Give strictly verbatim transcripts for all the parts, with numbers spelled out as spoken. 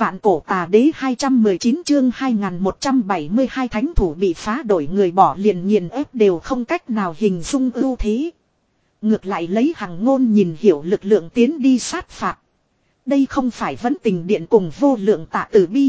Vạn cổ tà đế hai trăm mười chín chương hai nghìn một trăm bảy mươi hai thánh thủ bị phá đổi người bỏ liền nghiền ép đều không cách nào hình dung ưu thế. Ngược lại lấy Hằng Ngôn nhìn hiểu lực lượng tiến đi sát phạt. Đây không phải vẫn tình điện cùng vô lượng tạ tử bi.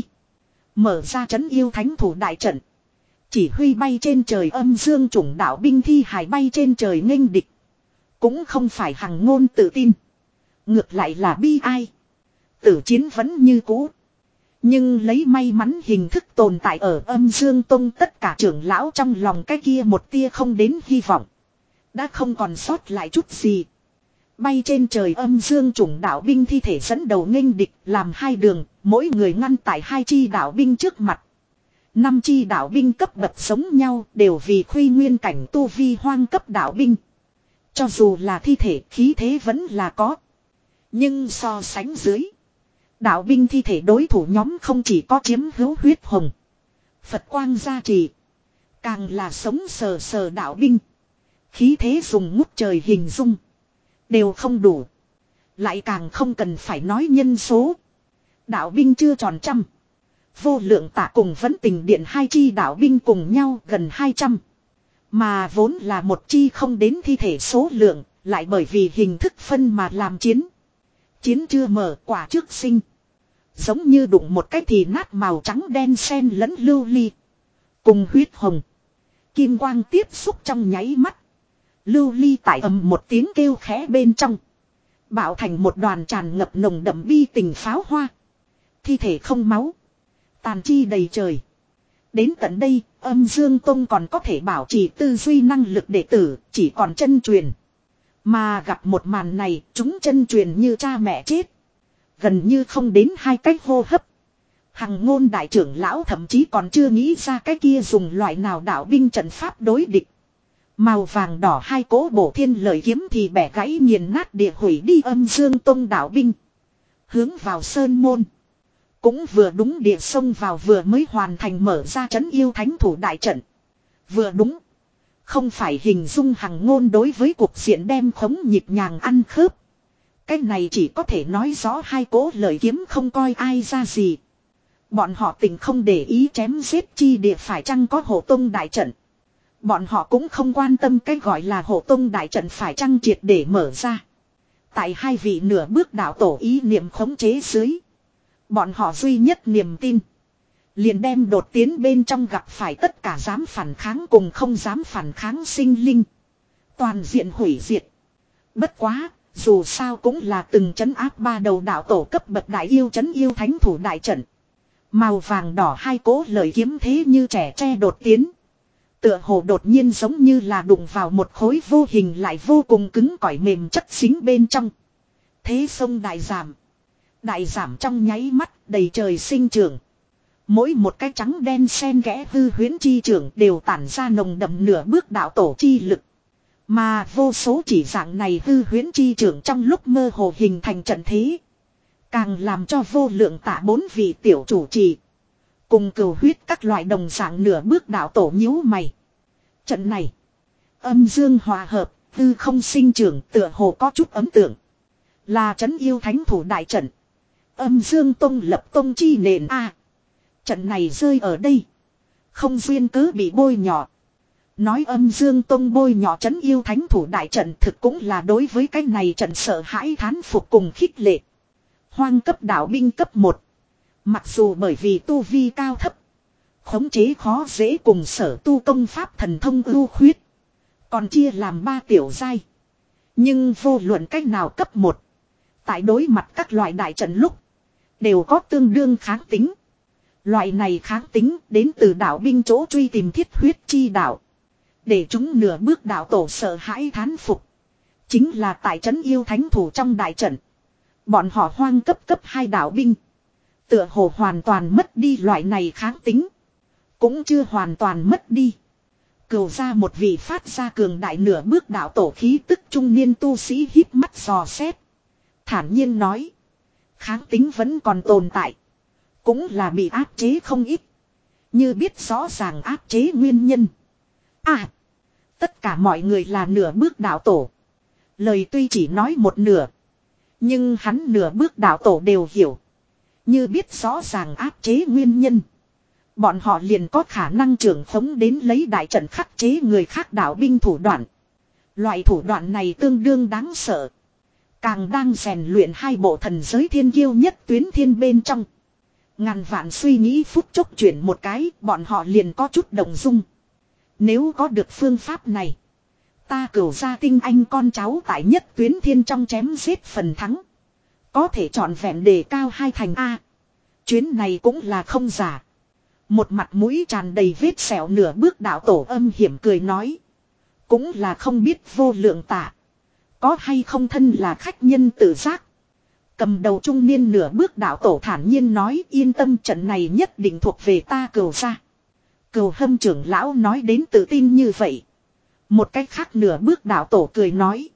Mở ra trấn yêu thánh thủ đại trận. Chỉ huy bay trên trời âm dương chủng đạo binh thi hài bay trên trời nghênh địch. Cũng không phải Hằng Ngôn tự tin. Ngược lại là bi ai. Tử chiến vẫn như cũ. Nhưng lấy may mắn hình thức tồn tại ở âm dương tông tất cả trưởng lão trong lòng cái kia một tia không đến hy vọng. Đã không còn sót lại chút gì. Bay trên trời âm dương chủng đạo binh thi thể dẫn đầu nghênh địch làm hai đường, mỗi người ngăn tại hai chi đạo binh trước mặt. Năm chi đạo binh cấp bậc giống nhau đều vì khuy nguyên cảnh tu vi hoang cấp đạo binh. Cho dù là thi thể khí thế vẫn là có. Nhưng so sánh dưới. Đạo binh thi thể đối thủ nhóm không chỉ có chiếm hữu huyết hồng. Phật quang gia trì. Càng là sống sờ sờ đạo binh. Khí thế dùng ngút trời hình dung. Đều không đủ. Lại càng không cần phải nói nhân số. Đạo binh chưa tròn trăm. Vô lượng tạ cùng vẫn tình điện hai chi đạo binh cùng nhau gần hai trăm. Mà vốn là một chi không đến thi thể số lượng. Lại bởi vì hình thức phân mà làm chiến. Chiến chưa mở quả trước sinh. Giống như đụng một cái thì nát màu trắng đen xen lẫn lưu ly. Cùng huyết hồng. Kim quang tiếp xúc trong nháy mắt. Lưu ly tải ầm một tiếng kêu khẽ bên trong. Bạo thành một đoàn tràn ngập nồng đậm bi tình pháo hoa. Thi thể không máu. Tàn chi đầy trời. Đến tận đây, âm dương tông còn có thể bảo trì tư duy năng lực đệ tử, chỉ còn chân truyền. Mà gặp một màn này, chúng chân truyền như cha mẹ chết. Gần như không đến hai cách hô hấp. Hằng Ngôn đại trưởng lão thậm chí còn chưa nghĩ ra cái kia dùng loại nào đạo binh trận pháp đối địch. Màu vàng đỏ hai cỗ bổ thiên lợi kiếm thì bẻ gãy nghiền nát địa hủy đi âm dương tông đạo binh. Hướng vào sơn môn. Cũng vừa đúng địa sông vào vừa mới hoàn thành mở ra trấn yêu thánh thủ đại trận. Vừa đúng. Không phải hình dung Hằng Ngôn đối với cuộc diện đem khống nhịp nhàng ăn khớp. Cái này chỉ có thể nói rõ hai cỗ lợi kiếm không coi ai ra gì. Bọn họ tình không để ý chém giết chi địa phải chăng có hộ tông đại trận. Bọn họ cũng không quan tâm cái gọi là hộ tông đại trận phải chăng triệt để mở ra. Tại hai vị nửa bước đạo tổ ý niệm khống chế dưới. Bọn họ duy nhất niềm tin. Liền đem đột tiến bên trong gặp phải tất cả dám phản kháng cùng không dám phản kháng sinh linh. Toàn diện hủy diệt. Bất quá, dù sao cũng là từng trấn áp ba đầu đạo tổ cấp bậc đại yêu trấn yêu thánh thủ đại trận. Màu vàng đỏ hai cố lợi kiếm thế như trẻ tre đột tiến. Tựa hồ đột nhiên giống như là đụng vào một khối vô hình lại vô cùng cứng cỏi mềm chất xính bên trong. Thế sông đại giảm. Đại giảm trong nháy mắt đầy trời sinh trưởng. Mỗi một cái trắng đen xen kẽ hư huyễn chi trưởng đều tản ra nồng đậm nửa bước đạo tổ chi lực. Mà vô số chỉ dạng này hư huyễn chi trưởng trong lúc mơ hồ hình thành trận thế. Càng làm cho vô lượng tạ bốn vị tiểu chủ trì. Cùng cừu huyết các loại đồng dạng nửa bước đạo tổ nhíu mày. Trận này. Âm dương hòa hợp, hư không sinh trưởng tựa hồ có chút ấn tượng. Là trấn yêu thánh thủ đại trận. Âm dương tông lập tông chi nền A. Trận này rơi ở đây. Không duyên cớ bị bôi nhọ. Nói âm dương tông bôi nhọ trấn yêu thánh thủ đại trận thực cũng là đối với cái này trận sợ hãi thán phục cùng khích lệ. Hoang cấp đạo binh cấp một. Mặc dù bởi vì tu vi cao thấp. Khống chế khó dễ cùng sở tu công pháp thần thông ưu khuyết. Còn chia làm ba tiểu giai. Nhưng vô luận cách nào cấp một. Tại đối mặt các loại đại trận lúc. Đều có tương đương kháng tính. Loại này kháng tính đến từ đạo binh chỗ truy tìm thiết huyết chi đạo. Để chúng nửa bước đạo tổ sợ hãi thán phục. Chính là tại trấn yêu thánh thủ trong đại trận. Bọn họ hoang cấp cấp hai đạo binh. Tựa hồ hoàn toàn mất đi loại này kháng tính. Cũng chưa hoàn toàn mất đi. Cừu ra một vị phát ra cường đại nửa bước đạo tổ khí tức trung niên tu sĩ híp mắt dò xét. Thản nhiên nói. Kháng tính vẫn còn tồn tại. Cũng là bị áp chế không ít. Như biết rõ ràng áp chế nguyên nhân. À. Tất cả mọi người là nửa bước đạo tổ. Lời tuy chỉ nói một nửa. Nhưng hắn nửa bước đạo tổ đều hiểu. Như biết rõ ràng áp chế nguyên nhân. Bọn họ liền có khả năng trưởng khống đến lấy đại trận khắc chế người khác đạo binh thủ đoạn. Loại thủ đoạn này tương đương đáng sợ. Càng đang rèn luyện hai bộ thần giới thiên kiêu nhất tuyến thiên bên trong. Ngàn vạn suy nghĩ phút chốc chuyển một cái, bọn họ liền có chút động dung. Nếu có được phương pháp này, ta cửu gia tinh anh con cháu tại nhất tuyến thiên trong chém giết phần thắng. Có thể chọn vẹn đề cao hai thành A. Chuyến này cũng là không giả. Một mặt mũi tràn đầy vết sẹo nửa bước đạo tổ âm hiểm cười nói. Cũng là không biết vô lượng tả. Có hay không thân là khách nhân tự giác. Cầm đầu trung niên nửa bước đạo tổ thản nhiên nói yên tâm trận này nhất định thuộc về ta cửu gia. Cửu hâm trưởng lão nói đến tự tin như vậy. Một cách khác nửa bước đạo tổ cười nói.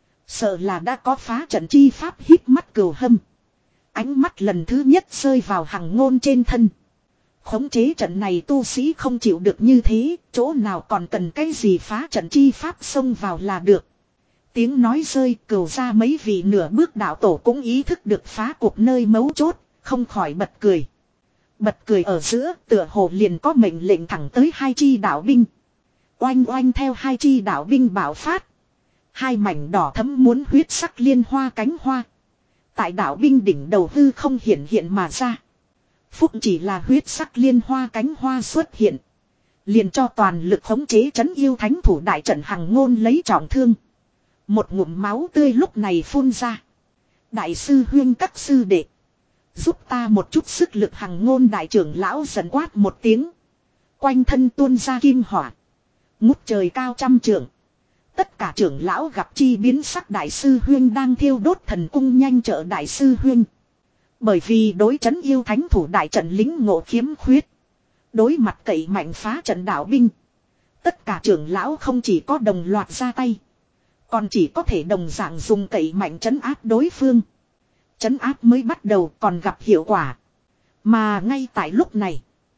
Sợ là đã có phá trận chi pháp hít mắt cửu hâm. Ánh mắt lần thứ nhất rơi vào Hằng Ngôn trên thân. Khống chế trận này tu sĩ không chịu được như thế, chỗ nào còn cần cái gì phá trận chi pháp xông vào là được. Tiếng nói rơi cửu ra mấy vị nửa bước đạo tổ cũng ý thức được phá cuộc nơi mấu chốt, không khỏi bật cười. Bật cười ở giữa tựa hồ liền có mệnh lệnh thẳng tới hai chi đạo binh. Oanh oanh theo hai chi đạo binh bảo phát. Hai mảnh đỏ thấm muốn huyết sắc liên hoa cánh hoa. Tại đạo binh đỉnh đầu hư không hiện hiện mà ra. Phúc chỉ là huyết sắc liên hoa cánh hoa xuất hiện. Liền cho toàn lực khống chế trấn yêu thánh thủ đại trận Hằng Ngôn lấy trọng thương. Một ngụm máu tươi lúc này phun ra. Đại sư huyên các sư đệ. Giúp ta một chút sức lực Hằng Ngôn đại trưởng lão giận quát một tiếng. Quanh thân tuôn ra kim hỏa. Ngút trời cao trăm trượng. Tất cả trưởng lão gặp chi biến sắc đại sư huyên đang thiêu đốt thần cung nhanh trợ đại sư huyên. Bởi vì đối trấn yêu thánh thủ đại trận lính ngộ khiếm khuyết. Đối mặt cậy mạnh phá trận đạo binh. Tất cả trưởng lão không chỉ có đồng loạt ra tay. Còn chỉ có thể đồng dạng dùng cậy mạnh trấn áp đối phương. Trấn áp mới bắt đầu còn gặp hiệu quả. Mà ngay tại lúc này.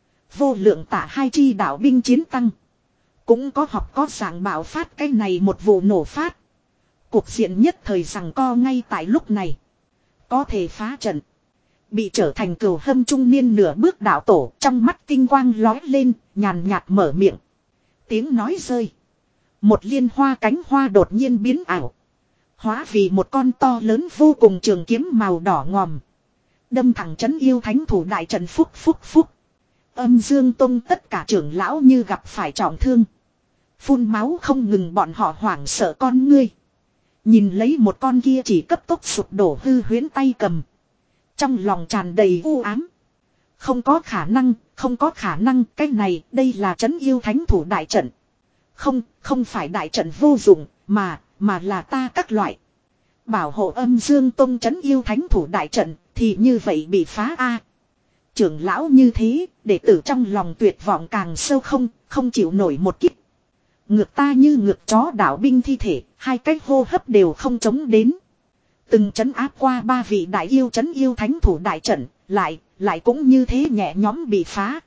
Vô lượng tả hai chi đạo binh chiến tăng. Cũng có học có dạng bạo phát cái này một vụ nổ phát. Cuộc diện nhất thời rằng co ngay tại lúc này. Có thể phá trận. Bị trở thành cửu hâm trung niên nửa bước đạo tổ trong mắt tinh quang lói lên, nhàn nhạt mở miệng. Tiếng nói rơi. Một liên hoa cánh hoa đột nhiên biến ảo. Hóa vì một con to lớn vô cùng trường kiếm màu đỏ ngòm. Đâm thẳng trấn yêu thánh thủ đại trận phúc phúc phúc. Âm Dương Tông tất cả trưởng lão như gặp phải trọng thương. Phun máu không ngừng bọn họ hoảng sợ con ngươi. Nhìn lấy một con kia chỉ cấp tốc sụp đổ hư huyễn tay cầm. Trong lòng tràn đầy u ám. Không có khả năng, không có khả năng, cái này, đây là trấn yêu thánh thủ đại trận. Không, không phải đại trận vô dụng, mà, mà là ta các loại. Bảo hộ Âm Dương Tông trấn yêu thánh thủ đại trận, thì như vậy bị phá a. Trưởng lão như thế, đệ tử trong lòng tuyệt vọng càng sâu không, không chịu nổi một kích. Ngược ta như ngược chó đạo binh thi thể, hai cách hô hấp đều không chống đến. Từng trấn áp qua ba vị đại yêu trấn yêu thánh thủ đại trận, lại, lại cũng như thế nhẹ nhóm bị phá.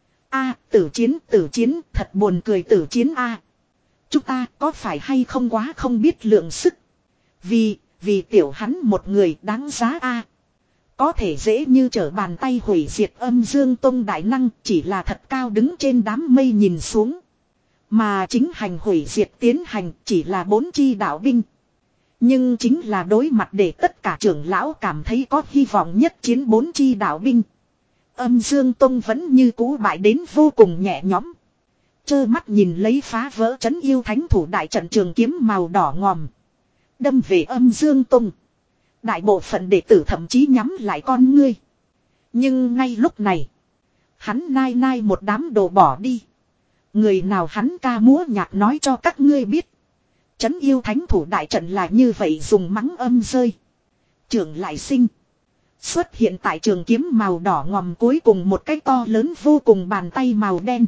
A, tử chiến, tử chiến, thật buồn cười tử chiến a. Chúng ta có phải hay không quá không biết lượng sức. Vì, vì tiểu hắn một người đáng giá a. Có thể dễ như trở bàn tay hủy diệt Âm Dương Tông đại năng chỉ là thật cao đứng trên đám mây nhìn xuống. Mà chính hành hủy diệt tiến hành chỉ là bốn chi đạo binh. Nhưng chính là đối mặt để tất cả trưởng lão cảm thấy có hy vọng nhất chiến bốn chi đạo binh. Âm Dương Tông vẫn như cũ bại đến vô cùng nhẹ nhõm. Chơ mắt nhìn lấy phá vỡ trấn yêu thánh thủ đại trận trường kiếm màu đỏ ngòm. Đâm về Âm Dương Tông. Đại bộ phận đệ tử thậm chí nhắm lại con ngươi. Nhưng ngay lúc này. Hắn nai nai một đám đồ bỏ đi. Người nào hắn ca múa nhạc nói cho các ngươi biết. Trấn yêu thánh thủ đại trận là như vậy dùng mắng âm rơi. Trưởng lại sinh. Xuất hiện tại trường kiếm màu đỏ ngòm cuối cùng một cái to lớn vô cùng bàn tay màu đen.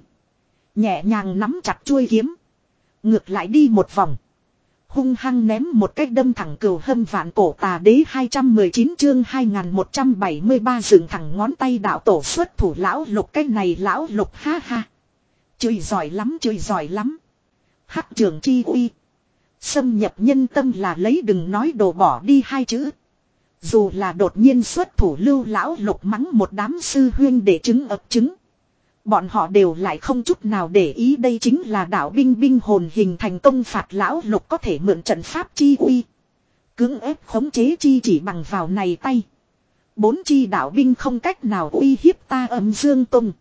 Nhẹ nhàng nắm chặt chuôi kiếm. Ngược lại đi một vòng. Hung hăng ném một cách đâm thẳng cừu hâm vạn cổ tà đế hai trăm mười chín chương hai nghìn một trăm bảy mươi ba dựng thẳng ngón tay đạo tổ xuất thủ lão lục cái này lão lục ha ha. Chơi giỏi lắm chơi giỏi lắm. Hắc trường chi uy. Xâm nhập nhân tâm là lấy đừng nói đồ bỏ đi hai chữ. Dù là đột nhiên xuất thủ Lưu lão lục mắng một đám sư huyên để trứng ập trứng. Bọn họ đều lại không chút nào để ý, đây chính là đạo binh binh hồn hình thành công phạt lão lục có thể mượn trận pháp chi uy. Cưỡng ép khống chế chi chỉ bằng vào này tay. Bốn chi đạo binh không cách nào uy hiếp ta Âm Dương Tông.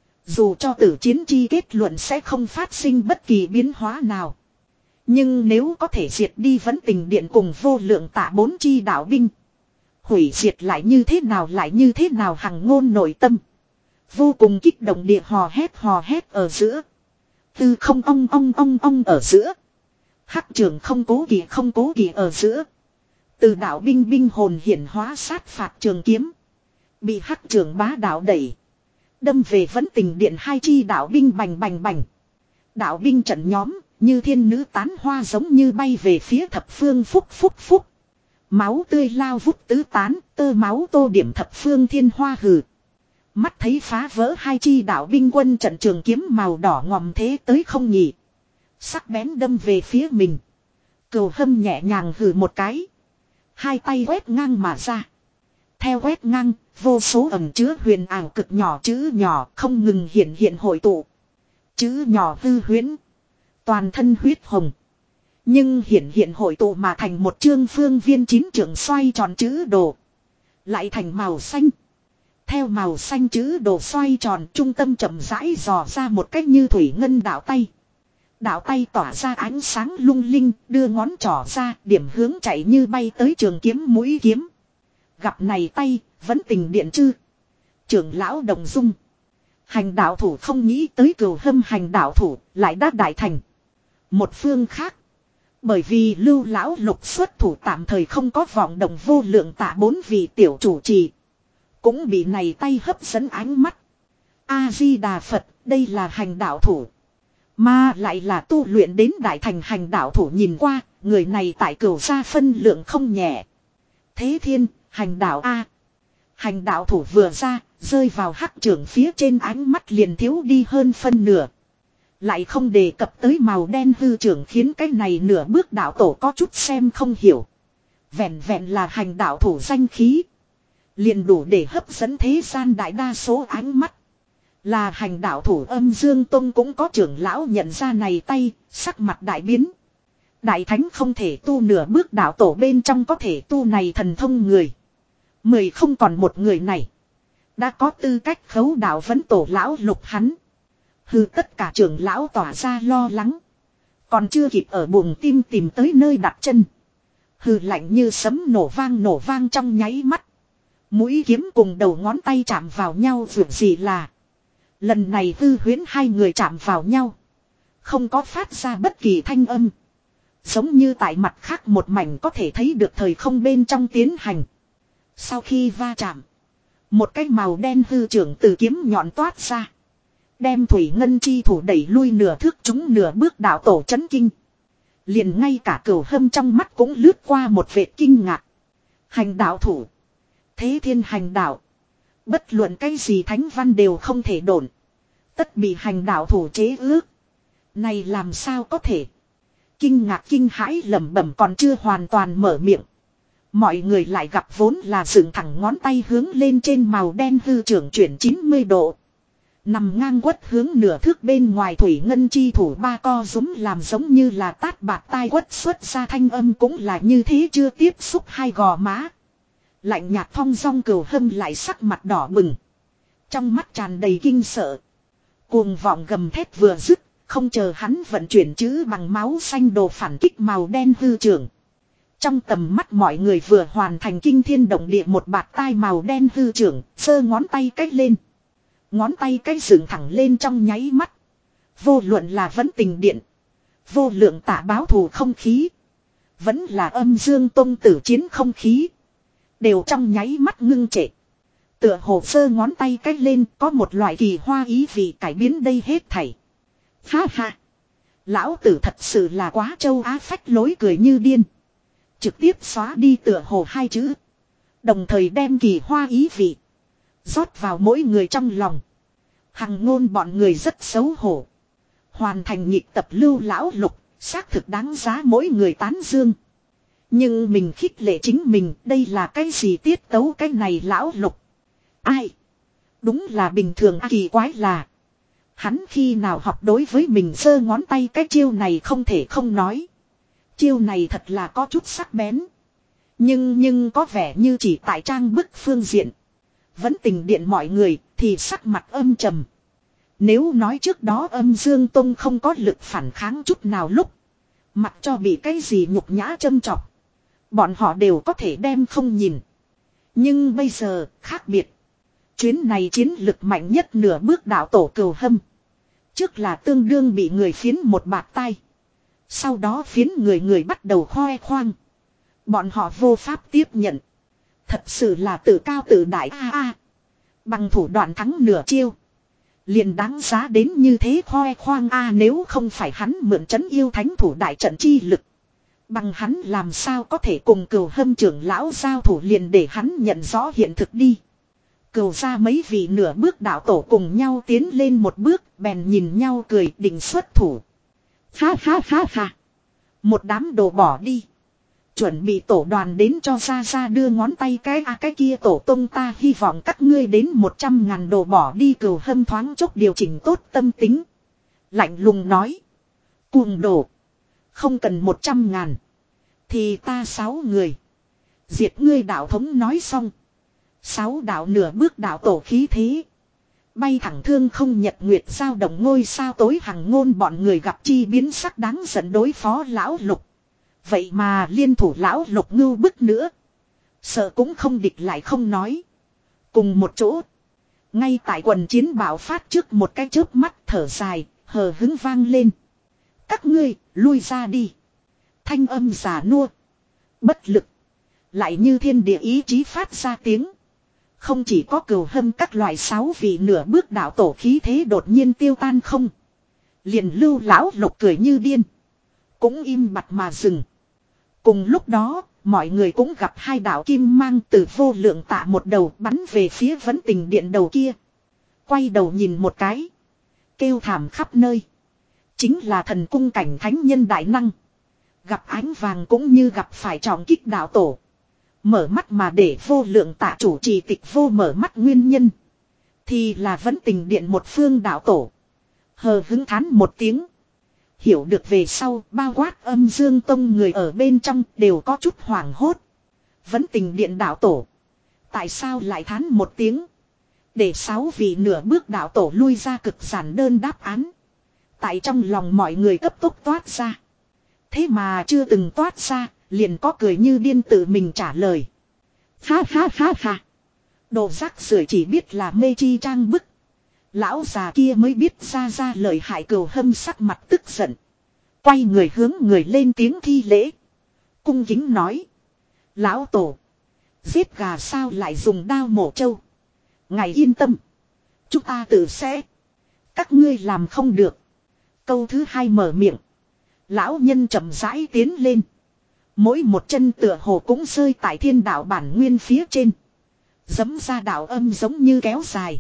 Dù cho tử chiến chi kết luận sẽ không phát sinh bất kỳ biến hóa nào. Nhưng nếu có thể diệt đi Vẫn Tình Điện cùng Vô Lượng Tạ bốn chi đạo binh. Hủy diệt lại như thế nào lại như thế nào, Hằng Ngôn nội tâm. Vô cùng kích động địa hò hét hò hét ở giữa. Tư không ong ong ong ong ở giữa. Hắc trường không cố kỵ không cố kỵ ở giữa. Từ đạo binh binh hồn hiển hóa sát phạt trường kiếm. Bị hắc trường bá đạo đẩy. Đâm về Vẫn Tình Điện hai chi đạo binh bành bành bành. Đạo binh trận nhóm như thiên nữ tán hoa giống như bay về phía thập phương phúc phúc phúc. Máu tươi lao vút tứ tán, tơ máu tô điểm thập phương thiên hoa hừ. Mắt thấy phá vỡ hai chi đạo binh quân trận, trường kiếm màu đỏ ngòm thế tới không nhỉ. Sắc bén đâm về phía mình. Cừu Hâm nhẹ nhàng hừ một cái. Hai tay quét ngang mà ra. Theo quét ngang, vô số ẩn chứa huyền ảo cực nhỏ chữ nhỏ không ngừng hiện hiện hội tụ. Chữ nhỏ hư huyễn. Toàn thân huyết hồng. Nhưng hiện hiện hội tụ mà thành một chương phương viên chín trường xoay tròn chữ đồ. Lại thành màu xanh. Theo màu xanh chữ đồ xoay tròn, trung tâm chậm rãi dò ra một cách như thủy ngân đạo tay. Đạo tay tỏa ra ánh sáng lung linh, đưa ngón trỏ ra, điểm hướng chạy như bay tới trường kiếm mũi kiếm. Gặp này tay, Vẫn Tình Điện chư. Trưởng lão Đồng Dung. Hành đạo thủ không nghĩ tới Cừu Hâm hành đạo thủ, lại đã đại thành. Một phương khác. Bởi vì Lưu lão lục xuất thủ tạm thời không có vọng động Vô Lượng Tạ bốn vị tiểu chủ trì. Cũng bị này tay hấp dẫn ánh mắt. A-di-đà Phật, đây là hành đạo thủ. Mà lại là tu luyện đến đại thành hành đạo thủ, nhìn qua, người này tại Cửu gia phân lượng không nhẹ. Thế Thiên, hành đạo A. Hành đạo thủ vừa ra, rơi vào hắc trưởng phía trên, ánh mắt liền thiếu đi hơn phân nửa. Lại không đề cập tới màu đen hư trưởng, khiến cái này nửa bước đạo tổ có chút xem không hiểu. Vẹn vẹn là hành đạo thủ danh khí. Liền đủ để hấp dẫn thế gian đại đa số ánh mắt. Là hành đạo thủ Âm Dương Tông cũng có trưởng lão nhận ra này tay, sắc mặt đại biến. Đại thánh không thể tu, nửa bước đạo tổ bên trong có thể tu này thần thông người. Mười không còn một người này. Đã có tư cách khấu đạo Vấn Tổ lão lục hắn. Hừ, tất cả trưởng lão tỏa ra lo lắng. Còn chưa kịp ở buồng tim tìm tới nơi đặt chân. Hừ, lạnh như sấm nổ vang nổ vang trong nháy mắt. Mũi kiếm cùng đầu ngón tay chạm vào nhau, việc gì là. Lần này hư huyễn hai người chạm vào nhau. Không có phát ra bất kỳ thanh âm. Giống như tại mặt khác một mảnh có thể thấy được thời không bên trong tiến hành. Sau khi va chạm. Một cái màu đen hư trưởng từ kiếm nhọn toát ra. Đem thủy ngân chi thủ đẩy lui nửa thước, chúng nửa bước đạo tổ chấn kinh. Liền ngay cả Cửu Hâm trong mắt cũng lướt qua một vệt kinh ngạc. Hành đạo thủ. Thế Thiên hành đạo. Bất luận cái gì thánh văn đều không thể đồn. Tất bị hành đạo thủ chế ước. Này làm sao có thể. Kinh ngạc kinh hãi lẩm bẩm còn chưa hoàn toàn mở miệng. Mọi người lại gặp vốn là dựng thẳng ngón tay hướng lên trên màu đen hư trưởng chuyển chín mươi độ. Nằm ngang quất hướng nửa thước bên ngoài thủy ngân chi thủ ba co rúm làm giống như là tát bạt tai quất xuất ra thanh âm cũng là như thế, chưa tiếp xúc hai gò má. Lạnh nhạt thong dong Cừu Hâm lại sắc mặt đỏ bừng. Trong mắt tràn đầy kinh sợ. Cuồng vọng gầm thét vừa dứt, không chờ hắn vận chuyển chữ bằng máu xanh đồ phản kích màu đen hư trưởng. Trong tầm mắt mọi người vừa hoàn thành kinh thiên động địa một bạt tai màu đen hư trưởng, giơ ngón tay cách lên. Ngón tay cái dựng thẳng lên trong nháy mắt. Vô luận là Vẫn Tình Điện, Vô Lượng Tạ báo thù không khí, vẫn là Âm Dương Tông tử chiến không khí, đều trong nháy mắt ngưng trệ. Tựa hồ giơ ngón tay cách lên có một loại kỳ hoa ý vị cải biến đây hết thảy. Ha ha. Lão tử thật sự là quá châu Á phách lối cười như điên. Trực tiếp xóa đi tựa hồ hai chữ. Đồng thời đem kỳ hoa ý vị rót vào mỗi người trong lòng. Hằng Ngôn bọn người rất xấu hổ. Hoàn thành nhịp tập Lưu lão lục, xác thực đáng giá mỗi người tán dương. Nhưng mình khích lệ chính mình, đây là cái gì tiết tấu cái này lão Lục. Ai? Đúng là bình thường à, kỳ quái là. Hắn khi nào học đối với mình giơ ngón tay cái chiêu này không thể không nói. Chiêu này thật là có chút sắc bén. Nhưng nhưng có vẻ như chỉ tại trang bức phương diện. Vẫn tình điện mọi người thì sắc mặt âm trầm. Nếu nói trước đó Âm Dương Tông không có lực phản kháng chút nào lúc. Mặc cho bị cái gì nhục nhã châm chọc. Bọn họ đều có thể đem không nhìn. Nhưng bây giờ khác biệt. Chuyến này chiến lực mạnh nhất nửa bước đạo tổ Cừu Hâm. Trước là tương đương bị người phiến một bạt tai. Sau đó phiến người người bắt đầu khoe khoang. Bọn họ vô pháp tiếp nhận. Thật sự là tự cao tự đại a a. Bằng thủ đoạn thắng nửa chiêu. Liền đáng giá đến như thế khoe khoang a, nếu không phải hắn mượn trấn yêu thánh thủ đại trận chi lực. Bằng hắn làm sao có thể cùng Cừu Hâm trưởng lão giao thủ, liền để hắn nhận rõ hiện thực đi. Cừu ra mấy vị nửa bước đạo tổ cùng nhau tiến lên một bước, bèn nhìn nhau cười định xuất thủ. Ha ha ha ha. Một đám đồ bỏ đi. Chuẩn bị tổ đoàn đến cho ra ra đưa ngón tay cái a à, cái kia tổ tông ta hy vọng các ngươi đến một trăm ngàn đồ bỏ đi. Cừu Hâm thoáng chốc điều chỉnh tốt tâm tính. Lạnh lùng nói. Cuồng đồ. Không cần một trăm ngàn. Thì ta sáu người. Diệt ngươi đạo thống nói xong. Sáu đạo nửa bước đạo tổ khí thế. Bay thẳng thương không nhật nguyệt sao động ngôi sao tối hằng ngôn bọn người gặp chi biến sắc đáng giận đối phó lão Lục. Vậy mà liên thủ lão Lục ngưu bức nữa. Sợ cũng không địch lại không nói. Cùng một chỗ. Ngay tại quần chiến bạo phát trước một cái chớp mắt thở dài, hờ hứng vang lên. Các ngươi, lui ra đi. Thanh âm già nua. Bất lực. Lại như thiên địa ý chí phát ra tiếng. Không chỉ có Cừu Hâm các loại sáu vị nửa bước đạo tổ khí thế đột nhiên tiêu tan không. Liền lưu lão Lục cười như điên. Cũng im bặt mà dừng. Cùng lúc đó, mọi người cũng gặp hai đạo kim mang từ vô lượng tạ một đầu bắn về phía Vấn Tình Điện đầu kia. Quay đầu nhìn một cái. Kêu thảm khắp nơi. Chính là thần cung cảnh thánh nhân đại năng. Gặp ánh vàng cũng như gặp phải trọng kích đạo tổ. Mở mắt mà để vô lượng tạ chủ trì tịch vô mở mắt nguyên nhân. Thì là Vấn Tình Điện một phương đạo tổ. Hờ hứng thán một tiếng. Hiểu được về sau, bao quát Âm Dương Tông người ở bên trong đều có chút hoảng hốt. Vấn Tình Điện đạo tổ. Tại sao lại thán một tiếng? Để sáu vị nửa bước đạo tổ lui ra cực giản đơn đáp án. Tại trong lòng mọi người cấp tốc toát ra. Thế mà chưa từng toát ra, liền có cười như điên tự mình trả lời. Ha ha ha ha. Đồ rác rưởi chỉ biết là mê chi trang bức. Lão già kia mới biết ra ra lời hại. Cừu Hâm sắc mặt tức giận. Quay người hướng người lên tiếng thi lễ. Cung kính nói. Lão tổ. Giết gà sao lại dùng đao mổ trâu. Ngài yên tâm. Chúng ta tự sẽ. Các ngươi làm không được. Câu thứ hai mở miệng. Lão nhân chậm rãi tiến lên. Mỗi một chân tựa hồ cũng rơi tại thiên đạo bản nguyên phía trên. Dấm ra đạo âm giống như kéo dài.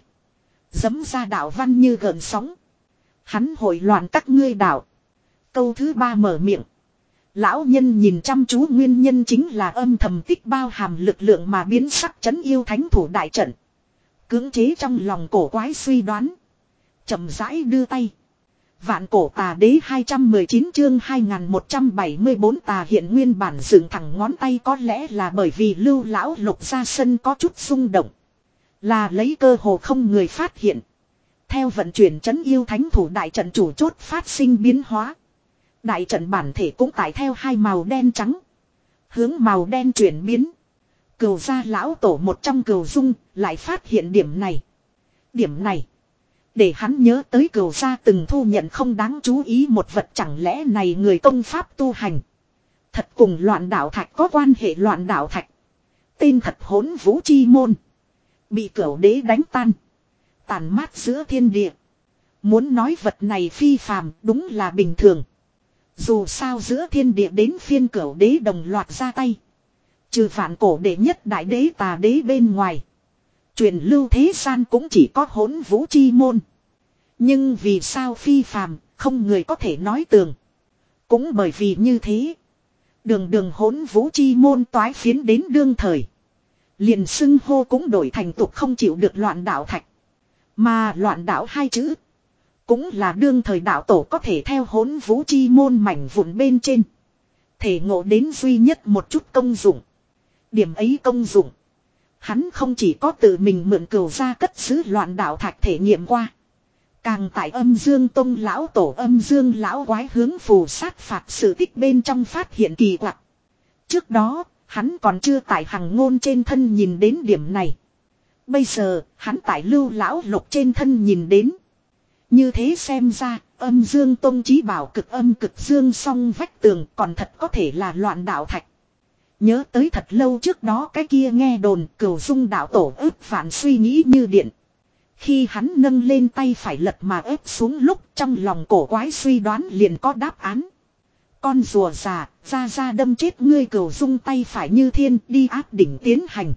Dấm ra đạo văn như gợn sóng. Hắn hội loạn các ngươi đạo. Câu thứ ba mở miệng. Lão nhân nhìn chăm chú nguyên nhân chính là âm thầm tích bao hàm lực lượng mà biến sắc trấn yêu thánh thủ đại trận. Cưỡng chế trong lòng cổ quái suy đoán. Chậm rãi đưa tay. Vạn cổ tà đế hai trăm mười chín chương hai nghìn một trăm bảy mươi bốn tà hiện nguyên bản dựng thẳng ngón tay có lẽ là bởi vì lưu lão Lục ra sân có chút xung động. Là lấy cơ hồ không người phát hiện. Theo vận chuyển trấn yêu thánh thủ đại trận chủ chốt phát sinh biến hóa. Đại trận bản thể cũng tải theo hai màu đen trắng. Hướng màu đen chuyển biến. Cừu gia lão tổ một trong cừu dung lại phát hiện điểm này. Điểm này. Để hắn nhớ tới Cừu gia từng thu nhận không đáng chú ý một vật, chẳng lẽ này người công pháp tu hành. Thật cùng loạn đạo thạch có quan hệ. Loạn đạo thạch. Tên thật Hỗn Vũ Chi Môn. Bị Cửu đế đánh tan. Tàn mát giữa thiên địa. Muốn nói vật này phi phàm đúng là bình thường. Dù sao giữa thiên địa đến phiên Cửu đế đồng loạt ra tay. Trừ vạn cổ đệ nhất đại đế tà đế bên ngoài. Truyền lưu thế gian cũng chỉ có Hỗn Vũ Chi Môn. Nhưng vì sao phi phàm, không người có thể nói tường. Cũng bởi vì như thế. Đường đường hỗn vũ chi môn toái phiến đến đương thời. Liền xưng hô cũng đổi thành tục không chịu được loạn đạo thạch. Mà loạn đạo hai chữ. Cũng là đương thời đạo tổ có thể theo hỗn vũ chi môn mảnh vụn bên trên. Thể ngộ đến duy nhất một chút công dụng. Điểm ấy công dụng. Hắn không chỉ có tự mình mượn cửu ra cất giữ loạn đạo thạch thể nghiệm qua. Càng tại âm dương tông lão tổ âm dương lão quái hướng phù sát phạt sự tích bên trong phát hiện kỳ quặc. Trước đó, hắn còn chưa tại hằng ngôn trên thân nhìn đến điểm này. Bây giờ, hắn tại lưu lão lục trên thân nhìn đến. Như thế xem ra, âm dương tông chí bảo cực âm cực dương song vách tường còn thật có thể là loạn đạo thạch. Nhớ tới thật lâu trước đó cái kia nghe đồn cửu dung đạo tổ ức vạn suy nghĩ như điện. Khi hắn nâng lên tay phải lật mà ép xuống lúc trong lòng cổ quái suy đoán liền có đáp án. Con rùa già, ra ra đâm chết ngươi cửu dung tay phải như thiên đi áp đỉnh tiến hành.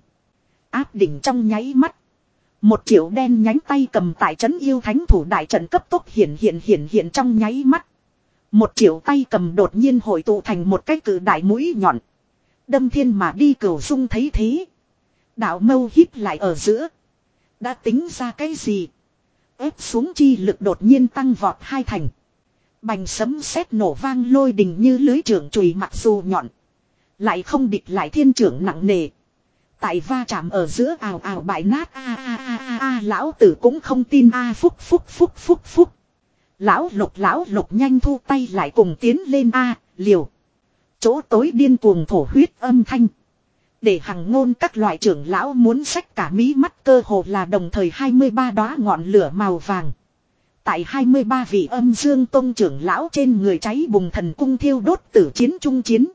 Áp đỉnh trong nháy mắt. Một triệu đen nhánh tay cầm tại trấn yêu thánh thủ đại trận cấp tốc hiện hiện hiện hiện trong nháy mắt. Một triệu tay cầm đột nhiên hội tụ thành một cái cử đại mũi nhọn. Đâm thiên mà đi cửu dung thấy thế. Đạo mâu híp lại ở giữa. Đã tính ra cái gì? Ép xuống chi lực đột nhiên tăng vọt hai thành. Bành sấm sét nổ vang lôi đình như lưới trưởng chùy mặc dù nhọn. Lại không địch lại thiên trưởng nặng nề. Tại va chạm ở giữa ào ào bại nát a a a a a lão tử cũng không tin a phúc phúc phúc phúc phúc. Lão lục lão lục nhanh thu tay lại cùng tiến lên a liều. Chỗ tối điên cuồng thổ huyết âm thanh. Để hằng ngôn các loại trưởng lão muốn xách cả mí mắt cơ hồ là đồng thời hai mươi ba đóa ngọn lửa màu vàng. Tại hai mươi ba vị âm dương tông trưởng lão trên người cháy bùng thần cung thiêu đốt tử chiến trung chiến.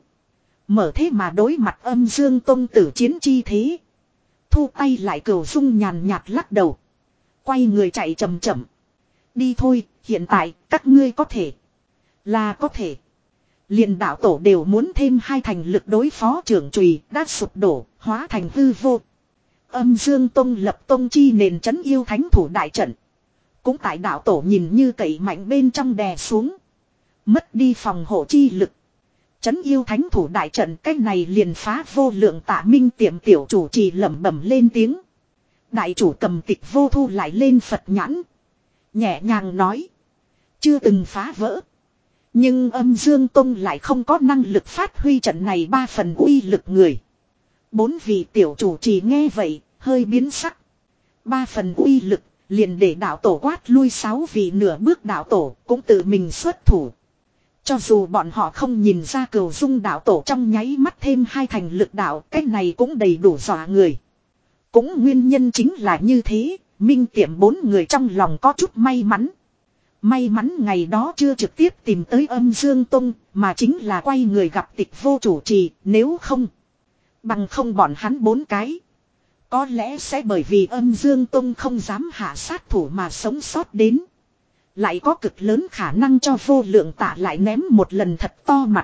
Mở thế mà đối mặt âm dương tông tử chiến chi thế. Thu tay lại cửu dung nhàn nhạt lắc đầu. Quay người chạy chậm chậm. Đi thôi, hiện tại các ngươi có thể. Là có thể. Liền đạo tổ đều muốn thêm hai thành lực đối phó trưởng chùy đã sụp đổ, hóa thành hư vô. Âm dương tông lập tông chi nền trấn yêu thánh thủ đại trận. Cũng tại đạo tổ nhìn như cậy mạnh bên trong đè xuống. Mất đi phòng hộ chi lực. Trấn yêu thánh thủ đại trận cách này liền phá vô lượng tạ minh tiệm tiểu chủ trì lẩm bẩm lên tiếng. Đại chủ cầm tịch vô thu lại lên Phật nhãn. Nhẹ nhàng nói. Chưa từng phá vỡ. Nhưng âm dương tông lại không có năng lực phát huy trận này ba phần uy lực người. Bốn vị tiểu chủ trì nghe vậy, hơi biến sắc. Ba phần uy lực, liền để đạo tổ quát lui sáu vị nửa bước đạo tổ, cũng tự mình xuất thủ. Cho dù bọn họ không nhìn ra cửu dung đạo tổ trong nháy mắt thêm hai thành lực đạo, cái này cũng đầy đủ dọa người. Cũng nguyên nhân chính là như thế, minh tiệm bốn người trong lòng có chút may mắn. May mắn ngày đó chưa trực tiếp tìm tới âm dương tông, mà chính là quay người gặp tịch vô chủ trì, nếu không. Bằng không bọn hắn bốn cái. Có lẽ sẽ bởi vì âm dương tông không dám hạ sát thủ mà sống sót đến. Lại có cực lớn khả năng cho vô lượng tạ lại ném một lần thật to mặt.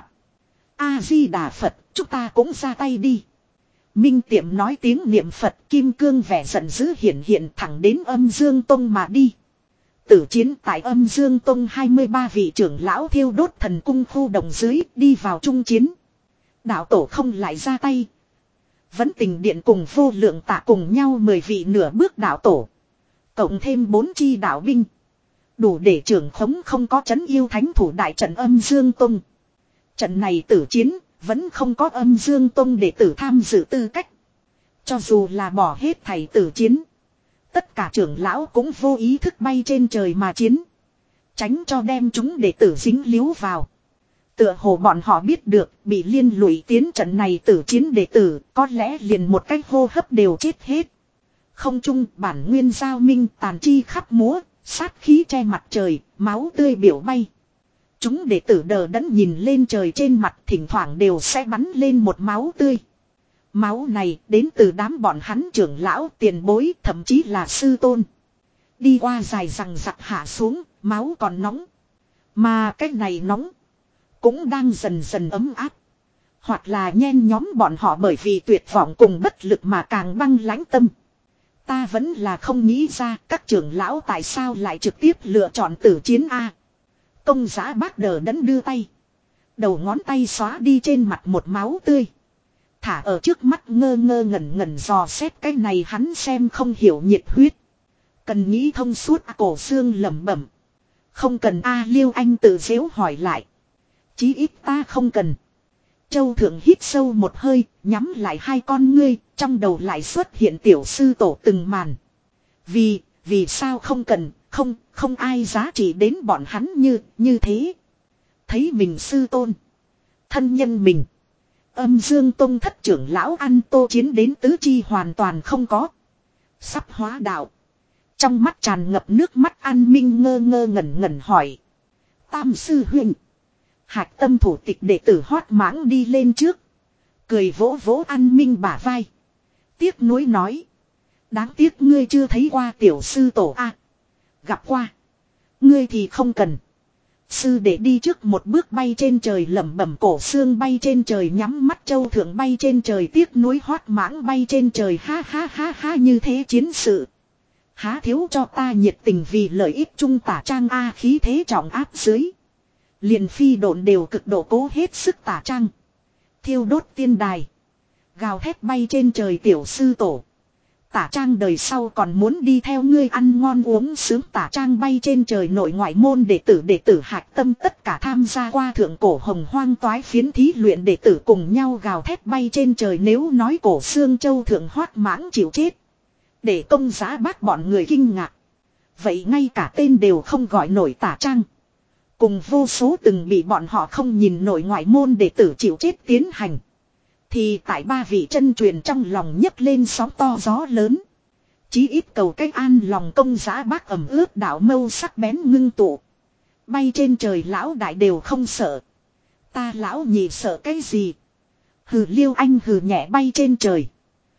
A-di-đà Phật, chúng ta cũng ra tay đi. Minh tiệm nói tiếng niệm Phật, kim cương vẻ giận dữ hiện hiện thẳng đến âm dương tông mà đi. Tử chiến tại âm dương tông hai mươi ba vị trưởng lão thiêu đốt thần cung khu đồng dưới đi vào trung chiến. Đạo tổ không lại ra tay. Vẫn tình điện cùng vô lượng tạ cùng nhau mười vị nửa bước đạo tổ. Cộng thêm bốn chi đạo binh. Đủ để trưởng khống không có trấn yêu thánh thủ đại trận âm dương tông. Trận này tử chiến vẫn không có âm dương tông để tử tham dự tư cách. Cho dù là bỏ hết thầy tử chiến. Tất cả trưởng lão cũng vô ý thức bay trên trời mà chiến. Tránh cho đem chúng đệ tử dính líu vào. Tựa hồ bọn họ biết được bị liên lụy tiến trận này tử chiến đệ tử có lẽ liền một cách hô hấp đều chết hết. Không chung bản nguyên giao minh tàn chi khắp múa, sát khí che mặt trời, máu tươi biểu bay. Chúng đệ tử đờ đẫn nhìn lên trời trên mặt thỉnh thoảng đều sẽ bắn lên một máu tươi. Máu này đến từ đám bọn hắn trưởng lão tiền bối thậm chí là sư tôn. Đi qua dài rằng giặc hạ xuống, máu còn nóng. Mà cái này nóng cũng đang dần dần ấm áp. Hoặc là nhen nhóm bọn họ bởi vì tuyệt vọng cùng bất lực mà càng băng lãnh tâm. Ta vẫn là không nghĩ ra các trưởng lão tại sao lại trực tiếp lựa chọn tử chiến A. Công giá bác đờ đẫn đưa tay. Đầu ngón tay xóa đi trên mặt một máu tươi. Thả ở trước mắt ngơ ngơ ngẩn ngẩn dò xét cái này hắn xem không hiểu nhiệt huyết. Cần nghĩ thông suốt à, cổ xương lẩm bẩm. Không cần a Liêu Anh tự dễu hỏi lại. Chí ít ta không cần. Châu Thượng hít sâu một hơi, nhắm lại hai con ngươi, trong đầu lại xuất hiện tiểu sư tổ từng màn. Vì, vì sao không cần, không, không ai giá trị đến bọn hắn như, như thế. Thấy mình sư tôn. Thân nhân mình. Âm Dương Tông thất trưởng lão An Tô Chiến đến tứ chi hoàn toàn không có. Sắp hóa đạo. Trong mắt tràn ngập nước mắt An Minh ngơ ngơ ngẩn ngẩn hỏi. Tam sư huynh. Hạch tâm thủ tịch đệ tử Hoát Mãng đi lên trước. Cười vỗ vỗ An Minh bả vai. Tiếc nuối nói. Đáng tiếc ngươi chưa thấy qua tiểu sư tổ a. Gặp qua. Ngươi thì không cần. Sư đệ đi trước một bước bay trên trời lẩm bẩm cổ xương bay trên trời nhắm mắt Châu Thượng bay trên trời tiếc nuối Hoát Mãng bay trên trời ha ha ha ha như thế chiến sự. Há thiếu cho ta nhiệt tình vì lợi ích trung tả trang a khí thế trọng áp dưới. Liền phi độn đều cực độ cố hết sức tả trang. Thiêu đốt tiên đài. Gào thét bay trên trời tiểu sư tổ. Tả trang đời sau còn muốn đi theo ngươi ăn ngon uống sướng tả trang bay trên trời nội ngoại môn đệ tử đệ tử hạch tâm tất cả tham gia qua thượng cổ hồng hoang toái phiến thí luyện đệ tử cùng nhau gào thét bay trên trời nếu nói cổ xương Châu Thượng Hoát Mãng chịu chết. Để công giá bác bọn người kinh ngạc. Vậy ngay cả tên đều không gọi nổi tả trang. Cùng vô số từng bị bọn họ không nhìn nổi ngoại môn đệ tử chịu chết tiến hành. Thì tại ba vị chân truyền trong lòng nhấc lên sóng to gió lớn. Chí ít cầu cách an lòng công giá bác ẩm ướt đạo mâu sắc bén ngưng tụ. Bay trên trời lão đại đều không sợ. Ta lão nhị sợ cái gì? Hừ Liêu Anh hừ nhẹ bay trên trời.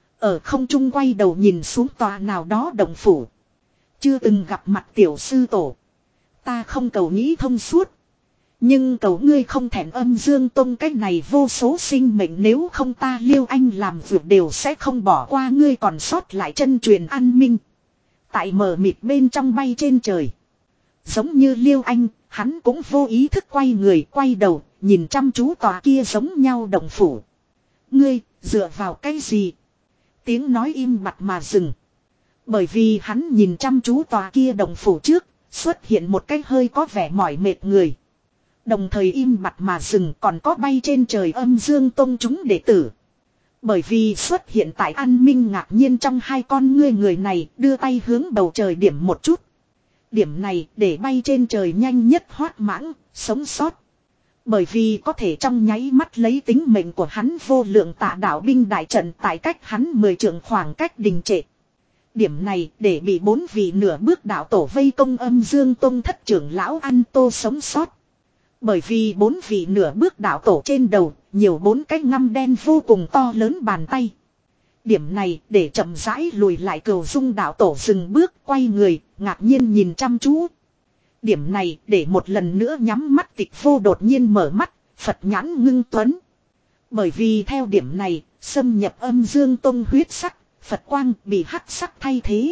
Ở không trung quay đầu nhìn xuống tòa nào đó động phủ. Chưa từng gặp mặt tiểu sư tổ. Ta không cầu nghĩ thông suốt. Nhưng cầu ngươi không thèm âm Dương Tông cách này vô số sinh mệnh nếu không ta Liêu Anh làm việc đều sẽ không bỏ qua ngươi còn sót lại chân truyền an minh. Tại mờ mịt bên trong bay trên trời. Giống như Liêu Anh, hắn cũng vô ý thức quay người quay đầu, nhìn chăm chú tòa kia giống nhau động phủ. Ngươi, dựa vào cái gì? Tiếng nói im bặt mà dừng. Bởi vì hắn nhìn chăm chú tòa kia động phủ trước, xuất hiện một cái hơi có vẻ mỏi mệt người. Đồng thời im bặt mà dừng còn có bay trên trời âm Dương Tông chúng đệ tử. Bởi vì xuất hiện tại An Minh ngạc nhiên trong hai con ngươi người này đưa tay hướng bầu trời điểm một chút. Điểm này để bay trên trời nhanh nhất Hoát Mãng, sống sót. Bởi vì có thể trong nháy mắt lấy tính mệnh của hắn vô lượng tạ đạo binh đại trận tại cách hắn mười trượng khoảng cách đình trệ. Điểm này để bị bốn vị nửa bước đạo tổ vây công âm Dương Tông thất trưởng lão An Tô sống sót. Bởi vì bốn vị nửa bước đạo tổ trên đầu, nhiều bốn cái ngăm đen vô cùng to lớn bàn tay. Điểm này để chậm rãi lùi lại Cửu Dung đạo tổ dừng bước quay người, ngạc nhiên nhìn chăm chú. Điểm này để một lần nữa nhắm mắt Tịch Vô đột nhiên mở mắt, Phật nhãn ngưng tuấn. Bởi vì theo điểm này, xâm nhập âm Dương Tông huyết sắc, Phật quang bị hắc sắc thay thế.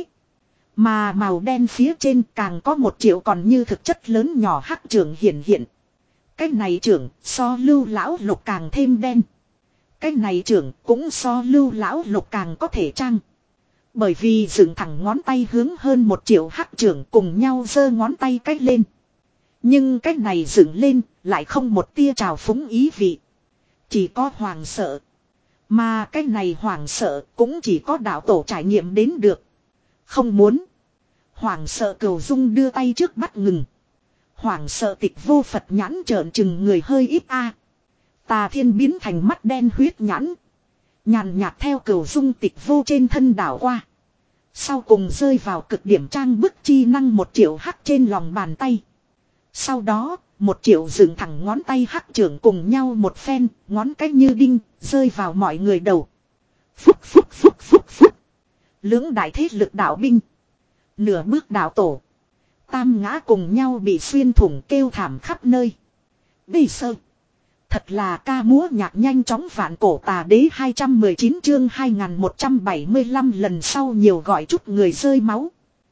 Mà màu đen phía trên càng có một triệu còn như thực chất lớn nhỏ hắc trưởng hiện hiện. Cái này trưởng so Lưu lão lục càng thêm đen. Cái này trưởng cũng so Lưu lão lục càng có thể trang. Bởi vì dựng thẳng ngón tay hướng hơn một triệu hắc trưởng cùng nhau giơ ngón tay cách lên. Nhưng cái này dựng lên lại không một tia trào phúng ý vị. Chỉ có hoàng sợ. Mà cái này hoàng sợ cũng chỉ có đạo tổ trải nghiệm đến được. Không muốn. Hoàng sợ Cửu Dung đưa tay trước bắt ngừng. Hoàng sợ Tịch Vô Phật nhãn trợn trừng người hơi ít a. Tà Thiên biến thành mắt đen huyết nhãn. Nhàn nhạt theo Cửu Dung Tịch Vô trên thân đảo qua. Sau cùng rơi vào cực điểm trang bức chi năng một triệu hắc trên lòng bàn tay. Sau đó, một triệu dựng thẳng ngón tay hắc trưởng cùng nhau một phen, ngón cách như đinh, rơi vào mọi người đầu. Phúc phúc phúc phúc phúc. Lưỡng đại thế lực đạo binh. Nửa bước đạo tổ. Tam ngã cùng nhau bị xuyên thủng kêu thảm khắp nơi. Bây sơ. Thật là ca múa nhạc nhanh chóng vạn cổ tà đế hai trăm mười chín chương hai nghìn một trăm bảy mươi lăm lần sau nhiều gọi chút người rơi máu.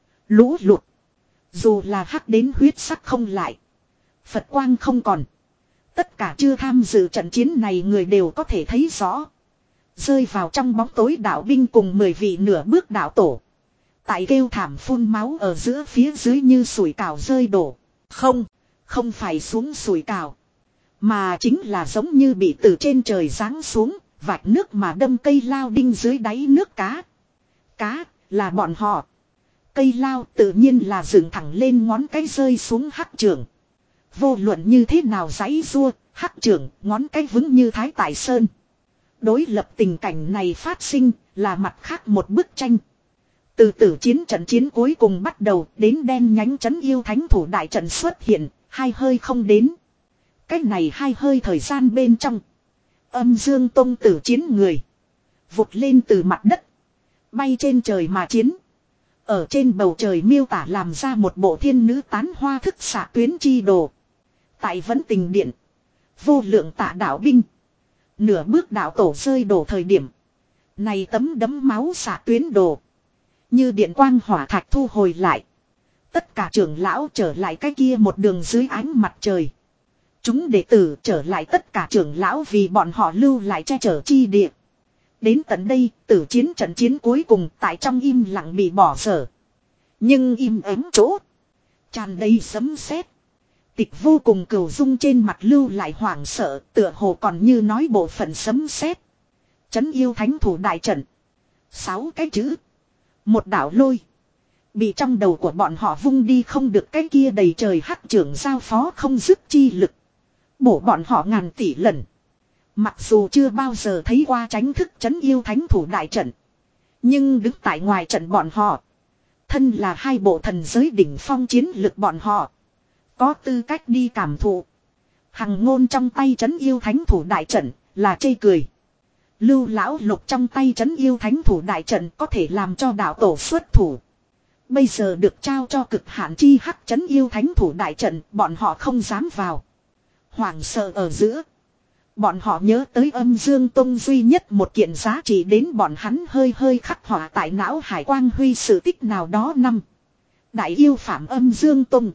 Lũ lụt. Dù là hắc đến huyết sắc không lại. Phật quang không còn. Tất cả chưa tham dự trận chiến này người đều có thể thấy rõ. Rơi vào trong bóng tối đạo binh cùng mười vị nửa bước đạo tổ. Tại kêu thảm phun máu ở giữa phía dưới như sủi cảo rơi đổ. Không, không phải xuống sủi cảo. Mà chính là giống như bị từ trên trời giáng xuống, vạch nước mà đâm cây lao đinh dưới đáy nước cá. Cá, là bọn họ. Cây lao tự nhiên là dựng thẳng lên ngón cái rơi xuống hắc trưởng. Vô luận như thế nào giãy rua, hắc trưởng, ngón cái vững như Thái Tài Sơn. Đối lập tình cảnh này phát sinh, là mặt khác một bức tranh. Từ tử chiến trận chiến cuối cùng bắt đầu đến đen nhánh trấn yêu thánh thủ đại trận xuất hiện, hai hơi không đến. Cách này hai hơi thời gian bên trong. Âm Dương Tông tử chiến người. Vụt lên từ mặt đất. Bay trên trời mà chiến. Ở trên bầu trời miêu tả làm ra một bộ thiên nữ tán hoa thức xạ tuyến chi đồ. Tại vẫn tình điện. Vô lượng tạ đạo binh. Nửa bước đạo tổ rơi đổ thời điểm. Này tấm đấm máu xạ tuyến đồ. Như điện quang hỏa thạch thu hồi lại. Tất cả trưởng lão trở lại cái kia một đường dưới ánh mặt trời. Chúng đệ tử trở lại tất cả trưởng lão vì bọn họ lưu lại che chở chi địa. Đến tận đây, tử chiến trận chiến cuối cùng tại trong im lặng bị bỏ dở. Nhưng im ắng chỗ. Tràn đầy sấm sét. Tịch vô cùng cừu dung trên mặt lưu lại hoảng sợ, tựa hồ còn như nói bộ phận sấm sét. Trấn yêu thánh thủ đại trận. Sáu cái chữ. Một đảo lôi. Bị trong đầu của bọn họ vung đi không được cái kia đầy trời hắc trưởng giao phó không dứt chi lực. Bổ bọn họ ngàn tỷ lần. Mặc dù chưa bao giờ thấy qua tránh thức trấn yêu thánh thủ đại trận. Nhưng đứng tại ngoài trận bọn họ. Thân là hai bộ thần giới đỉnh phong chiến lực bọn họ. Có tư cách đi cảm thụ. Hằng ngôn trong tay trấn yêu thánh thủ đại trận là chê cười. Lưu lão lục trong tay trấn yêu thánh thủ đại trận có thể làm cho đạo tổ xuất thủ. Bây giờ được trao cho cực hạn chi hắc trấn yêu thánh thủ đại trận, bọn họ không dám vào. Hoảng sợ ở giữa. Bọn họ nhớ tới Âm Dương Tông duy nhất một kiện giá trị đến bọn hắn hơi hơi khắc họa tại não hải quang huy sự tích nào đó năm. Đại yêu phạm Âm Dương Tông.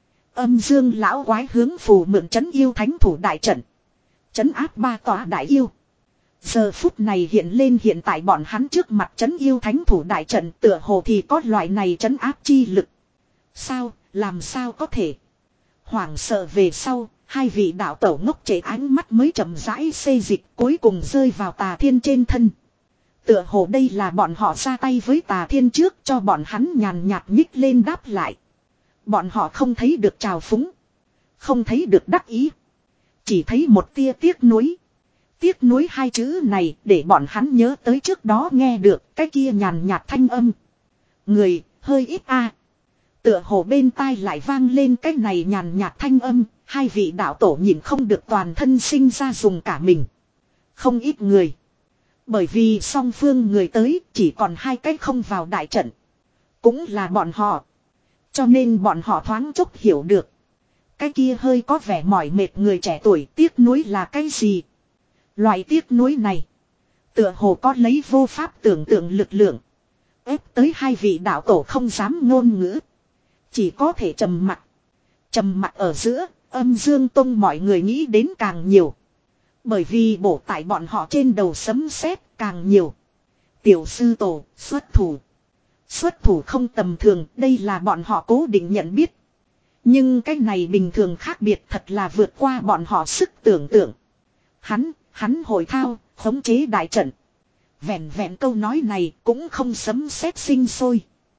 Âm Dương lão quái hướng phù mượn trấn yêu thánh thủ đại trận. Trấn áp ba tòa đại yêu. Giờ phút này hiện lên hiện tại bọn hắn trước mặt trấn yêu thánh thủ đại trận tựa hồ thì có loại này trấn áp chi lực. Sao, làm sao có thể? Hoảng sợ về sau, hai vị đạo tổ ngốc trễ ánh mắt mới chậm rãi xê dịch cuối cùng rơi vào Tà Thiên trên thân. Tựa hồ đây là bọn họ ra tay với Tà Thiên trước cho bọn hắn nhàn nhạt nhích lên đáp lại. Bọn họ không thấy được trào phúng. Không thấy được đắc ý. Chỉ thấy một tia tiếc nuối. Tiếc nuối hai chữ này để bọn hắn nhớ tới trước đó nghe được cái kia nhàn nhạt thanh âm. Người, hơi ít a. Tựa hồ bên tai lại vang lên cái này nhàn nhạt thanh âm. Hai vị đạo tổ nhìn không được toàn thân sinh ra dùng cả mình. Không ít người. Bởi vì song phương người tới chỉ còn hai cách không vào đại trận. Cũng là bọn họ. Cho nên bọn họ thoáng chốc hiểu được. Cái kia hơi có vẻ mỏi mệt người trẻ tuổi tiếc nuối là cái gì. Loại tiếc nuối này. Tựa hồ có lấy vô pháp tưởng tượng lực lượng. Ép tới hai vị đạo tổ không dám ngôn ngữ. Chỉ có thể trầm mặc. Trầm mặc ở giữa, Âm Dương Tông mọi người nghĩ đến càng nhiều. Bởi vì bổ tại bọn họ trên đầu sấm sét càng nhiều. Tiểu sư tổ, xuất thủ. Xuất thủ không tầm thường, đây là bọn họ cố định nhận biết. Nhưng cái này bình thường khác biệt thật là vượt qua bọn họ sức tưởng tượng. Hắn, hắn hội thao, khống chế đại trận. Vẹn vẹn câu nói này cũng không sấm sét sinh sôi.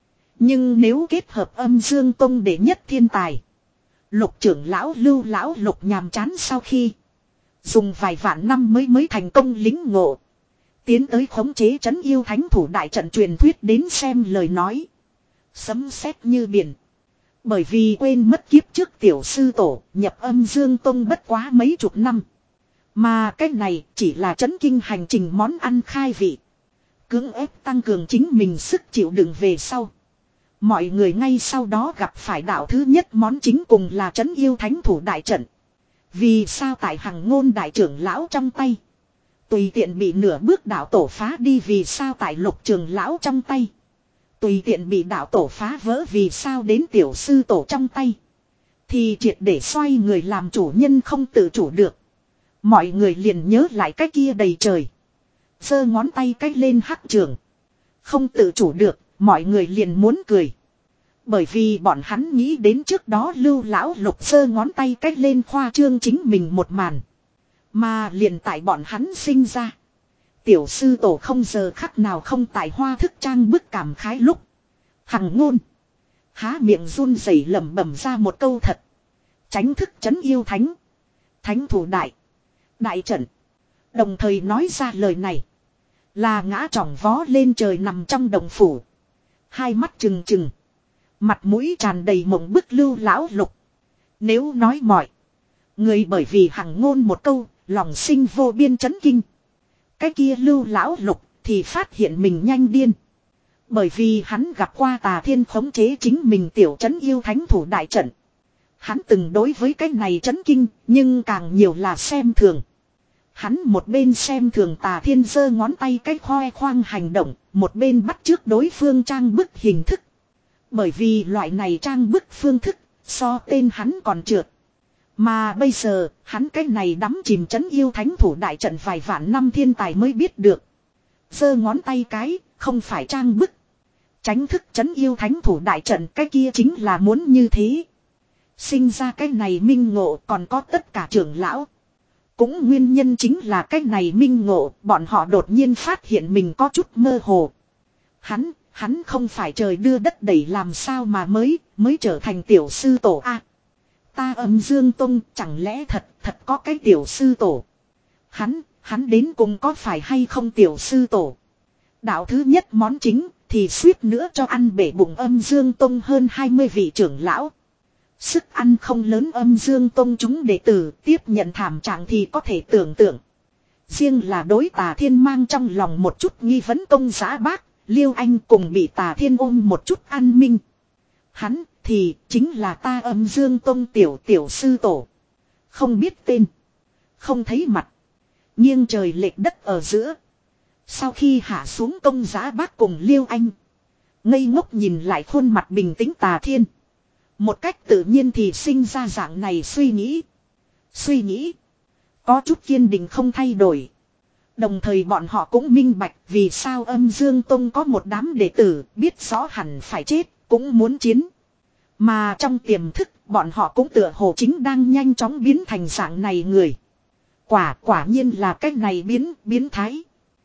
Nhưng nếu kết hợp Âm Dương Tông đệ nhất thiên tài. Lục trưởng lão Lưu lão lục nhàm chán sau khi dùng vài vạn năm mới mới thành công lính ngộ. Tiến tới khống chế trấn yêu thánh thủ đại trận truyền thuyết đến xem lời nói. Sấm sét như biển. Bởi vì quên mất kiếp trước tiểu sư tổ nhập Âm Dương Tông bất quá mấy chục năm. Mà cái này chỉ là trấn kinh hành trình món ăn khai vị. Cưỡng ép tăng cường chính mình sức chịu đựng về sau. Mọi người ngay sau đó gặp phải đạo thứ nhất món chính cùng là trấn yêu thánh thủ đại trận. Vì sao tại Hằng ngôn đại trưởng lão trong tay. Tùy tiện bị nửa bước đạo tổ phá đi vì sao tại Lục trưởng lão trong tay. Tùy tiện bị đạo tổ phá vỡ vì sao đến tiểu sư tổ trong tay. Thì triệt để xoay người làm chủ nhân không tự chủ được. Mọi người liền nhớ lại cái kia đầy trời. Giơ ngón tay cách lên hắc trường. Không tự chủ được, mọi người liền muốn cười. Bởi vì bọn hắn nghĩ đến trước đó Lưu lão lục giơ ngón tay cách lên khoa trương chính mình một màn. Mà liền tại bọn hắn sinh ra. Tiểu sư tổ không giờ khắc nào không tại hoa thức trang bức cảm khái lúc. Hằng ngôn. Há miệng run rẩy lẩm bẩm ra một câu thật. Tránh thức trấn yêu thánh. Thánh thủ đại. Đại trận. Đồng thời nói ra lời này. Là ngã trỏng vó lên trời nằm trong đồng phủ. Hai mắt trừng trừng. Mặt mũi tràn đầy mộng bức Lưu lão lục. Nếu nói mọi. Người bởi vì hằng ngôn một câu. Lòng sinh vô biên chấn kinh. Cái kia Lưu lão lục thì phát hiện mình nhanh điên. Bởi vì hắn gặp qua Tà Thiên khống chế chính mình tiểu trấn yêu thánh thủ đại trận. Hắn từng đối với cái này chấn kinh, nhưng càng nhiều là xem thường. Hắn một bên xem thường Tà Thiên giơ ngón tay cái khoe khoang hành động, một bên bắt chước đối phương trang bức hình thức. Bởi vì loại này trang bức phương thức, so tên hắn còn trượt. Mà bây giờ, hắn cái này đắm chìm trấn yêu thánh thủ đại trận vài vạn năm thiên tài mới biết được. Giơ ngón tay cái, không phải trang bức. Tránh thức trấn yêu thánh thủ đại trận cái kia chính là muốn như thế. Sinh ra cái này minh ngộ còn có tất cả trưởng lão. Cũng nguyên nhân chính là cái này minh ngộ, bọn họ đột nhiên phát hiện mình có chút mơ hồ. Hắn, hắn không phải trời đưa đất đẩy làm sao mà mới, mới trở thành tiểu sư tổ a. Ta Âm Dương Tông chẳng lẽ thật, thật có cái tiểu sư tổ. Hắn, hắn đến cùng có phải hay không tiểu sư tổ. Đạo thứ nhất món chính thì suýt nữa cho ăn bể bụng Âm Dương Tông hơn hai mươi vị trưởng lão. Sức ăn không lớn Âm Dương Tông chúng đệ tử tiếp nhận thảm trạng thì có thể tưởng tượng. Riêng là đối Tà Thiên mang trong lòng một chút nghi vấn công giá bác, Liêu Anh cùng bị Tà Thiên ôm một chút an minh. Hắn thì chính là ta Âm Dương Tông tiểu tiểu sư tổ. Không biết tên. Không thấy mặt. Nghiêng trời lệch đất ở giữa. Sau khi hạ xuống công giá bác cùng Liêu Anh. Ngây ngốc nhìn lại khuôn mặt bình tĩnh Tà Thiên. Một cách tự nhiên thì sinh ra dạng này suy nghĩ. Suy nghĩ. Có chút kiên định không thay đổi. Đồng thời bọn họ cũng minh bạch vì sao Âm Dương Tông có một đám đệ tử biết rõ hẳn phải chết, cũng muốn chiến. Mà trong tiềm thức bọn họ cũng tựa hồ chính đang nhanh chóng biến thành dạng này người. Quả quả nhiên là cách này biến, biến thái.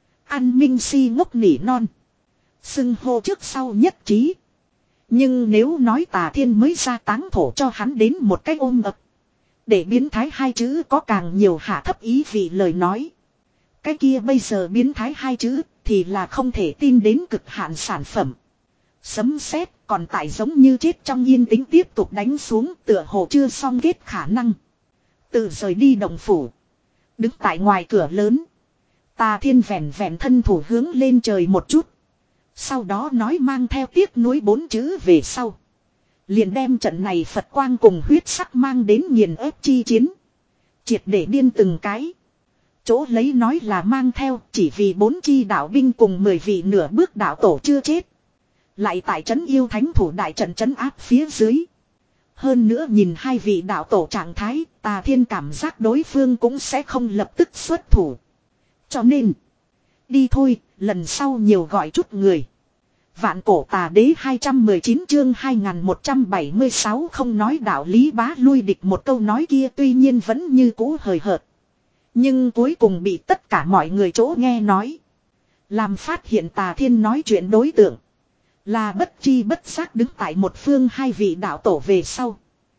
An Minh Si ngốc nỉ non. Xưng hô trước sau nhất trí. Nhưng nếu nói Tà Thiên mới ra táng thổ cho hắn đến một cái ôm ập. Để biến thái hai chữ có càng nhiều hạ thấp ý vị lời nói. Cái kia bây giờ biến thái hai chữ thì là không thể tin đến cực hạn sản phẩm. Sấm sét còn tại giống như chết trong yên tĩnh tiếp tục đánh xuống tựa hồ chưa xong kết khả năng. Từ rời đi đồng phủ. Đứng tại ngoài cửa lớn. Tà Thiên vẹn vẹn thân thủ hướng lên trời một chút. Sau đó nói mang theo tiếc nuối bốn chữ về sau. Liền đem trận này Phật quang cùng huyết sắc mang đến nghiền ép chi chiến. Triệt để điên từng cái. Chỗ lấy nói là mang theo chỉ vì bốn chi đạo binh cùng mười vị nửa bước đạo tổ chưa chết. Lại tại trấn yêu thánh thủ đại trận trấn áp phía dưới. Hơn nữa nhìn hai vị đạo tổ trạng thái, Tà Thiên cảm giác đối phương cũng sẽ không lập tức xuất thủ. Cho nên, đi thôi, lần sau nhiều gọi chút người. Vạn cổ tà đế hai trăm mười chín chương hai nghìn một trăm bảy mươi sáu không nói đạo lý bá lui địch một câu nói kia tuy nhiên vẫn như cũ hời hợt. Nhưng cuối cùng bị tất cả mọi người chỗ nghe nói. Làm phát hiện Tà Thiên nói chuyện đối tượng. Là bất chi bất giác đứng tại một phương hai vị đạo tổ về sau.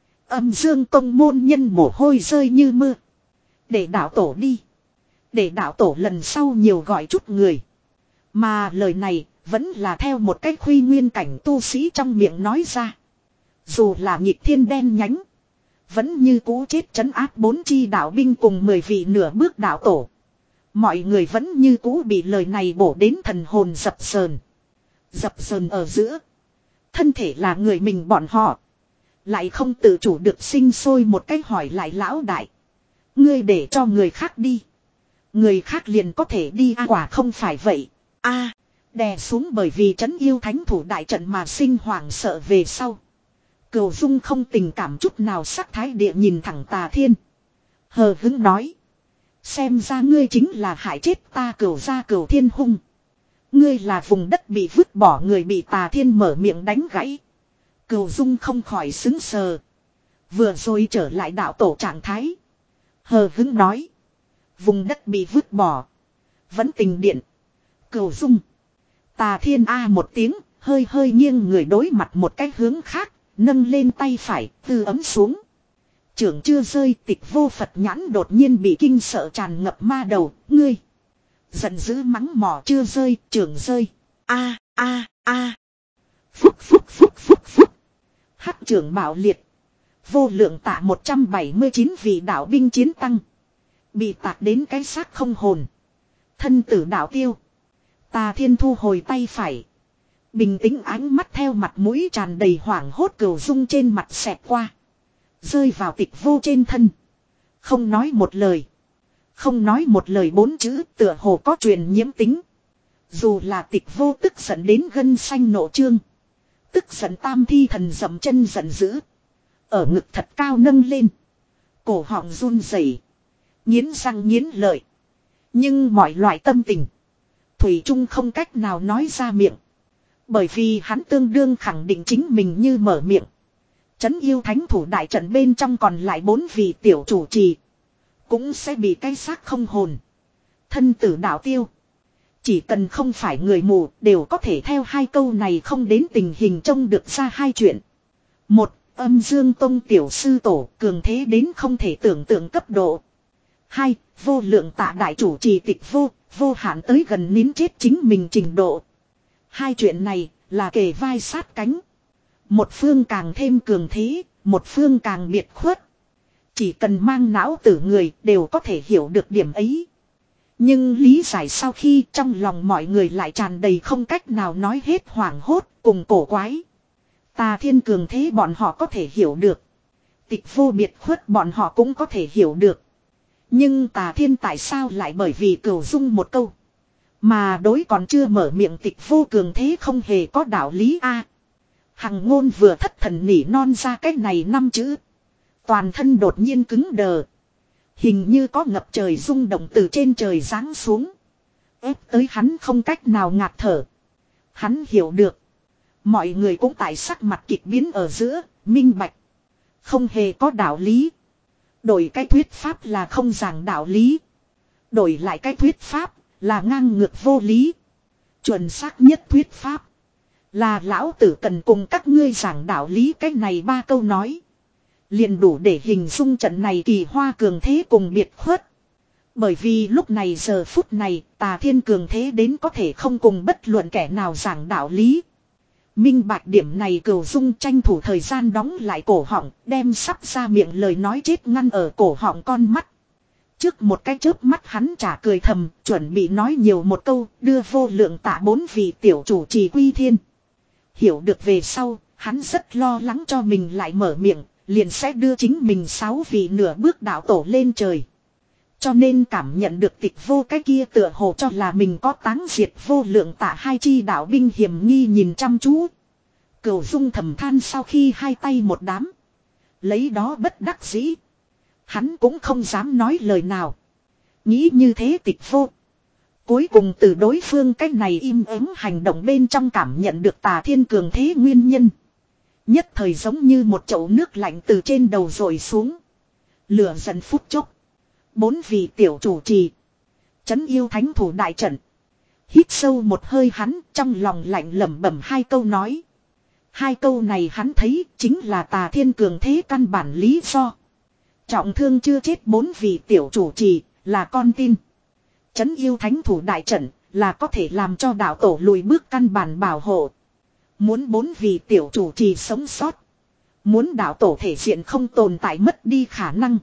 Âm Dương Tông môn nhân mồ hôi rơi như mưa. Để đạo tổ đi. Để đạo tổ lần sau nhiều gọi chút người. Mà lời này vẫn là theo một cách khuy nguyên cảnh tu sĩ trong miệng nói ra. Dù là nhịp thiên đen nhánh. Vẫn như cũ chết trấn áp bốn chi đạo binh cùng mười vị nửa bước đạo tổ. Mọi người vẫn như cũ bị lời này bổ đến thần hồn dập sờn. Dập sờn ở giữa. Thân thể là người mình bọn họ. Lại không tự chủ được sinh sôi một cách hỏi lại lão đại. Ngươi để cho người khác đi. Người khác liền có thể đi à, quả không phải vậy. A à, đè xuống bởi vì trấn yêu thánh thủ đại trận mà sinh hoảng sợ về sau. Cửu Dung không tình cảm chút nào sắc thái địa nhìn thẳng Tà Thiên. Hờ hững nói. Xem ra ngươi chính là hại chết ta Cửu gia Cửu Thiên hung. Ngươi là vùng đất bị vứt bỏ người bị Tà Thiên mở miệng đánh gãy. Cửu Dung không khỏi xứng sờ. Vừa rồi trở lại đạo tổ trạng thái. Hờ hững nói. Vùng đất bị vứt bỏ. Vẫn tình điện. Cửu Dung. Tà Thiên a một tiếng. Hơi hơi nghiêng người đối mặt một cái hướng khác. Nâng lên tay phải. Tư ấm xuống. Trưởng chưa rơi. Tịch vô Phật nhãn đột nhiên bị kinh sợ tràn ngập ma đầu. Ngươi. Giận dữ mắng mỏ chưa rơi. Trưởng rơi. A a a. Phúc phúc phúc phúc phúc. Hắc trưởng bạo liệt. Vô lượng tạ một trăm bảy mươi chín vị đạo binh chiến tăng. Bị tạc đến cái xác không hồn. Thân tử đạo tiêu. Tà Thiên thu hồi tay phải. Bình tĩnh ánh mắt theo mặt mũi tràn đầy hoảng hốt Cửu Dung trên mặt xẹt qua. Rơi vào Tịch vô trên thân. Không nói một lời. Không nói một lời bốn chữ tựa hồ có truyền nhiễm tính. Dù là Tịch vô tức giận đến gân xanh nộ trương. Tức giận tam thi thần dậm chân giận dữ. Ở ngực thật cao nâng lên. Cổ họng run rẩy, nghiến răng nghiến lợi. Nhưng mọi loại tâm tình. Thủy Trung không cách nào nói ra miệng. Bởi vì hắn tương đương khẳng định chính mình như mở miệng. Trấn yêu thánh thủ đại trận bên trong còn lại bốn vị tiểu chủ trì. Cũng sẽ bị cái xác không hồn. Thân tử đạo tiêu. Chỉ cần không phải người mù đều có thể theo hai câu này không đến tình hình trông được ra hai chuyện. Một, Âm Dương Tông tiểu sư tổ cường thế đến không thể tưởng tượng cấp độ. Hai, vô lượng tạ đại chủ trì Tịch vô, vô hạn tới gần nín chết chính mình trình độ. Hai chuyện này là kề vai sát cánh. Một phương càng thêm cường thế, một phương càng biệt khuất. Chỉ cần mang não tử người đều có thể hiểu được điểm ấy. Nhưng lý giải sau khi trong lòng mọi người lại tràn đầy không cách nào nói hết hoảng hốt cùng cổ quái. Tà Thiên cường thế bọn họ có thể hiểu được. Tịch vô biệt khuất bọn họ cũng có thể hiểu được. Nhưng Tà Thiên tại sao lại bởi vì Cửu Dung một câu. Mà đối còn chưa mở miệng Tịch vô cường thế không hề có đạo lý a. Hằng ngôn vừa thất thần nỉ non ra cái này năm chữ. Toàn thân đột nhiên cứng đờ. Hình như có ngập trời rung động từ trên trời giáng xuống. Ép tới hắn không cách nào ngạt thở. Hắn hiểu được. Mọi người cũng tại sắc mặt kịch biến ở giữa, minh bạch. Không hề có đạo lý. Đổi cái thuyết pháp là không giảng đạo lý. Đổi lại cái thuyết pháp là ngang ngược vô lý. Chuẩn xác nhất thuyết pháp là lão tử cần cùng các ngươi giảng đạo lý. Cái này ba câu nói liền đủ để hình dung trận này kỳ hoa cường thế cùng biệt khuất. Bởi vì lúc này giờ phút này Tà Thiên cường thế đến có thể không cùng bất luận kẻ nào giảng đạo lý. Minh bạch điểm này Cửu Dung tranh thủ thời gian đóng lại cổ họng, đem sắp ra miệng lời nói chết ngăn ở cổ họng con mắt. Trước một cái chớp mắt hắn chả cười thầm, chuẩn bị nói nhiều một câu, đưa vô lượng tạ bốn vị tiểu chủ trì quy thiên. Hiểu được về sau, hắn rất lo lắng cho mình lại mở miệng, liền sẽ đưa chính mình sáu vị nửa bước đạo tổ lên trời. Cho nên cảm nhận được Tịch vô cái kia tựa hồ cho là mình có táng diệt vô lượng tạ hai chi đạo binh hiểm nghi nhìn chăm chú. Cửu Dung thầm than sau khi hai tay một đám. Lấy đó bất đắc dĩ. Hắn cũng không dám nói lời nào. Nghĩ như thế Tịch vô. Cuối cùng từ đối phương cái này im ắng hành động bên trong cảm nhận được Tà Thiên cường thế nguyên nhân. Nhất thời giống như một chậu nước lạnh từ trên đầu rồi xuống. Lửa giận phút chốc. Bốn vị tiểu chủ trì. Trấn yêu thánh thủ đại trận. Hít sâu một hơi hắn trong lòng lạnh lẩm bẩm hai câu nói. Hai câu này hắn thấy chính là Tà Thiên cường thế căn bản lý do. Trọng thương chưa chết bốn vị tiểu chủ trì là con tin. Trấn yêu thánh thủ đại trận là có thể làm cho đạo tổ lùi bước căn bản bảo hộ. Muốn bốn vị tiểu chủ trì sống sót. Muốn đạo tổ thể diện không tồn tại mất đi khả năng.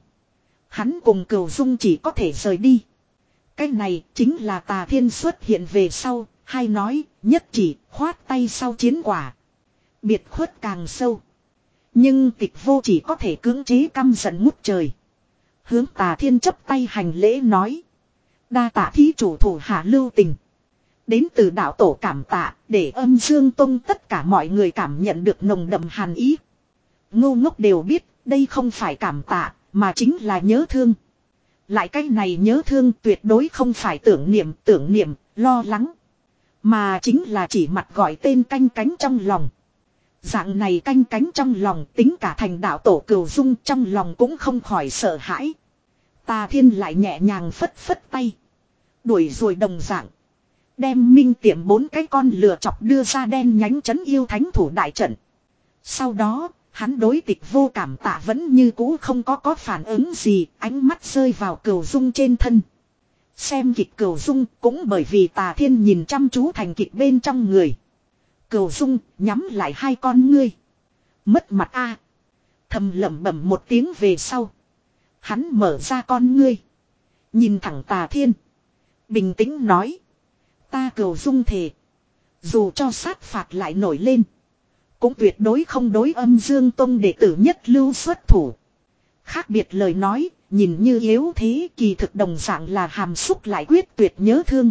Hắn cùng Cửu Dung chỉ có thể rời đi. Cái này chính là Tà Thiên xuất hiện về sau, hay nói, nhất chỉ khoát tay sau chiến quả. Biệt khuất càng sâu. Nhưng Tịch vô chỉ có thể cưỡng chế căm giận ngút trời. Hướng Tà Thiên chấp tay hành lễ nói. Đa tạ thí chủ thủ hạ lưu tình. Đến từ đạo tổ cảm tạ, để Âm Dương Tông tất cả mọi người cảm nhận được nồng đậm hàn ý. Ngu ngốc đều biết đây không phải cảm tạ mà chính là nhớ thương. Lại cái này nhớ thương tuyệt đối không phải tưởng niệm tưởng niệm lo lắng. Mà chính là chỉ mặt gọi tên canh cánh trong lòng. Dạng này canh cánh trong lòng tính cả thành đạo tổ Cửu Dung trong lòng cũng không khỏi sợ hãi. Tà Thiên lại nhẹ nhàng phất phất tay. Đuổi rồi đồng dạng. Đem minh tiệm bốn cái con lừa chọc đưa ra đen nhánh chấn yêu thánh thủ đại trận. Sau đó, hắn đối Tịch Vô cảm tạ vẫn như cũ không có có phản ứng gì, ánh mắt rơi vào Cửu Dung trên thân. Xem kịch Cửu Dung cũng bởi vì Tà Thiên nhìn chăm chú thành kịch bên trong người. Cửu Dung nhắm lại hai con ngươi. Mất mặt a. Thầm lẩm bẩm một tiếng về sau. Hắn mở ra con ngươi. Nhìn thẳng Tà Thiên. Bình tĩnh nói. Ta Cửu Dung thề. Dù cho sát phạt lại nổi lên. Cũng tuyệt đối không đối Âm Dương Tông đệ tử nhất lưu xuất thủ. Khác biệt lời nói, nhìn như yếu thế kỳ thực đồng dạng là hàm xúc lại quyết tuyệt nhớ thương.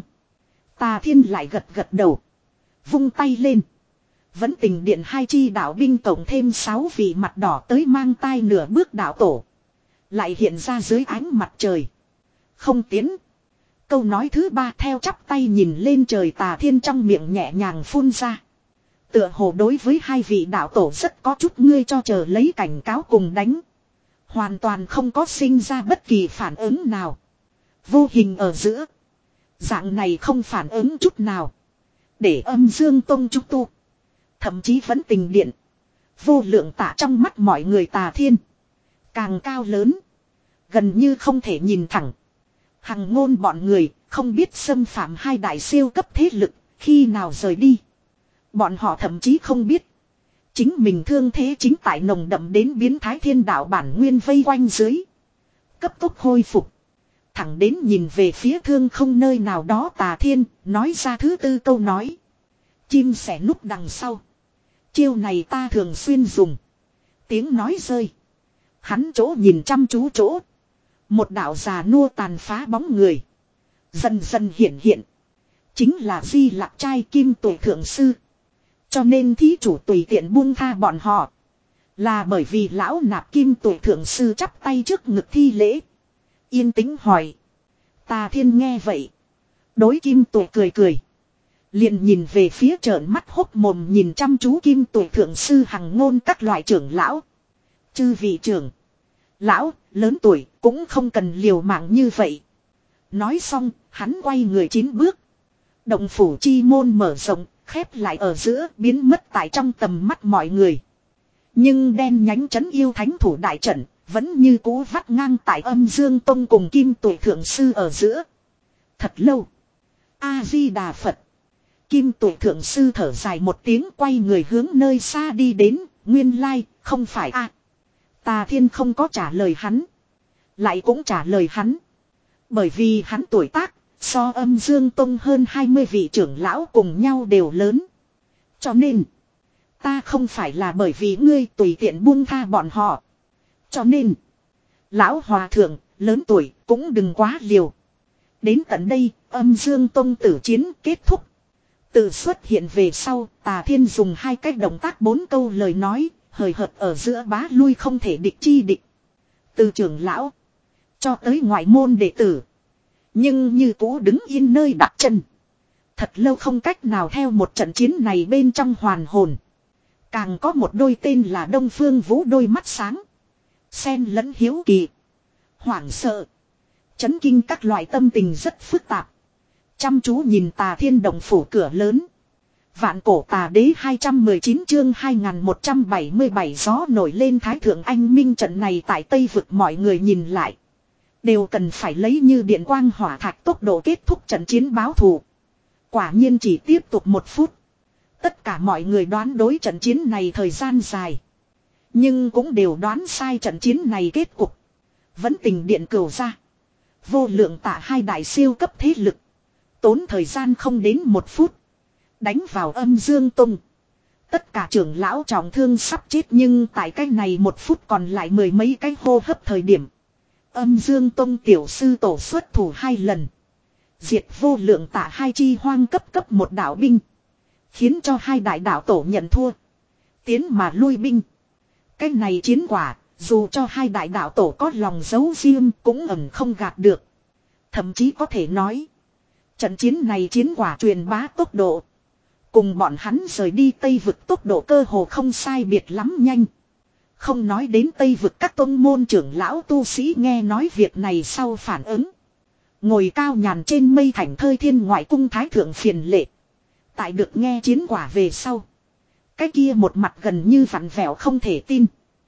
Tà Thiên lại gật gật đầu. Vung tay lên. Vẫn tình điện hai chi đạo binh tổng thêm sáu vị mặt đỏ tới mang tai nửa bước đạo tổ. Lại hiện ra dưới ánh mặt trời. Không tiến. Câu nói thứ ba theo chắp tay nhìn lên trời Tà Thiên trong miệng nhẹ nhàng phun ra. Tựa hồ đối với hai vị đạo tổ rất có chút ngươi cho chờ lấy cảnh cáo cùng đánh. Hoàn toàn không có sinh ra bất kỳ phản ứng nào. Vô hình ở giữa. Dạng này không phản ứng chút nào. Để Âm Dương Tông trúc tu. Thậm chí vẫn tình điện. Vô lượng tạ trong mắt mọi người Tà Thiên. Càng cao lớn. Gần như không thể nhìn thẳng. Hằng ngôn bọn người không biết xâm phạm hai đại siêu cấp thế lực. Khi nào rời đi. Bọn họ thậm chí không biết. Chính mình thương thế chính tại nồng đậm đến biến thái thiên đạo bản nguyên vây quanh dưới. Cấp tốc hồi phục. Thẳng đến nhìn về phía thương không nơi nào đó Tà Thiên. Nói ra thứ tư câu nói. Chim sẻ núp đằng sau. Chiêu này ta thường xuyên dùng. Tiếng nói rơi. Hắn chỗ nhìn chăm chú chỗ. Một đạo già nua tàn phá bóng người. Dần dần hiện hiện. Chính là Di Lạc trai Kim Tuệ Thượng Sư. Cho nên thí chủ tùy tiện buông tha bọn họ. Là bởi vì lão nạp Kim Tuệ Thượng Sư chắp tay trước ngực thi lễ. Yên tĩnh hỏi. Tà Thiên nghe vậy. Đối Kim Tuệ cười cười. Liền nhìn về phía trợn mắt hốc mồm nhìn chăm chú Kim Tuệ Thượng Sư hằng ngôn các loại trưởng lão. Chư vị trưởng. Lão, lớn tuổi, cũng không cần liều mạng như vậy. Nói xong, hắn quay người chín bước. Động phủ chi môn mở rộng, khép lại ở giữa, biến mất tại trong tầm mắt mọi người. Nhưng đen nhánh chấn yêu thánh thủ đại trận, vẫn như cũ vắt ngang tại Âm Dương Tông cùng Kim Tuệ Thượng Sư ở giữa. Thật lâu. A-di-đà Phật. Kim Tuệ Thượng Sư thở dài một tiếng quay người hướng nơi xa đi đến, nguyên lai, không phải a. Tà Thiên không có trả lời hắn. Lại cũng trả lời hắn. Bởi vì hắn tuổi tác, so Âm Dương Tông hơn hai mươi vị trưởng lão cùng nhau đều lớn. Cho nên, ta không phải là bởi vì ngươi tùy tiện buông tha bọn họ. Cho nên, lão hòa thượng, lớn tuổi, cũng đừng quá liều. Đến tận đây, Âm Dương Tông tử chiến kết thúc. Từ xuất hiện về sau, Tà Thiên dùng hai cách động tác bốn câu lời nói, hời hợt ở giữa bá lui không thể địch chi địch. Từ trưởng lão, cho tới ngoại môn đệ tử. Nhưng như cũ đứng yên nơi đặt chân. Thật lâu không cách nào theo một trận chiến này bên trong hoàn hồn. Càng có một đôi tên là Đông Phương Vũ đôi mắt sáng. Xen lẫn hiếu kỳ. Hoảng sợ. Chấn kinh các loại tâm tình rất phức tạp. Chăm chú nhìn Tà Thiên động phủ cửa lớn. Vạn cổ tà đế hai trăm mười chín chương hai nghìn một trăm bảy mươi bảy gió nổi lên Thái Thượng Anh Minh trận này tại Tây Vực mọi người nhìn lại. Đều cần phải lấy như điện quang hỏa thạch tốc độ kết thúc trận chiến báo thù. Quả nhiên chỉ tiếp tục một phút. Tất cả mọi người đoán đối trận chiến này thời gian dài. Nhưng cũng đều đoán sai trận chiến này kết cục. Vẫn tình điện cửu ra. Vô lượng tạ hai đại siêu cấp thế lực. Tốn thời gian không đến một phút. Đánh vào Âm Dương Tông. Tất cả trưởng lão trọng thương sắp chết nhưng tại cái này một phút còn lại mười mấy cái hô hấp thời điểm. Âm Dương Tông tiểu sư tổ xuất thủ hai lần. Diệt vô lượng tạ hai chi hoang cấp cấp một đạo binh. Khiến cho hai đại đạo tổ nhận thua. Tiến mà lui binh. Cái này chiến quả, dù cho hai đại đạo tổ có lòng giấu riêng cũng ẩn không gạt được. Thậm chí có thể nói, trận chiến này chiến quả truyền bá tốc độ, cùng bọn hắn rời đi Tây vực tốc độ cơ hồ không sai biệt lắm nhanh. Không nói đến Tây vực các tôn môn trưởng lão tu sĩ nghe nói việc này sau phản ứng. Ngồi cao nhàn trên mây thành thơi thiên ngoại cung thái thượng phiền lệ. Tại được nghe chiến quả về sau. Cái kia một mặt gần như vặn vẹo không thể tin.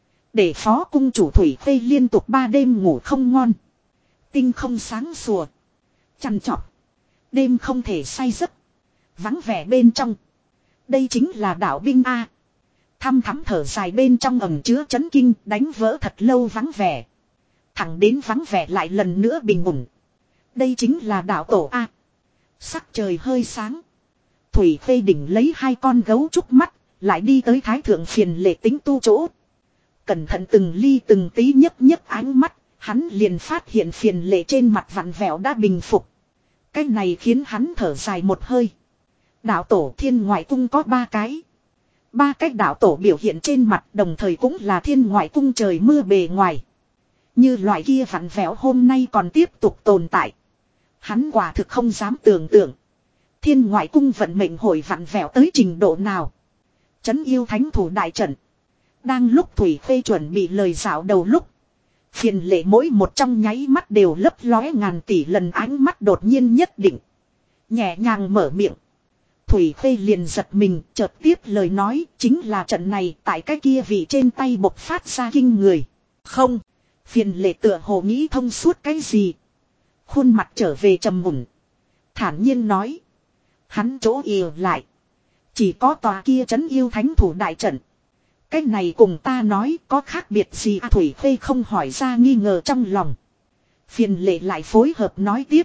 Để phó cung chủ Thủy Khê liên tục ba đêm ngủ không ngon. Tinh không sáng sủa. Chằn chọc. Đêm không thể say giấc. Vắng vẻ bên trong. Đây chính là đạo binh A. Thăm thắm thở dài bên trong ẩm chứa chấn kinh đánh vỡ thật lâu vắng vẻ. Thẳng đến vắng vẻ lại lần nữa bình ổn. Đây chính là đạo tổ A. Sắc trời hơi sáng. Thủy Khê đỉnh lấy hai con gấu trúc mắt. Lại đi tới thái thượng phiền lệ tính tu chỗ. Cẩn thận từng ly từng tí nhấp nhấp ánh mắt. Hắn liền phát hiện phiền lệ trên mặt vặn vẹo đã bình phục. Cái này khiến hắn thở dài một hơi. Đạo tổ thiên ngoại cung có ba cái. Ba cách đạo tổ biểu hiện trên mặt đồng thời cũng là thiên ngoại cung trời mưa bề ngoài. Như loại kia vặn vẹo hôm nay còn tiếp tục tồn tại. Hắn quả thực không dám tưởng tượng. Thiên ngoại cung vận mệnh hội vặn vẹo tới trình độ nào. Chấn yêu thánh thủ đại trận. Đang lúc Thủy Khê chuẩn bị lời dạo đầu lúc. Phiền lệ mỗi một trong nháy mắt đều lấp lóe ngàn tỷ lần ánh mắt đột nhiên nhất định. Nhẹ nhàng mở miệng. Thủy Khê liền giật mình chợt tiếp lời nói chính là trận này tại cái kia vị trên tay bộc phát ra kinh người. Không. Phiền lệ tựa hồ nghĩ thông suốt cái gì. Khuôn mặt trở về trầm mùn. Thản nhiên nói. Hắn chỗ ìa lại. Chỉ có tòa kia trấn yêu thánh thủ đại trận. Cái này cùng ta nói có khác biệt gì à, Thủy Khê không hỏi ra nghi ngờ trong lòng. Phiền lệ lại phối hợp nói tiếp.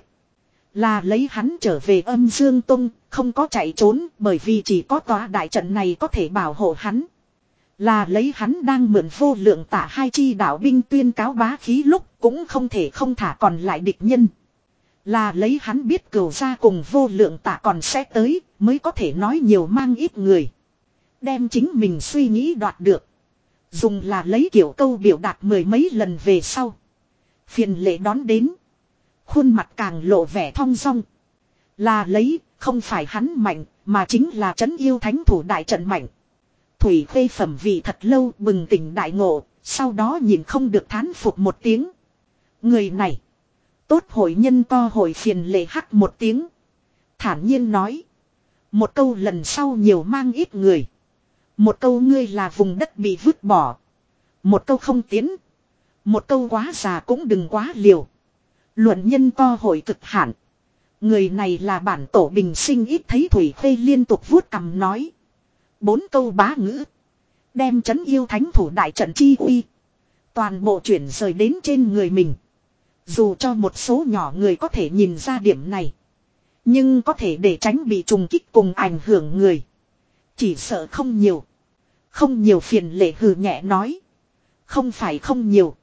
Là lấy hắn trở về âm dương tông, không có chạy trốn bởi vì chỉ có tòa đại trận này có thể bảo hộ hắn. Là lấy hắn đang mượn vô lượng tả hai chi đạo binh tuyên cáo bá khí lúc cũng không thể không thả còn lại địch nhân. Là lấy hắn biết cửu gia cùng vô lượng tả còn sẽ tới mới có thể nói nhiều mang ít người. Đem chính mình suy nghĩ đoạt được. Dùng là lấy kiểu câu biểu đạt mười mấy lần về sau. Phiền lệ đón đến. Khuôn mặt càng lộ vẻ thong dong. Là lấy, không phải hắn mạnh, mà chính là trấn yêu thánh thủ đại trận mạnh. Thủy Khê phẩm vị thật lâu bừng tỉnh đại ngộ, sau đó nhìn không được thán phục một tiếng. Người này, tốt hội nhân co hội phiền lệ hắc một tiếng. Thản nhiên nói. Một câu lần sau nhiều mang ít người. Một câu ngươi là vùng đất bị vứt bỏ. Một câu không tiến. Một câu quá già cũng đừng quá liều. Luận nhân co hội cực hạn. Người này là bản tổ bình sinh ít thấy. Thủy Khê liên tục vuốt cằm nói. Bốn câu bá ngữ. Đem trấn yêu thánh thủ đại trận chi uy. Toàn bộ chuyển rời đến trên người mình. Dù cho một số nhỏ người có thể nhìn ra điểm này. Nhưng có thể để tránh bị trùng kích cùng ảnh hưởng người. Chỉ sợ không nhiều. Không nhiều phiền lệ hừ nhẹ nói. Không phải không nhiều.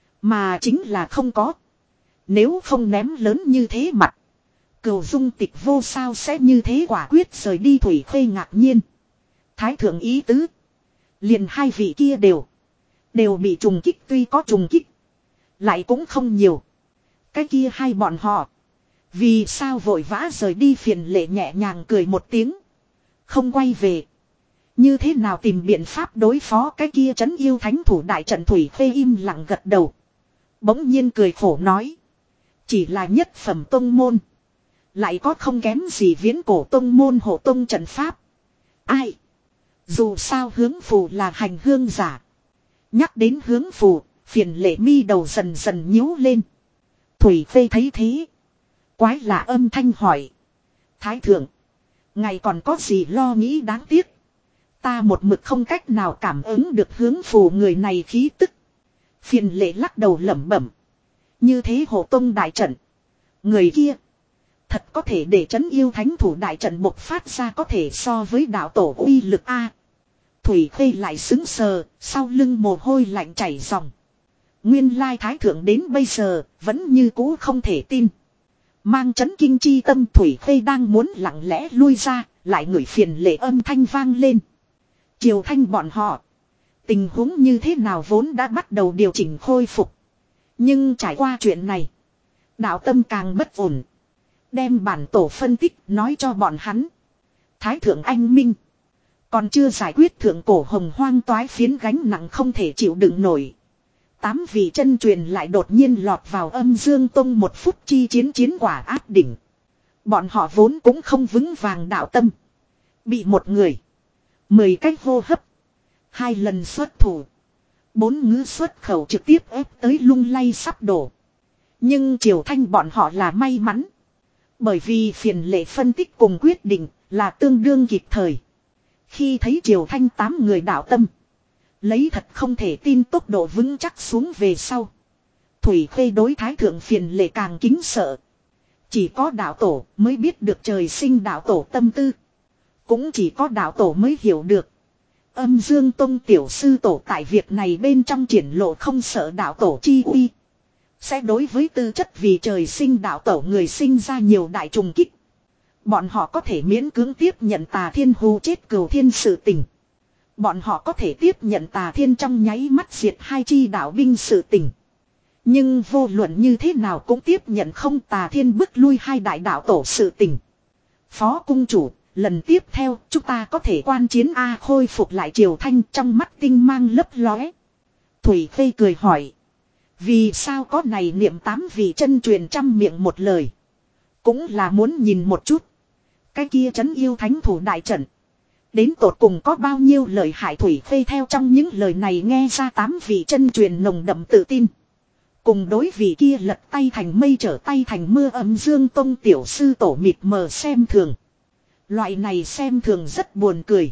Mà chính là không có. Nếu không ném lớn như thế mặt. Cửu dung tịch vô sao sẽ như thế quả quyết rời đi. Thủy Khê ngạc nhiên. Thái thượng ý tứ. Liền hai vị kia đều. Đều bị trùng kích tuy có trùng kích. Lại cũng không nhiều. Cái kia hai bọn họ. Vì sao vội vã rời đi phiền lệ nhẹ nhàng cười một tiếng. Không quay về. Như thế nào tìm biện pháp đối phó cái kia trấn yêu thánh thủ đại trận. Thủy Khê im lặng gật đầu. Bỗng nhiên cười khổ nói. Chỉ là nhất phẩm tông môn. Lại có không kém gì viễn cổ tông môn hộ tông trận pháp. Ai? Dù sao hướng phù là hành hương giả. Nhắc đến hướng phù, phiền lệ mi đầu dần dần nhíu lên. Thủy Khê thấy thế. Quái lạ âm thanh hỏi. Thái thượng. Ngày còn có gì lo nghĩ đáng tiếc. Ta một mực không cách nào cảm ứng được hướng phù người này khí tức. Phiền lệ lắc đầu lẩm bẩm. Như thế hộ tông đại trận. Người kia. Thật có thể để trấn yêu thánh thủ đại trận bộc phát ra có thể so với đạo tổ uy lực A. Thủy Khê lại xứng sờ, sau lưng mồ hôi lạnh chảy ròng. Nguyên lai thái thượng đến bây giờ, vẫn như cũ không thể tin. Mang chấn kinh chi tâm Thủy Khê đang muốn lặng lẽ lui ra, lại ngửi phiền lệ âm thanh vang lên. Triều Thanh bọn họ. Tình huống như thế nào vốn đã bắt đầu điều chỉnh khôi phục. Nhưng trải qua chuyện này. Đạo tâm càng bất ổn. Đem bản tổ phân tích nói cho bọn hắn. Thái thượng anh minh. Còn chưa giải quyết thượng cổ hồng hoang toái phiến gánh nặng không thể chịu đựng nổi. Tám vị chân truyền lại đột nhiên lọt vào âm dương tông một phút chi chiến chiến quả áp đỉnh. Bọn họ vốn cũng không vững vàng đạo tâm. Bị một người. Mười cách hô hấp. Hai lần xuất thủ. Bốn ngữ xuất khẩu trực tiếp ép tới lung lay sắp đổ. Nhưng Triều Thanh bọn họ là may mắn. Bởi vì phiền lệ phân tích cùng quyết định là tương đương kịp thời. Khi thấy Triều Thanh tám người đạo tâm. Lấy thật không thể tin tốc độ vững chắc xuống về sau. Thủy Khê đối thái thượng phiền lệ càng kính sợ. Chỉ có đạo tổ mới biết được trời sinh đạo tổ tâm tư. Cũng chỉ có đạo tổ mới hiểu được. Âm Dương Tông tiểu sư tổ tại việc này bên trong triển lộ không sợ đạo tổ chi uy. Sẽ đối với tư chất vì trời sinh đạo tổ người sinh ra nhiều đại trùng kích. Bọn họ có thể miễn cưỡng tiếp nhận Tà Thiên hù chết cửu thiên sự tình. Bọn họ có thể tiếp nhận Tà Thiên trong nháy mắt diệt hai chi đạo binh sự tình. Nhưng vô luận như thế nào cũng tiếp nhận không Tà Thiên bức lui hai đại đạo tổ sự tình. Phó cung chủ, lần tiếp theo chúng ta có thể quan chiến A khôi phục lại Triều Thanh trong mắt tinh mang lấp lóe. Thủy Khê cười hỏi. Vì sao có này niệm tám vị chân truyền trăm miệng một lời. Cũng là muốn nhìn một chút. Cái kia trấn yêu thánh thủ đại trận. Đến tột cùng có bao nhiêu lời hại. Thủy Khê theo trong những lời này nghe ra tám vị chân truyền nồng đậm tự tin. Cùng đối vị kia lật tay thành mây trở tay thành mưa âm dương tông tiểu sư tổ mịt mờ xem thường. Loại này xem thường rất buồn cười.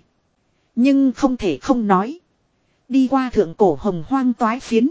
Nhưng không thể không nói. Đi qua thượng cổ hồng hoang toái phiến.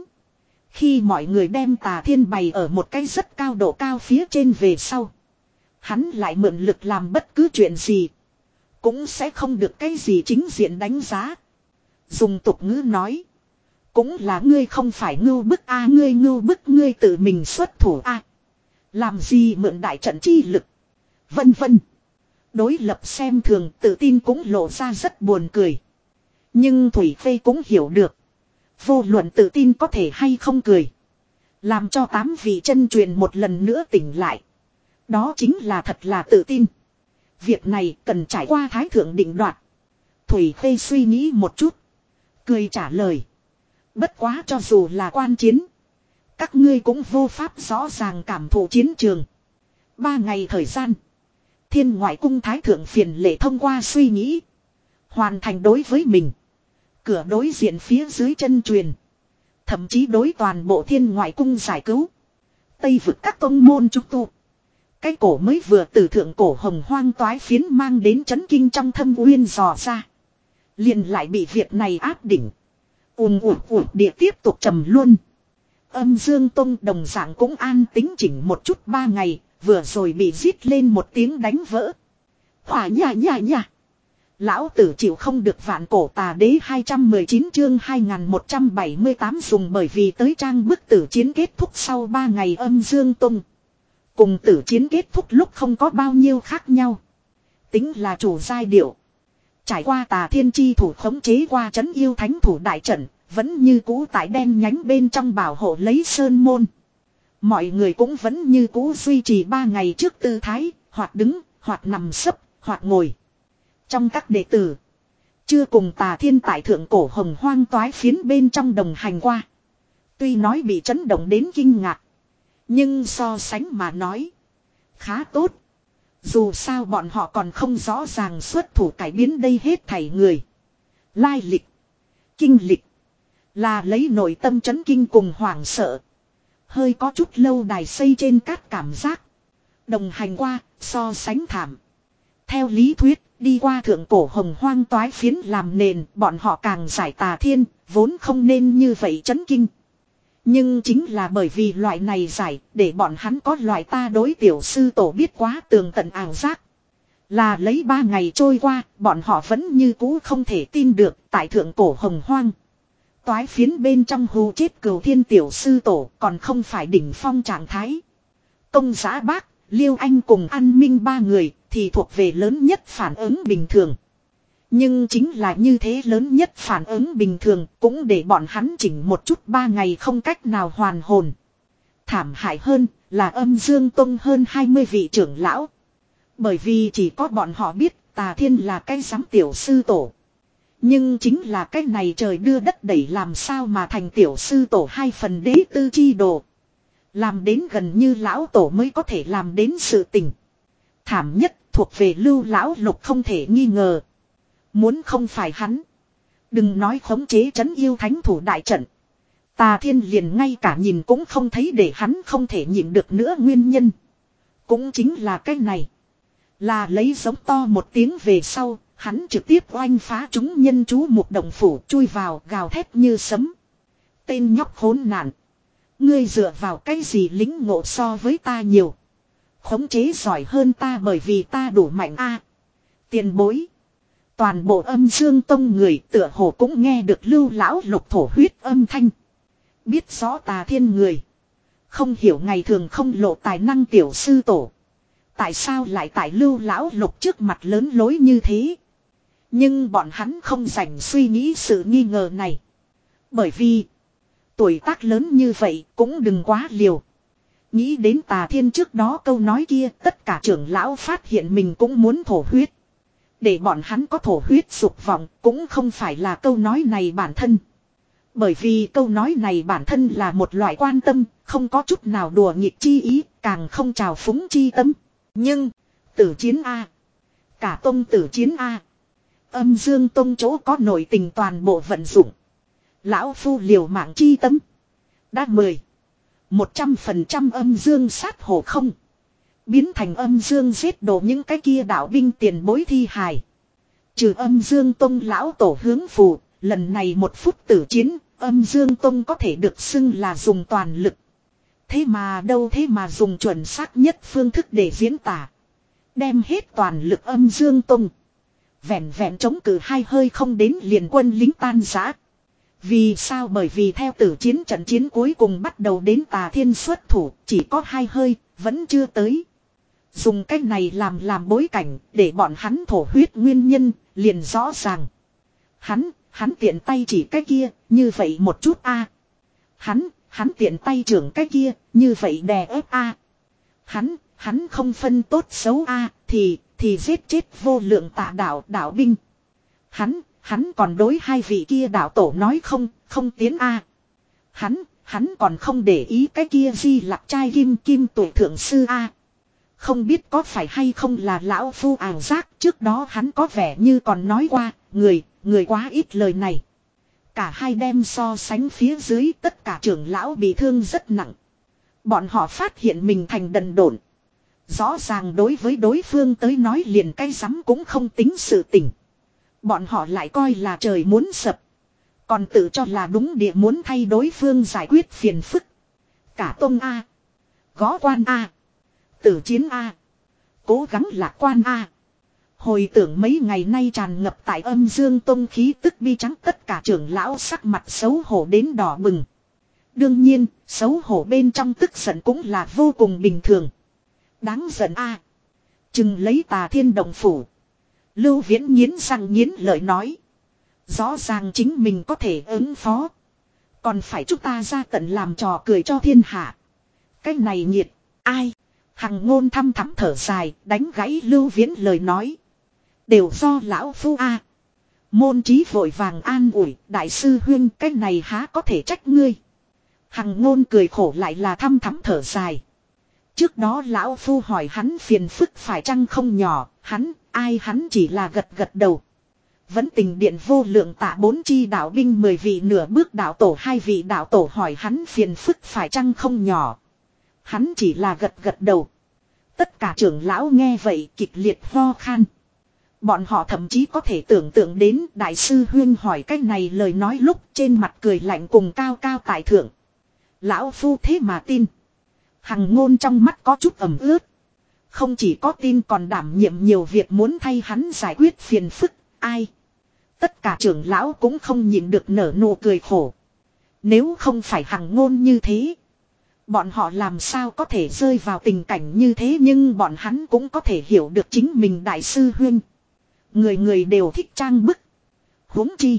Khi mọi người đem Tà Thiên bày ở một cái rất cao độ cao phía trên về sau. Hắn lại mượn lực làm bất cứ chuyện gì. Cũng sẽ không được cái gì chính diện đánh giá. Dùng tục ngữ nói. Cũng là ngươi không phải ngưu bức a ngươi ngưu bức ngươi tự mình xuất thủ a làm gì mượn đại trận chi lực. Vân vân. Đối lập xem thường tự tin cũng lộ ra rất buồn cười. Nhưng Thủy Khê cũng hiểu được. Vô luận tự tin có thể hay không cười. Làm cho tám vị chân truyền một lần nữa tỉnh lại. Đó chính là thật là tự tin. Việc này cần trải qua thái thượng định đoạt. Thủy Khê suy nghĩ một chút. Cười trả lời. Bất quá cho dù là quan chiến. Các ngươi cũng vô pháp rõ ràng cảm thụ chiến trường. Ba ngày thời gian. Thiên ngoại cung thái thượng phiền lệ thông qua suy nghĩ. Hoàn thành đối với mình. Cửa đối diện phía dưới chân truyền. Thậm chí đối toàn bộ thiên ngoại cung giải cứu. Tây vực các tông môn trúc tu. Cái cổ mới vừa từ thượng cổ hồng hoang toái phiến mang đến chấn kinh trong thâm uyên dò ra. Liền lại bị việc này áp đỉnh. Ùm ùm ùm địa tiếp tục trầm luôn. Âm Dương Tông đồng dạng cũng an tính chỉnh một chút ba ngày. Vừa rồi bị giết lên một tiếng đánh vỡ. Hỏa nhà nhà nhà. Lão tử chịu không được vạn cổ tà đế hai trăm mười chín chương hai nghìn một trăm bảy mươi tám dùng bởi vì tới trang bức tử chiến kết thúc sau ba ngày âm dương tung. Cùng tử chiến kết thúc lúc không có bao nhiêu khác nhau. Tính là chủ giai điệu. Trải qua Tà Thiên chi thủ khống chế qua trấn yêu thánh thủ đại trận. Vẫn như cũ tại đen nhánh bên trong bảo hộ lấy sơn môn. Mọi người cũng vẫn như cũ duy trì ba ngày trước tư thái. Hoặc đứng, hoặc nằm sấp, hoặc ngồi. Trong các đệ tử. Chưa cùng Tà Thiên tại thượng cổ hồng hoang toái phiến bên trong đồng hành qua. Tuy nói bị chấn động đến kinh ngạc. Nhưng so sánh mà nói. Khá tốt. Dù sao bọn họ còn không rõ ràng xuất thủ cải biến đây hết thảy người. Lai lịch. Kinh lịch. Là lấy nội tâm chấn kinh cùng hoảng sợ. Hơi có chút lâu đài xây trên cát cảm giác. Đồng hành qua, so sánh thảm. Theo lý thuyết, đi qua thượng cổ hồng hoang toái phiến làm nền, bọn họ càng giải Tà Thiên, vốn không nên như vậy chấn kinh. Nhưng chính là bởi vì loại này giải, để bọn hắn có loại ta đối tiểu sư tổ biết quá tường tận ảo giác. Là lấy ba ngày trôi qua, bọn họ vẫn như cũ không thể tin được, tại thượng cổ hồng hoang. Toái phiến bên trong hù chết cửu thiên tiểu sư tổ, còn không phải đỉnh phong trạng thái. Công Giá Bác, Liêu Anh cùng An Minh ba người, thì thuộc về lớn nhất phản ứng bình thường. Nhưng chính là như thế lớn nhất phản ứng bình thường cũng để bọn hắn chỉnh một chút ba ngày không cách nào hoàn hồn. Thảm hại hơn là Âm Dương Tông hơn hai mươi vị trưởng lão. Bởi vì chỉ có bọn họ biết Tà Thiên là cái giám tiểu sư tổ. Nhưng chính là cái này trời đưa đất đẩy làm sao mà thành tiểu sư tổ hai phần đế tư chi đồ. Làm đến gần như lão tổ mới có thể làm đến sự tình. Thảm nhất thuộc về Lưu lão lục không thể nghi ngờ. Muốn không phải hắn. Đừng nói khống chế trấn yêu thánh thủ đại trận. Tà Thiên liền ngay cả nhìn cũng không thấy để hắn không thể nhịn được nữa nguyên nhân. Cũng chính là cái này. Là lấy giống to một tiếng về sau, hắn trực tiếp oanh phá chúng nhân chú một động phủ chui vào gào thét như sấm. Tên nhóc khốn nạn. Ngươi dựa vào cái gì lính ngộ so với ta nhiều. Khống chế giỏi hơn ta bởi vì ta đủ mạnh a. À, tiền bối. Toàn bộ Âm Dương Tông người tựa hồ cũng nghe được Lưu lão lục thổ huyết âm thanh. Biết rõ Tà Thiên người. Không hiểu ngày thường không lộ tài năng tiểu sư tổ. Tại sao lại tại Lưu lão lục trước mặt lớn lối như thế. Nhưng bọn hắn không dành suy nghĩ sự nghi ngờ này. Bởi vì tuổi tác lớn như vậy cũng đừng quá liều. Nghĩ đến Tà Thiên trước đó câu nói kia tất cả trưởng lão phát hiện mình cũng muốn thổ huyết. Để bọn hắn có thổ huyết dục vọng cũng không phải là câu nói này bản thân. Bởi vì câu nói này bản thân là một loại quan tâm, không có chút nào đùa nghịch chi ý, càng không trào phúng chi tâm. Nhưng, tử chiến A. Cả tông tử chiến A. Âm Dương Tông chỗ có nội tình toàn bộ vận dụng. Lão phu liều mạng chi tâm. Đã mười. Một trăm phần trăm âm dương sát hồ không. Biến thành âm dương giết đổ những cái kia đạo binh tiền bối thi hài. Trừ Âm Dương Tông lão tổ hướng phù, lần này một phút tử chiến, Âm Dương Tông có thể được xưng là dùng toàn lực. Thế mà đâu thế mà dùng chuẩn xác nhất phương thức để diễn tả. Đem hết toàn lực Âm Dương Tông. Vẹn vẹn chống cự hai hơi không đến liền quân lính tan rã. Vì sao? Bởi vì theo tử chiến trận chiến cuối cùng bắt đầu đến Tà Thiên xuất thủ, chỉ có hai hơi, vẫn chưa tới. Dùng cách này làm làm bối cảnh, để bọn hắn thổ huyết nguyên nhân, liền rõ ràng. Hắn, hắn tiện tay chỉ cái kia, như vậy một chút a. Hắn, hắn tiện tay trưởng cái kia, như vậy đè ép a. Hắn, hắn không phân tốt xấu a, thì, thì giết chết vô lượng tạ đạo đạo binh. Hắn, hắn còn đối hai vị kia đạo tổ nói không, không tiến a. Hắn, hắn còn không để ý cái kia Di Lặc trai kim kim tuổi thượng sư a. Không biết có phải hay không là lão phu ảo giác, trước đó hắn có vẻ như còn nói qua, người, người quá ít lời này. Cả hai đem so sánh phía dưới tất cả trưởng lão bị thương rất nặng. Bọn họ phát hiện mình thành đần độn. Rõ ràng đối với đối phương tới nói liền cái rắm cũng không tính sự tình. Bọn họ lại coi là trời muốn sập. Còn tự cho là đúng địa muốn thay đối phương giải quyết phiền phức. Cả tông A. Gó quan A. Tử chiến A. Cố gắng lạc quan A. Hồi tưởng mấy ngày nay tràn ngập tại Âm Dương Tông khí tức bi trắng, tất cả trưởng lão sắc mặt xấu hổ đến đỏ bừng. Đương nhiên, xấu hổ bên trong tức giận cũng là vô cùng bình thường. Đáng giận A. Chừng lấy Tà Thiên động phủ. Lưu Viễn nghiến răng nghiến lợi nói. Rõ ràng chính mình có thể ứng phó. Còn phải chúng ta ra tận làm trò cười cho thiên hạ. Cái này nhiệt. Ai? Hằng Ngôn thăm thắm thở dài, đánh gãy Lưu Viễn lời nói. Đều do lão phu a. Môn Trí vội vàng an ủi, đại sư huynh, cái này há có thể trách ngươi. Hằng Ngôn cười khổ lại là thăm thắm thở dài. Trước đó lão phu hỏi hắn phiền phức phải chăng không nhỏ, hắn, ai hắn chỉ là gật gật đầu. Vẫn tình điện vô lượng tạ bốn chi đạo binh mười vị nửa bước đạo tổ hai vị đạo tổ hỏi hắn phiền phức phải chăng không nhỏ. Hắn chỉ là gật gật đầu. Tất cả trưởng lão nghe vậy kịch liệt ho khan. Bọn họ thậm chí có thể tưởng tượng đến đại sư huyên hỏi cái này lời nói lúc trên mặt cười lạnh cùng cao cao tại thượng. Lão phu thế mà tin. Hằng Ngôn trong mắt có chút ẩm ướt. Không chỉ có tin còn đảm nhiệm nhiều việc muốn thay hắn giải quyết phiền phức. Ai? Tất cả trưởng lão cũng không nhịn được nở nụ cười khổ. Nếu không phải Hằng Ngôn như thế, bọn họ làm sao có thể rơi vào tình cảnh như thế, nhưng bọn hắn cũng có thể hiểu được chính mình đại sư huyên. Người người đều thích trang bức. Huống chi.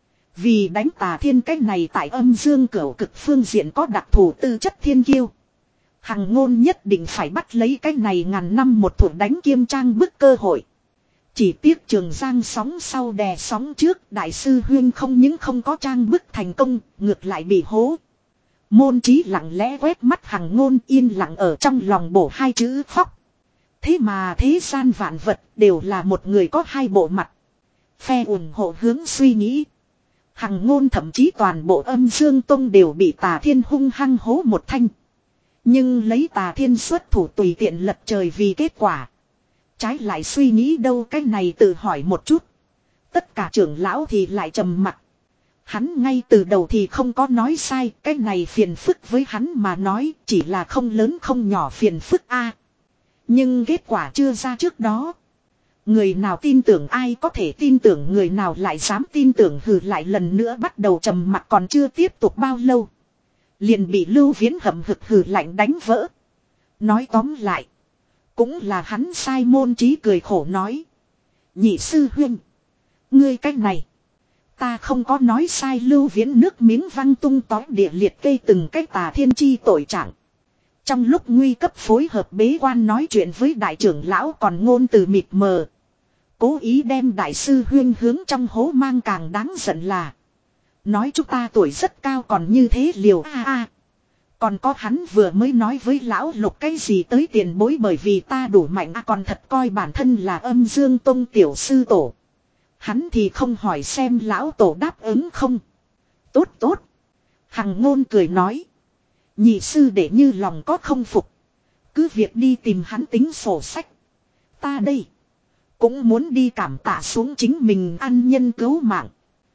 Vì đánh Tà Thiên cái này tại âm dương cửu cực phương diện có đặc thù tư chất thiên kiêu. Hằng Ngôn nhất định phải bắt lấy cái này ngàn năm một thủa đánh kiêm trang bức cơ hội. Chỉ tiếc Trường Giang sóng sau đè sóng trước, đại sư Huyên không những không có trang bức thành công, ngược lại bị hố. Môn Trí lặng lẽ quét mắt Hằng Ngôn, yên lặng ở trong lòng bổ hai chữ khóc. Thế mà thế gian vạn vật đều là một người có hai bộ mặt. Phe ủng hộ hướng suy nghĩ. Hằng Ngôn thậm chí toàn bộ âm dương tông đều bị Tà Thiên hung hăng hố một thanh. Nhưng lấy Tà Thiên xuất thủ tùy tiện lật trời vì kết quả. Trái lại suy nghĩ đâu, cái này tự hỏi một chút. Tất cả trưởng lão thì lại trầm mặc. Hắn ngay từ đầu thì không có nói sai, cái này phiền phức với hắn mà nói chỉ là không lớn không nhỏ phiền phức a. Nhưng kết quả chưa ra trước đó. Người nào tin tưởng ai có thể tin tưởng, người nào lại dám tin tưởng, hừ lại lần nữa bắt đầu trầm mặc, còn chưa tiếp tục bao lâu. Liền bị Lưu Viễn hậm hực hừ lạnh đánh vỡ. Nói tóm lại. Cũng là hắn sai. Môn Trí cười khổ nói. Nhị sư huynh. Ngươi cách này. Ta không có nói sai. Lưu Viễn nước miếng văng tung tói địa liệt kê từng cái Tà Thiên chi tội trạng. Trong lúc nguy cấp phối hợp bế quan nói chuyện với đại trưởng lão còn ngôn từ mịt mờ. Cố ý đem đại sư huyên hướng trong hố mang, càng đáng giận là. Nói chúng ta tuổi rất cao còn như thế liều a a. Còn có hắn vừa mới nói với lão Lục cái gì tới tiền bối bởi vì ta đủ mạnh a, còn thật coi bản thân là âm dương tông tiểu sư tổ. Hắn thì không hỏi xem lão tổ đáp ứng không. Tốt tốt. Hằng Ngôn cười nói. Nhị sư để như lòng có không phục. Cứ việc đi tìm hắn tính sổ sách. Ta đây. Cũng muốn đi cảm tạ xuống chính mình ăn nhân cứu mạng.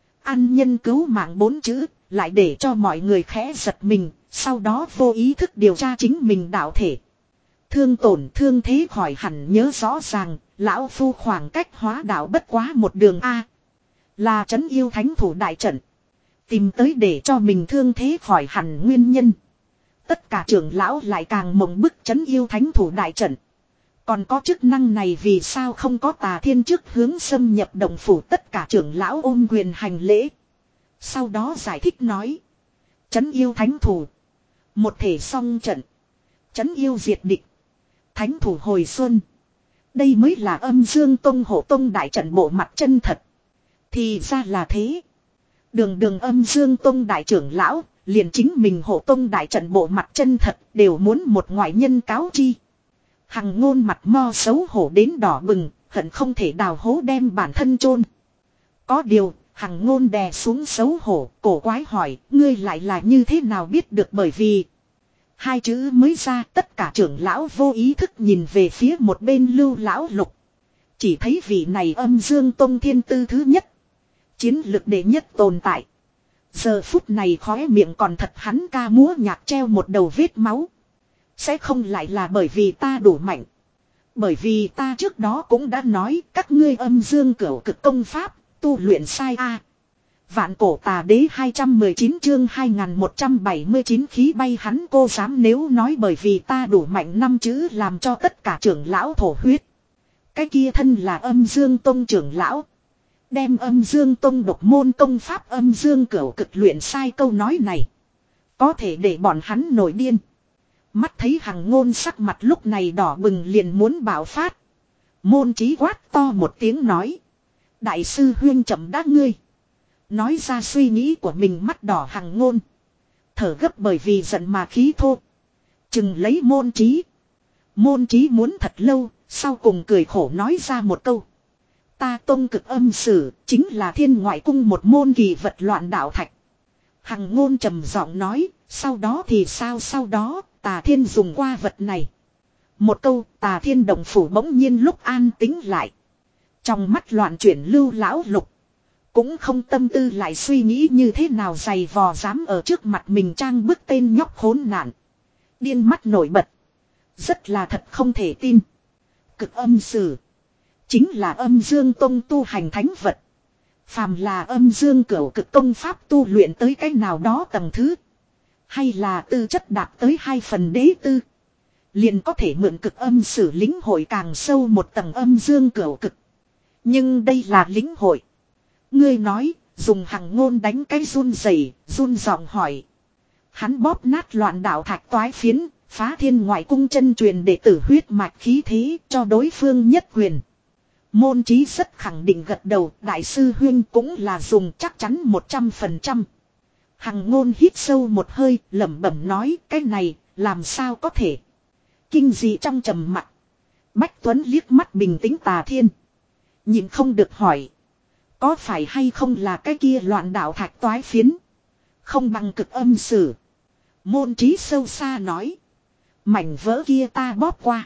Ăn nhân cứu mạng bốn chữ. Lại để cho mọi người khẽ giật mình. Sau đó vô ý thức điều tra chính mình đạo thể. Thương tổn thương thế khỏi hẳn nhớ rõ ràng. Lão phu khoảng cách hóa đạo bất quá một đường A. Là trấn yêu thánh thủ đại trận. Tìm tới để cho mình thương thế khỏi hẳn nguyên nhân. Tất cả trưởng lão lại càng mộng bức trấn yêu thánh thủ đại trận. Còn có chức năng này vì sao không có Tà Thiên trước hướng xâm nhập động phủ, tất cả trưởng lão ôm quyền hành lễ. Sau đó giải thích nói. Trấn yêu thánh thủ. Một thể song trận. Trấn yêu diệt địch. Thánh thủ hồi xuân. Đây mới là âm dương tông hộ tông đại trận bộ mặt chân thật. Thì ra là thế. Đường đường âm dương tông đại trưởng lão. Liền chính mình hộ tông đại trận bộ mặt chân thật đều muốn một ngoại nhân cáo chi. Hằng Ngôn mặt mo xấu hổ đến đỏ bừng, hận không thể đào hố đem bản thân chôn. Có điều, Hằng Ngôn đè xuống xấu hổ, cổ quái hỏi, ngươi lại là như thế nào biết được, bởi vì hai chữ mới ra, tất cả trưởng lão vô ý thức nhìn về phía một bên Lưu lão Lục. Chỉ thấy vị này âm dương tông thiên tư thứ nhất, chiến lực đệ nhất tồn tại. Giờ phút này khóe miệng còn thật hắn ca múa nhạc treo một đầu vết máu. Sẽ không lại là bởi vì ta đủ mạnh. Bởi vì ta trước đó cũng đã nói các ngươi âm dương cửu cực công pháp, tu luyện sai a. Vạn cổ tà đế hai trăm mười chín chương hai nghìn một trăm bảy mươi chín khí bay hắn cô dám nếu nói bởi vì ta đủ mạnh năm chữ làm cho tất cả trưởng lão thổ huyết. Cái kia thân là âm dương tông trưởng lão. Đem âm dương tông độc môn công pháp âm dương cửu cực luyện sai câu nói này. Có thể để bọn hắn nổi điên. Mắt thấy Hằng Ngôn sắc mặt lúc này đỏ bừng liền muốn bạo phát. Môn Trí quát to một tiếng nói. Đại sư huyên chậm đã ngươi. Nói ra suy nghĩ của mình, mắt đỏ Hằng Ngôn. Thở gấp bởi vì giận mà khí thô. Chừng lấy Môn Trí. Môn Trí muốn thật lâu, sau cùng cười khổ nói ra một câu. Ta tông cực âm sử, chính là thiên ngoại cung một môn kỳ vật loạn đạo thạch. Hằng Ngôn trầm giọng nói, sau đó thì sao sau đó, Tà Thiên dùng qua vật này. Một câu, Tà Thiên động phủ bỗng nhiên lúc an tĩnh lại. Trong mắt loạn chuyển Lưu lão Lục. Cũng không tâm tư lại suy nghĩ như thế nào giày vò dám ở trước mặt mình trang bức tên nhóc khốn nạn. Điên mắt nổi bật. Rất là thật không thể tin. Cực âm sử. Chính là âm dương tông tu hành thánh vật. Phàm là âm dương cửu cực công pháp tu luyện tới cái nào đó tầng thứ. Hay là tư chất đạt tới hai phần đế tư. Liền có thể mượn cực âm sử lĩnh hội càng sâu một tầng âm dương cửu cực. Nhưng đây là lĩnh hội. Ngươi nói, dùng hằng ngôn đánh cái run rẩy, run giọng hỏi. Hắn bóp nát loạn đạo thạch toái phiến, phá thiên ngoại cung chân truyền đệ tử huyết mạch khí thế cho đối phương nhất quyền. Môn Chí rất khẳng định gật đầu, đại sư huyên cũng là dùng chắc chắn một trăm phần trăm. Hằng ngôn hít sâu một hơi, lẩm bẩm nói, cái này, làm sao có thể. Kinh dị trong trầm mặc. Bách Tuấn liếc mắt bình tĩnh Tà Thiên. Nhìn không được hỏi. Có phải hay không là cái kia loạn đạo thạch toái phiến. Không bằng cực âm sử. Môn Chí sâu xa nói. Mảnh vỡ kia ta bóp qua.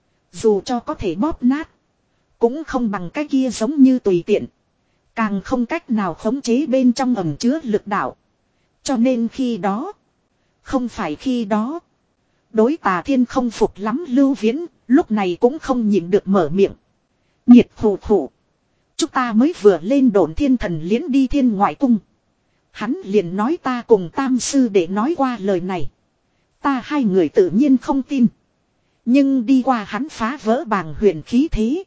Dù cho có thể bóp nát. Cũng không bằng cái kia giống như tùy tiện. Càng không cách nào khống chế bên trong ẩm chứa lực đạo. Cho nên khi đó. Không phải khi đó. Đối Tà Thiên không phục lắm Lưu Viễn. Lúc này cũng không nhịn được mở miệng. Nhiệt khổ khổ. Chúng ta mới vừa lên đồn thiên thần liễn đi thiên ngoại cung. Hắn liền nói ta cùng tam sư để nói qua lời này. Ta hai người tự nhiên không tin. Nhưng đi qua hắn phá vỡ bàng huyền khí thế.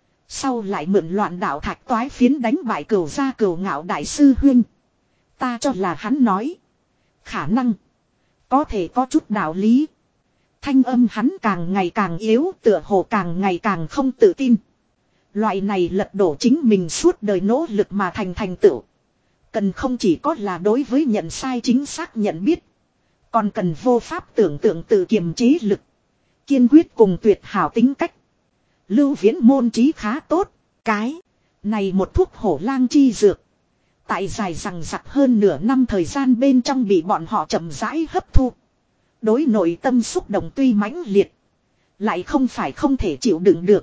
Sau lại mượn loạn đạo thạch toái phiến đánh bại cửu gia cửu ngạo đại sư huynh. Ta cho là hắn nói. Khả năng. Có thể có chút đạo lý. Thanh âm hắn càng ngày càng yếu, tựa hồ càng ngày càng không tự tin. Loại này lật đổ chính mình suốt đời nỗ lực mà thành thành tựu. Cần không chỉ có là đối với nhận sai chính xác nhận biết. Còn cần vô pháp tưởng tượng tự kiềm chế lực. Kiên quyết cùng tuyệt hảo tính cách. Lưu Viễn Môn Chí khá tốt. Cái này một thuốc hổ lang chi dược. Tại dài rằng rặc hơn nửa năm thời gian bên trong bị bọn họ chậm rãi hấp thu. Đối nội tâm xúc động tuy mãnh liệt. Lại không phải không thể chịu đựng được.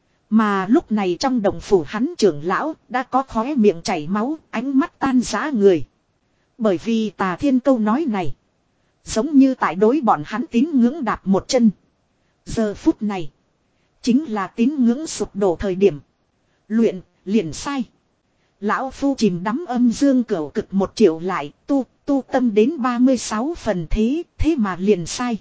Mà lúc này trong đồng phủ hắn trưởng lão đã có khóe miệng chảy máu, ánh mắt tan rã người. Bởi vì Tà Thiên câu nói này. Giống như tại đối bọn hắn tín ngưỡng đạp một chân. Giờ phút này. Chính là tín ngưỡng sụp đổ thời điểm. Luyện, liền sai. Lão Phu chìm đắm âm dương cửu cực một triệu lại, tu, tu tâm đến ba mươi sáu phần thế, thế mà liền sai.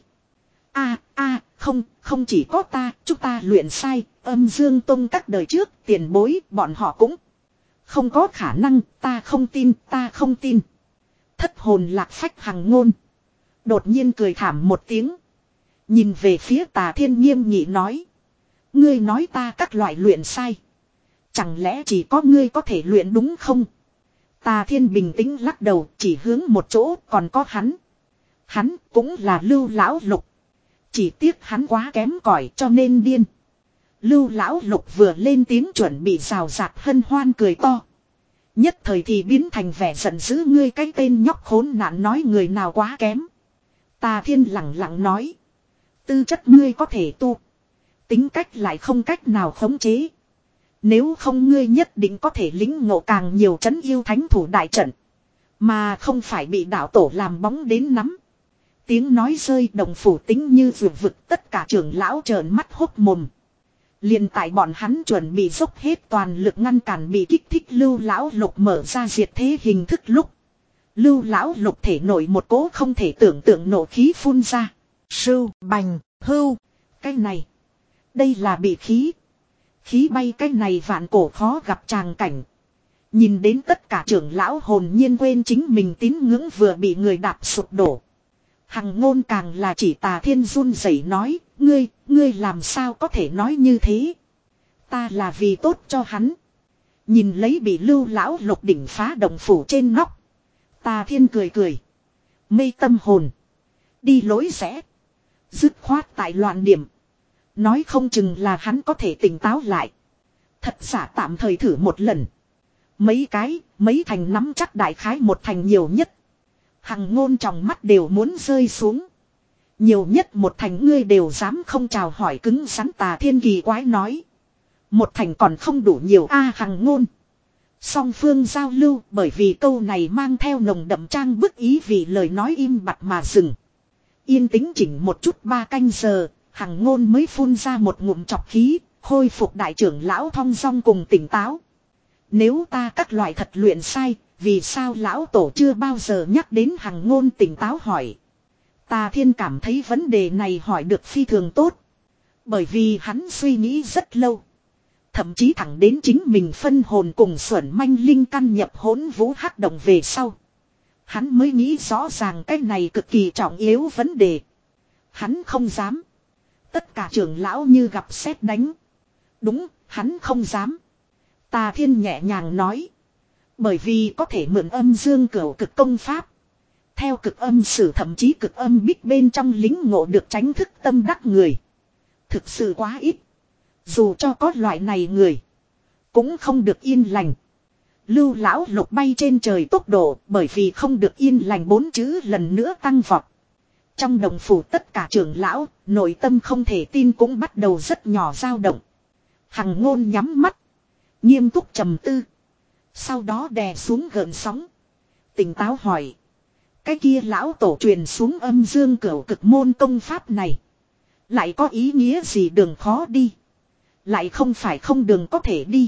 a a không, không chỉ có ta, chúng ta luyện sai, âm dương tông các đời trước, tiền bối, bọn họ cũng. Không có khả năng, ta không tin, ta không tin. Thất hồn lạc phách hằng ngôn. Đột nhiên cười thảm một tiếng. Nhìn về phía Tà Thiên nghiêm nghị nói. Ngươi nói ta các loại luyện sai. Chẳng lẽ chỉ có ngươi có thể luyện đúng không? Tà Thiên bình tĩnh lắc đầu chỉ hướng một chỗ còn có hắn. Hắn cũng là Lưu Lão Lục. Chỉ tiếc hắn quá kém cỏi cho nên điên. Lưu Lão Lục vừa lên tiếng chuẩn bị rào rạt hân hoan cười to. Nhất thời thì biến thành vẻ giận dữ ngươi cái tên nhóc khốn nạn nói người nào quá kém. Tà Thiên lặng lặng nói. Tư chất ngươi có thể tu. Tính cách lại không cách nào khống chế. Nếu không ngươi nhất định có thể lĩnh ngộ càng nhiều trấn yêu thánh thủ đại trận. Mà không phải bị đạo tổ làm bóng đến nắm. Tiếng nói rơi đồng phủ tính như vượt vực tất cả trưởng lão trợn mắt hốc mồm. Liền tại bọn hắn chuẩn bị dốc hết toàn lực ngăn cản bị kích thích Lưu Lão Lục mở ra diệt thế hình thức lúc. Lưu Lão Lục thể nổi một cỗ không thể tưởng tượng nổ khí phun ra. Sưu, bành, hưu. Cái này. Đây là bị khí. Khí bay cái này vạn cổ khó gặp tràng cảnh. Nhìn đến tất cả trưởng lão hồn nhiên quên chính mình tín ngưỡng vừa bị người đạp sụp đổ. Hằng ngôn càng là chỉ Tà Thiên run rẩy nói, ngươi, ngươi làm sao có thể nói như thế. Ta là vì tốt cho hắn. Nhìn lấy bị Lưu Lão Lục đỉnh phá đồng phủ trên nóc. Tà Thiên cười cười. Mê tâm hồn. Đi lối rẽ. Dứt khoát tại loạn điểm. Nói không chừng là hắn có thể tỉnh táo lại. Thật giả tạm thời thử một lần. Mấy cái, mấy thành nắm chắc đại khái một thành nhiều nhất. Hằng ngôn trong mắt đều muốn rơi xuống. Nhiều nhất một thành ngươi đều dám không chào hỏi cứng rắn. Tà Thiên kỳ quái nói. Một thành còn không đủ nhiều a. Hằng ngôn. Song phương giao lưu bởi vì câu này mang theo nồng đậm trang bức ý vì lời nói im bặt mà dừng. Yên tĩnh chỉnh một chút ba canh giờ. Hằng ngôn mới phun ra một ngụm chọc khí, khôi phục đại trưởng lão thong dong cùng tỉnh táo. Nếu ta các loại thật luyện sai, vì sao lão tổ chưa bao giờ nhắc đến Hằng ngôn tỉnh táo hỏi. Tà Thiên cảm thấy vấn đề này hỏi được phi thường tốt. Bởi vì hắn suy nghĩ rất lâu. Thậm chí thẳng đến chính mình phân hồn cùng xuẩn manh linh căn nhập hỗn vũ hắc động về sau. Hắn mới nghĩ rõ ràng cái này cực kỳ trọng yếu vấn đề. Hắn không dám. Tất cả trưởng lão như gặp sét đánh. Đúng, hắn không dám. Tà Thiên nhẹ nhàng nói. Bởi vì có thể mượn âm dương cửu cực công pháp. Theo cực âm sử thậm chí cực âm bích bên trong lính ngộ được tránh thức tâm đắc người. Thực sự quá ít. Dù cho có loại này người. Cũng không được yên lành. Lưu lão lục bay trên trời tốc độ bởi vì không được yên lành bốn chữ lần nữa tăng vọt. Trong đồng phủ tất cả trưởng lão, nội tâm không thể tin cũng bắt đầu rất nhỏ dao động. Hằng Ngôn nhắm mắt. Nghiêm túc trầm tư. Sau đó đè xuống gợn sóng. Tỉnh táo hỏi. Cái kia lão tổ truyền xuống âm dương cửu cực môn công pháp này. Lại có ý nghĩa gì đường khó đi. Lại không phải không đường có thể đi.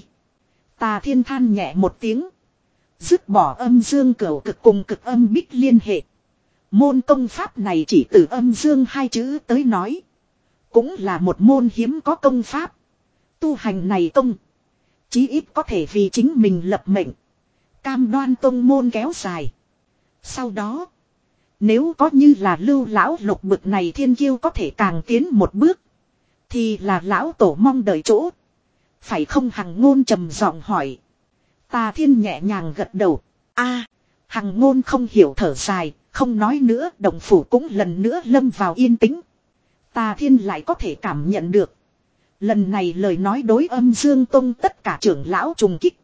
Tà Thiên than nhẹ một tiếng. Dứt bỏ âm dương cửu cực cùng cực âm bích liên hệ. Môn công pháp này chỉ từ âm dương hai chữ tới nói. Cũng là một môn hiếm có công pháp. Tu hành này công. Chí ít có thể vì chính mình lập mệnh. Cam đoan tông môn kéo dài. Sau đó. Nếu có như là lưu lão lục bực này thiên kiêu có thể càng tiến một bước. Thì là lão tổ mong đợi chỗ. Phải không? Hằng Ngôn trầm giọng hỏi. Tà Thiên nhẹ nhàng gật đầu. A, Hằng Ngôn không hiểu thở dài. Không nói nữa, động phủ cũng lần nữa lâm vào yên tĩnh. Tà Thiên lại có thể cảm nhận được. Lần này lời nói đối âm dương tông tất cả trưởng lão trùng kích.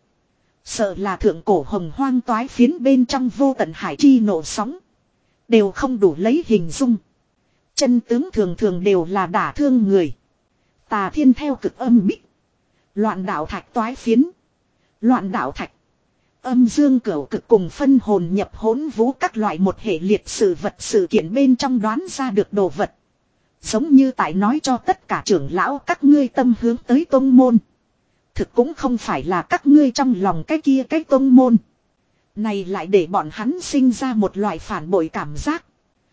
Sợ là thượng cổ hồng hoang toái phiến bên trong vô tận hải chi nổ sóng. Đều không đủ lấy hình dung. Chân tướng thường thường đều là đả thương người. Tà Thiên theo cực âm bích. Loạn đạo thạch toái phiến. Loạn đạo thạch. Âm dương cửu cực cùng phân hồn nhập hỗn vũ các loại một hệ liệt sự vật sự kiện bên trong đoán ra được đồ vật. Giống như tại nói cho tất cả trưởng lão các ngươi tâm hướng tới tông môn. Thực cũng không phải là các ngươi trong lòng cái kia cái tông môn. Này lại để bọn hắn sinh ra một loại phản bội cảm giác.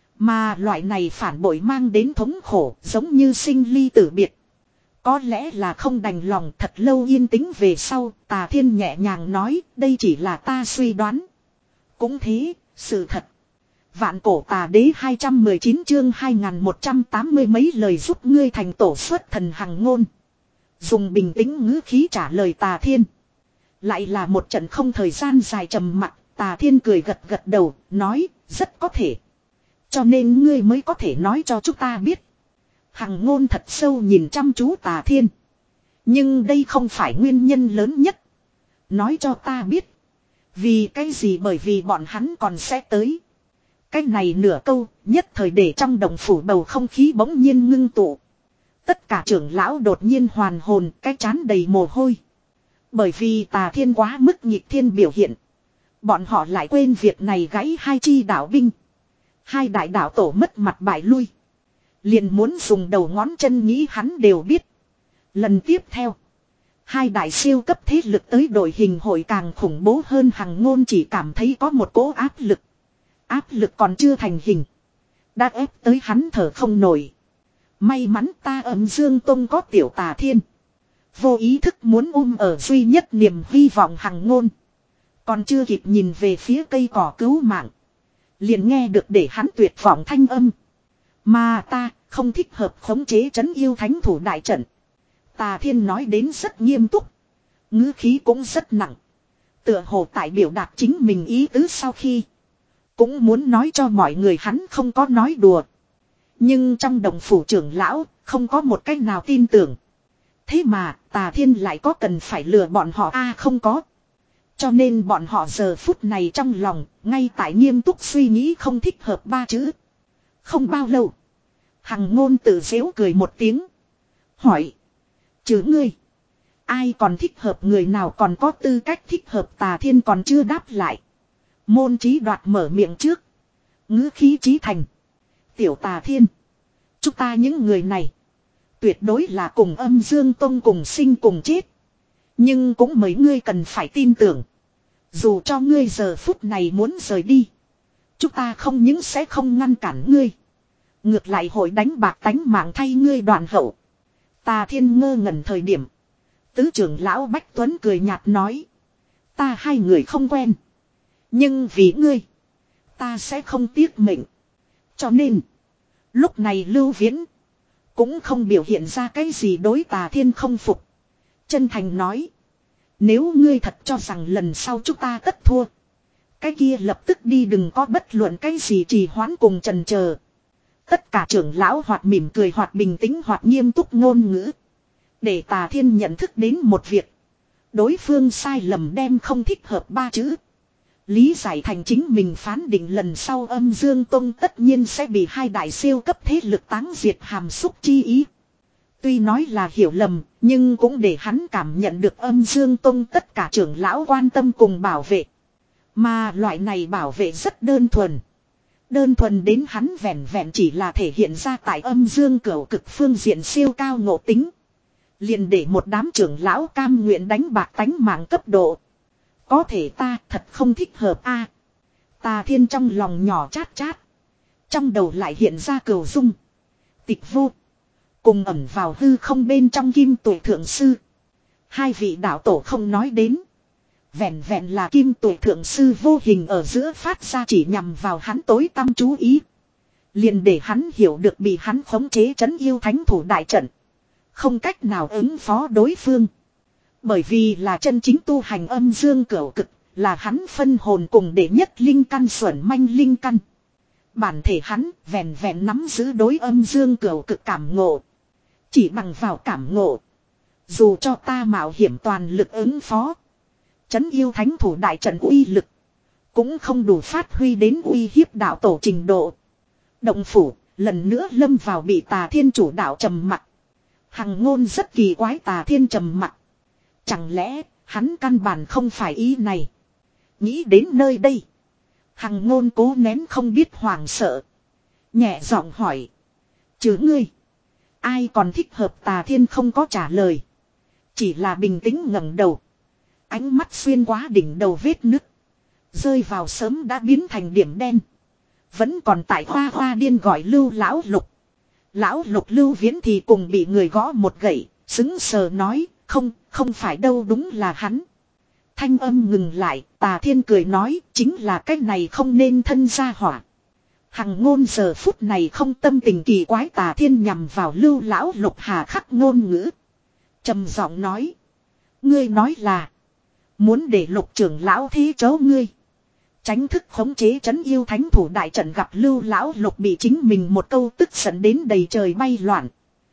Mà loại này phản bội mang đến thống khổ giống như sinh ly tử biệt. Có lẽ là không đành lòng thật lâu yên tĩnh về sau, Tà Thiên nhẹ nhàng nói, đây chỉ là ta suy đoán. Cũng thế, sự thật. Vạn cổ tà đế hai trăm mười chín chương hai nghìn một trăm tám mươi mấy lời giúp ngươi thành tổ xuất thần Hằng Ngôn. Dùng bình tĩnh ngữ khí trả lời Tà Thiên. Lại là một trận không thời gian dài trầm mặc, Tà Thiên cười gật gật đầu, nói, rất có thể. Cho nên ngươi mới có thể nói cho chúng ta biết. Hằng Ngôn thật sâu nhìn chăm chú Tà Thiên. Nhưng đây không phải nguyên nhân lớn nhất. Nói cho ta biết. Vì cái gì? Bởi vì bọn hắn còn sẽ tới. Cái này nửa câu nhất thời để trong đồng phủ bầu không khí bỗng nhiên ngưng tụ. Tất cả trưởng lão đột nhiên hoàn hồn, cái trán đầy mồ hôi. Bởi vì Tà Thiên quá mức nhịp thiên biểu hiện. Bọn họ lại quên việc này gãy hai chi đạo binh. Hai đại đạo tổ mất mặt bại lui. Liền muốn dùng đầu ngón chân nghĩ hắn đều biết. Lần tiếp theo. Hai đại siêu cấp thế lực tới đội hình hội càng khủng bố hơn. Hằng Ngôn chỉ cảm thấy có một cỗ áp lực. Áp lực còn chưa thành hình. Đã ép tới hắn thở không nổi. May mắn ta âm dương tông có tiểu Tà Thiên. Vô ý thức muốn um ở duy nhất niềm hy vọng Hằng Ngôn. Còn chưa kịp nhìn về phía cây cỏ cứu mạng. Liền nghe được để hắn tuyệt vọng thanh âm. Mà ta không thích hợp khống chế trấn yêu thánh thủ đại trận. Tà Thiên nói đến rất nghiêm túc. Ngữ khí cũng rất nặng. Tựa hồ tại biểu đạt chính mình ý tứ sau khi. Cũng muốn nói cho mọi người hắn không có nói đùa. Nhưng trong đồng phủ trưởng lão không có một cách nào tin tưởng. Thế mà Tà Thiên lại có cần phải lừa bọn họ a à, không có. Cho nên bọn họ giờ phút này trong lòng ngay tại nghiêm túc suy nghĩ không thích hợp ba chữ. Không bao lâu. Hằng Ngôn tự giễu cười một tiếng. Hỏi. Chứ ngươi. Ai còn thích hợp, người nào còn có tư cách thích hợp? Tà Thiên còn chưa đáp lại. Môn Chí Đoạt mở miệng trước. Ngữ khí chí thành. Tiểu Tà Thiên. Chúng ta những người này. Tuyệt đối là cùng âm dương tông cùng sinh cùng chết. Nhưng cũng mấy ngươi cần phải tin tưởng. Dù cho ngươi giờ phút này muốn rời đi. Chúng ta không những sẽ không ngăn cản ngươi. Ngược lại hội đánh bạc tánh mạng thay ngươi đoàn hậu. Tà Thiên ngơ ngẩn thời điểm. tứ trưởng lão Bách Tuấn cười nhạt nói. Ta hai người không quen. Nhưng vì ngươi. Ta sẽ không tiếc mệnh. Cho nên. Lúc này Lưu Viễn. Cũng không biểu hiện ra cái gì đối Tà Thiên không phục. Chân thành nói. Nếu ngươi thật cho rằng lần sau chúng ta tất thua. Cái kia lập tức đi, đừng có bất luận cái gì trì hoãn cùng chần chờ. Tất cả trưởng lão hoặc mỉm cười hoặc bình tĩnh hoặc nghiêm túc ngôn ngữ. Để Tà Thiên nhận thức đến một việc. Đối phương sai lầm đem không thích hợp ba chữ. Lý giải thành chính mình phán định lần sau Âm Dương Tông tất nhiên sẽ bị hai đại siêu cấp thế lực táng diệt hàm xúc chi ý. Tuy nói là hiểu lầm, nhưng cũng để hắn cảm nhận được Âm Dương Tông tất cả trưởng lão quan tâm cùng bảo vệ. Mà loại này bảo vệ rất đơn thuần. Đơn thuần đến hắn vẹn vẹn chỉ là thể hiện ra tại Âm Dương Cửu Cực phương diện siêu cao ngộ tính. Liền để một đám trưởng lão cam nguyện đánh bạc tánh mạng cấp độ. Có thể ta thật không thích hợp a. Tà Thiên trong lòng nhỏ chát chát. Trong đầu lại hiện ra Cửu Dung, Tịch Vô. Cùng ẩn vào hư không bên trong Kim Tuệ Thượng Sư. Hai vị đạo tổ không nói đến. Vẹn vẹn là Kim Tuệ Thượng Sư vô hình ở giữa phát ra chỉ nhằm vào hắn tối tâm chú ý. Liền để hắn hiểu được bị hắn khống chế trấn yêu thánh thủ đại trận. Không cách nào ứng phó đối phương. Bởi vì là chân chính tu hành Âm Dương Cửu Cực, là hắn phân hồn cùng đệ nhất linh căn xuẩn manh linh căn. Bản thể hắn vẹn vẹn nắm giữ đối Âm Dương Cửu Cực cảm ngộ. Chỉ bằng vào cảm ngộ. Dù cho ta mạo hiểm toàn lực ứng phó. Trấn yêu thánh thủ đại trận uy lực. Cũng không đủ phát huy đến uy hiếp đạo tổ trình độ. Động phủ lần nữa lâm vào bị Tà Thiên chủ đạo trầm mặc. Hằng Ngôn rất kỳ quái Tà Thiên trầm mặc. Chẳng lẽ hắn căn bản không phải ý này. Nghĩ đến nơi đây. Hằng Ngôn cố nén không biết hoảng sợ. Nhẹ giọng hỏi. Chứ ngươi. Ai còn thích hợp? Tà Thiên không có trả lời. Chỉ là bình tĩnh ngẩng đầu. Ánh mắt xuyên qua đỉnh đầu vết nứt. Rơi vào sớm đã biến thành điểm đen. Vẫn còn tại hoa hoa điên gọi Lưu Lão Lục. Lão Lục Lưu Viễn thì cùng bị người gõ một gậy. Xứng sờ nói. Không, không phải đâu, đúng là hắn. Thanh âm ngừng lại. Tà Thiên cười nói. Chính là cái này không nên thân ra hỏa. Hằng Ngôn giờ phút này không tâm tình kỳ quái. Tà Thiên nhằm vào Lưu Lão Lục hà khắc ngôn ngữ. Trầm giọng nói. Ngươi nói là. Muốn để Lục trưởng lão thí chớ ngươi. Tránh thức khống chế trấn yêu thánh thủ đại trận. Gặp Lưu Lão Lục bị chính mình một câu tức giận đến đầy trời bay loạn.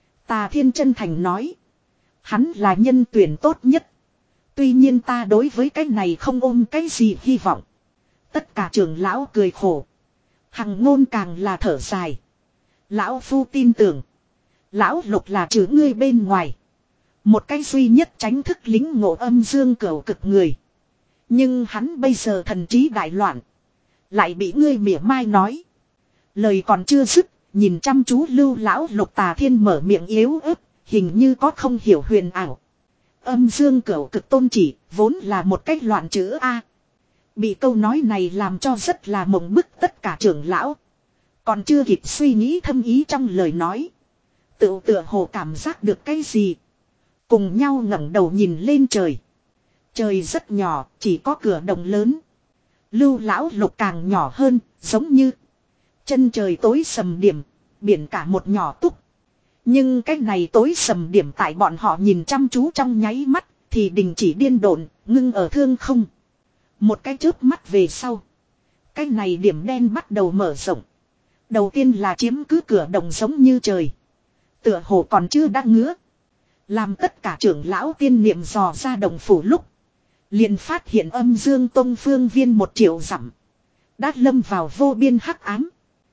Tà Thiên chân thành nói. Hắn là nhân tuyển tốt nhất. Tuy nhiên ta đối với cái này không ôm cái gì hy vọng. Tất cả trưởng lão cười khổ. Hằng Ngôn càng là thở dài. Lão phu tin tưởng. Lão Lục là trừ ngươi bên ngoài. Một cái duy nhất tránh thức lính ngộ Âm Dương Cửu Cực người. Nhưng hắn bây giờ thần trí đại loạn. Lại bị ngươi mỉa mai nói. Lời còn chưa dứt. Nhìn chăm chú Lưu Lão Lục, Tà Thiên mở miệng yếu ớt. Hình như có không hiểu huyền ảo. Âm Dương Cửu Cực tôn chỉ vốn là một cách loạn chữ A. Bị câu nói này làm cho rất là mộng bức tất cả trưởng lão. Còn chưa kịp suy nghĩ thâm ý trong lời nói. Tự tựa hồ cảm giác được cái gì. Cùng nhau ngẩng đầu nhìn lên trời. Trời rất nhỏ, chỉ có cửa đồng lớn. Lưu Lão Lục càng nhỏ hơn, giống như chân trời tối sầm điểm, biển cả một nhỏ túc. Nhưng cái này tối sầm điểm tại bọn họ nhìn chăm chú trong nháy mắt, thì đình chỉ điên độn, ngưng ở thương không. Một cái chớp mắt về sau. Cái này điểm đen bắt đầu mở rộng. Đầu tiên là chiếm cứ cửa đồng giống như trời. Tựa hồ còn chưa đã ngứa. Làm tất cả trưởng lão tiên niệm dò ra đồng phủ lúc. Liền phát hiện Âm Dương Tông phương viên một triệu dặm. Đã lâm vào vô biên hắc ám.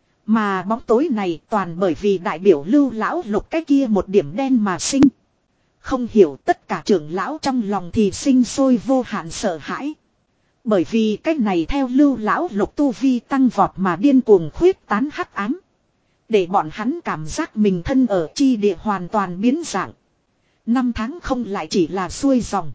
Mà bóng tối này toàn bởi vì đại biểu Lưu Lão Lục cái kia một điểm đen mà sinh. Không hiểu tất cả trưởng lão trong lòng thì sinh sôi vô hạn sợ hãi. Bởi vì cái này theo Lưu Lão Lục tu vi tăng vọt mà điên cuồng khuyết tán hắc ám. Để bọn hắn cảm giác mình thân ở chi địa hoàn toàn biến dạng. Năm tháng không lại chỉ là xuôi dòng.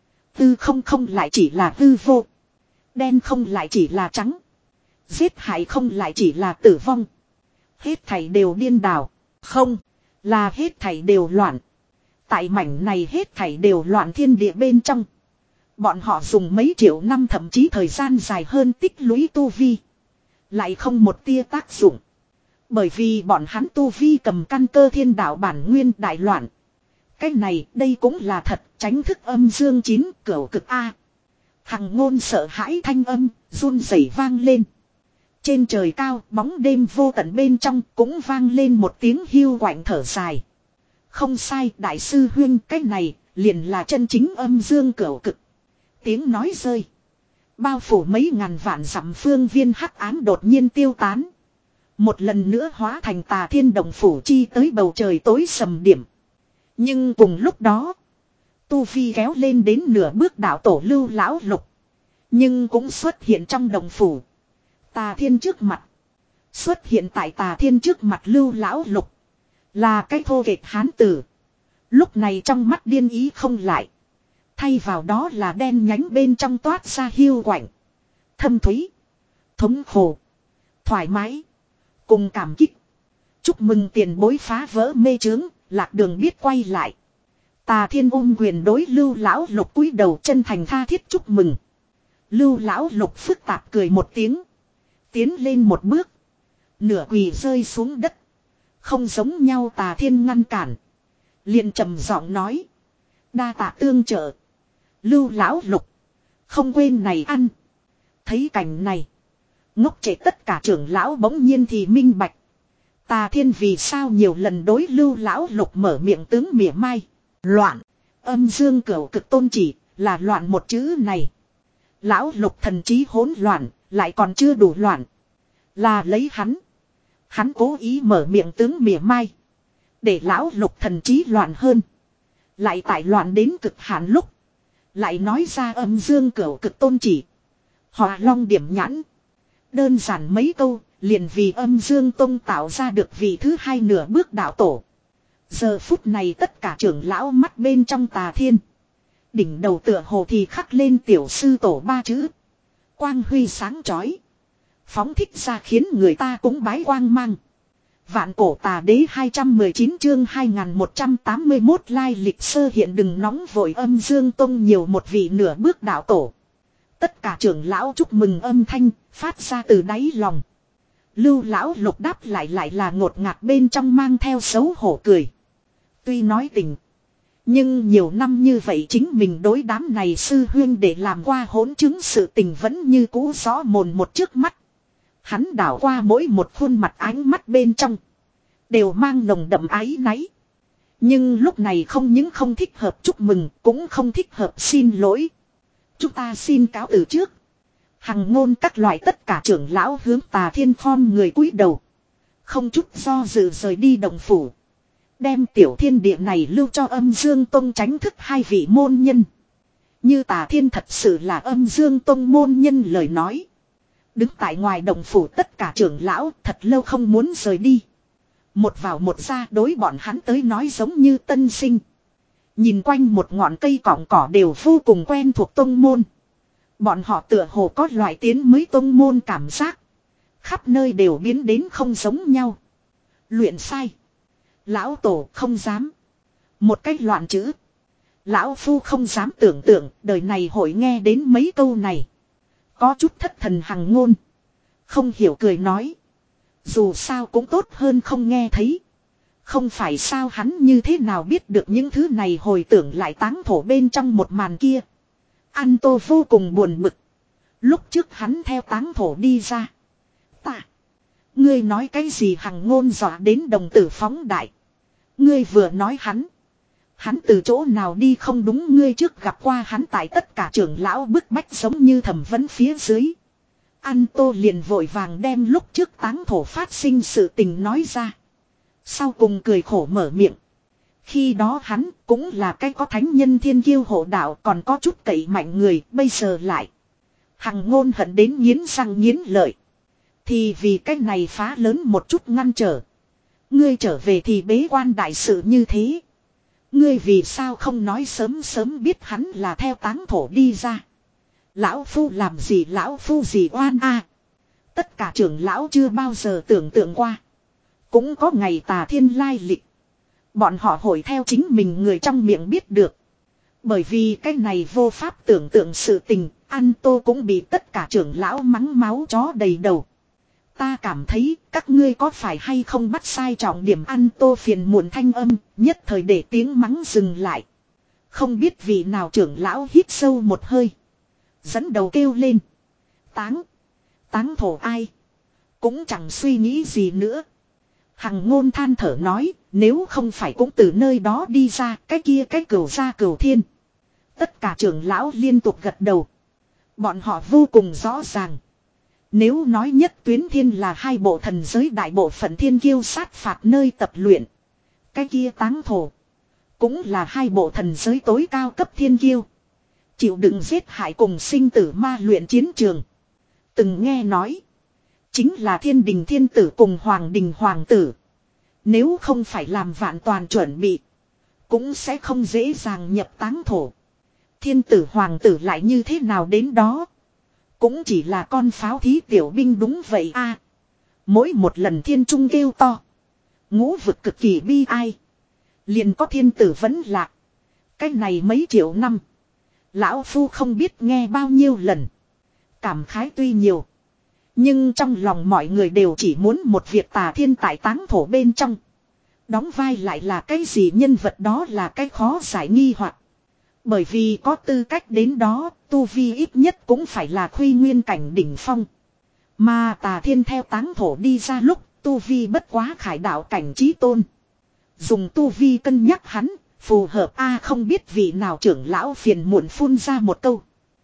Tư không không lại chỉ là tư vô. Đen không lại chỉ là trắng. Giết hại không lại chỉ là tử vong. Hết thảy đều điên đảo. Không, là hết thảy đều loạn. Tại mảnh này hết thảy đều loạn thiên địa bên trong. Bọn họ dùng mấy triệu năm thậm chí thời gian dài hơn tích lũy tu vi. Lại không một tia tác dụng. Bởi vì bọn hắn tu vi cầm căn cơ thiên đạo bản nguyên đại loạn. Cái này đây cũng là thật, tránh thức âm dương chín cửu cực A. Hằng ngôn sợ hãi thanh âm, run rẩy vang lên. Trên trời cao, bóng đêm vô tận bên trong cũng vang lên một tiếng hiu quạnh thở dài. Không sai, đại sư huyên, cái này liền là chân chính âm dương cửu cực. Tiếng nói rơi. Bao phủ mấy ngàn vạn dặm phương viên hắc ám đột nhiên tiêu tán. Một lần nữa hóa thành tà thiên đồng phủ chi tới bầu trời tối sầm điểm. Nhưng cùng lúc đó, tu vi kéo lên đến nửa bước đạo tổ Lưu Lão Lục. Nhưng cũng xuất hiện trong đồng phủ. Tà thiên trước mặt. Xuất hiện tại tà thiên trước mặt Lưu Lão Lục. Là cái thô kệch hán tử. Lúc này trong mắt điên ý không lại. Thay vào đó là đen nhánh bên trong toát ra hiu quạnh. Thâm thúy. Thống khổ. Thoải mái. Cùng cảm kích. Chúc mừng tiền bối phá vỡ mê trướng. Lạc đường biết quay lại. Tà thiên ôm quyền đối Lưu Lão Lục cúi đầu chân thành tha thiết chúc mừng. Lưu Lão Lục phức tạp cười một tiếng. Tiến lên một bước. Nửa quỳ rơi xuống đất. Không giống nhau tà thiên ngăn cản. Liền trầm giọng nói. Đa tạ tương trợ. Lưu Lão Lục. Không quên này ăn. Thấy cảnh này. Ngốc trẻ tất cả trưởng lão bỗng nhiên thì minh bạch. Tà thiên vì sao nhiều lần đối Lưu Lão Lục mở miệng tướng mỉa mai. Loạn. Âm dương cửu cực tôn chỉ là loạn một chữ này. Lão Lục thần trí hỗn loạn. Lại còn chưa đủ loạn. Là lấy hắn. Hắn cố ý mở miệng tướng mỉa mai. Để Lão Lục thần trí loạn hơn. Lại tại loạn đến cực hạn lúc. Lại nói ra âm dương cửu cực tôn chỉ. Hỏa long điểm nhãn. Đơn giản mấy câu. Liền vì âm dương tông tạo ra được vị thứ hai nửa bước đạo tổ. Giờ phút này tất cả trưởng lão mắt bên trong tà thiên. Đỉnh đầu tựa hồ thì khắc lên tiểu sư tổ ba chữ. Quang huy sáng chói. Phóng thích ra khiến người ta cũng bái quang mang. Vạn cổ tà đế hai trăm mười chín chương hai nghìn một trăm tám mươi mốt lai lịch sơ hiện đừng nóng vội âm dương tông nhiều một vị nửa bước đạo tổ. Tất cả trưởng lão chúc mừng âm thanh phát ra từ đáy lòng. Lưu Lão Lục đáp lại lại là ngột ngạt bên trong mang theo xấu hổ cười. Tuy nói tình. Nhưng nhiều năm như vậy chính mình đối đám này sư huyên để làm qua hỗn chứng sự tình vẫn như cũ rõ mồn một trước mắt. Hắn đảo qua mỗi một khuôn mặt ánh mắt bên trong. Đều mang nồng đậm áy náy. Nhưng lúc này không những không thích hợp chúc mừng cũng không thích hợp xin lỗi. Chúng ta xin cáo từ trước. Hằng ngôn các loại tất cả trưởng lão hướng tà thiên khom người cúi đầu. Không chút do dự rời đi đồng phủ. Đem tiểu thiên địa này lưu cho âm dương tông tránh thức hai vị môn nhân. Như tà thiên thật sự là âm dương tông môn nhân lời nói. Đứng tại ngoài đồng phủ tất cả trưởng lão thật lâu không muốn rời đi. Một vào một ra đối bọn hắn tới nói giống như tân sinh. Nhìn quanh một ngọn cây cỏng cỏ đều vô cùng quen thuộc tông môn. Bọn họ tựa hồ có loại tiến mới tông môn cảm giác. Khắp nơi đều biến đến không giống nhau. Luyện sai. Lão tổ không dám. Một cách loạn chữ. Lão phu không dám tưởng tượng đời này hội nghe đến mấy câu này. Có chút thất thần hằng ngôn. Không hiểu cười nói. Dù sao cũng tốt hơn không nghe thấy. Không phải sao hắn như thế nào biết được những thứ này hồi tưởng lại táng thổ bên trong một màn kia. An Tô vô cùng buồn bực. Lúc trước hắn theo táng thổ đi ra. Ta. Ngươi nói cái gì hằng ngôn dọa đến đồng tử phóng đại. Ngươi vừa nói hắn. Hắn từ chỗ nào đi không đúng ngươi trước gặp qua hắn tại tất cả trưởng lão bức bách giống như thẩm vấn phía dưới. An Tô liền vội vàng đem lúc trước táng thổ phát sinh sự tình nói ra. Sau cùng cười khổ mở miệng. Khi đó hắn cũng là cái có thánh nhân thiên kiêu hộ đạo còn có chút cậy mạnh người bây giờ lại. Hằng ngôn hận đến nghiến răng nghiến lợi. Thì vì cái này phá lớn một chút ngăn trở. Ngươi trở về thì bế quan đại sự như thế. Ngươi vì sao không nói sớm sớm biết hắn là theo táng thổ đi ra. Lão phu làm gì lão phu gì oan a. Tất cả trưởng lão chưa bao giờ tưởng tượng qua. Cũng có ngày tà thiên lai lịch. Bọn họ hội theo chính mình người trong miệng biết được. Bởi vì cái này vô pháp tưởng tượng sự tình, An Tô cũng bị tất cả trưởng lão mắng máu chó đầy đầu. Ta cảm thấy các ngươi có phải hay không bắt sai trọng điểm. An Tô phiền muộn thanh âm, nhất thời để tiếng mắng dừng lại. Không biết vị nào trưởng lão hít sâu một hơi. Dẫn đầu kêu lên. Táng. Táng thổ ai. Cũng chẳng suy nghĩ gì nữa. Hằng ngôn than thở nói, nếu không phải cũng từ nơi đó đi ra, cái kia cái cửu ra cửu thiên. Tất cả trưởng lão liên tục gật đầu. Bọn họ vô cùng rõ ràng. Nếu nói nhất tuyến thiên là hai bộ thần giới đại bộ phận thiên kiêu sát phạt nơi tập luyện. Cái kia táng thổ. Cũng là hai bộ thần giới tối cao cấp thiên kiêu. Chịu đựng giết hại cùng sinh tử ma luyện chiến trường. Từng nghe nói. Chính là thiên đình thiên tử cùng hoàng đình hoàng tử. Nếu không phải làm vạn toàn chuẩn bị. Cũng sẽ không dễ dàng nhập táng thổ. Thiên tử hoàng tử lại như thế nào đến đó. Cũng chỉ là con pháo thí tiểu binh đúng vậy a. Mỗi một lần thiên trung kêu to. Ngũ vực cực kỳ bi ai. Liền có thiên tử vẫn lạc. Cái này mấy triệu năm. Lão Phu không biết nghe bao nhiêu lần. Cảm khái tuy nhiều. Nhưng trong lòng mọi người đều chỉ muốn một việc tà thiên tại táng thổ bên trong. Đóng vai lại là cái gì nhân vật đó là cái khó giải nghi hoặc. Bởi vì có tư cách đến đó, tu vi ít nhất cũng phải là khuy nguyên cảnh đỉnh phong. Mà tà thiên theo táng thổ đi ra lúc, tu vi bất quá khải đạo cảnh trí tôn. Dùng tu vi cân nhắc hắn, phù hợp a không biết vị nào trưởng lão phiền muộn phun ra một câu.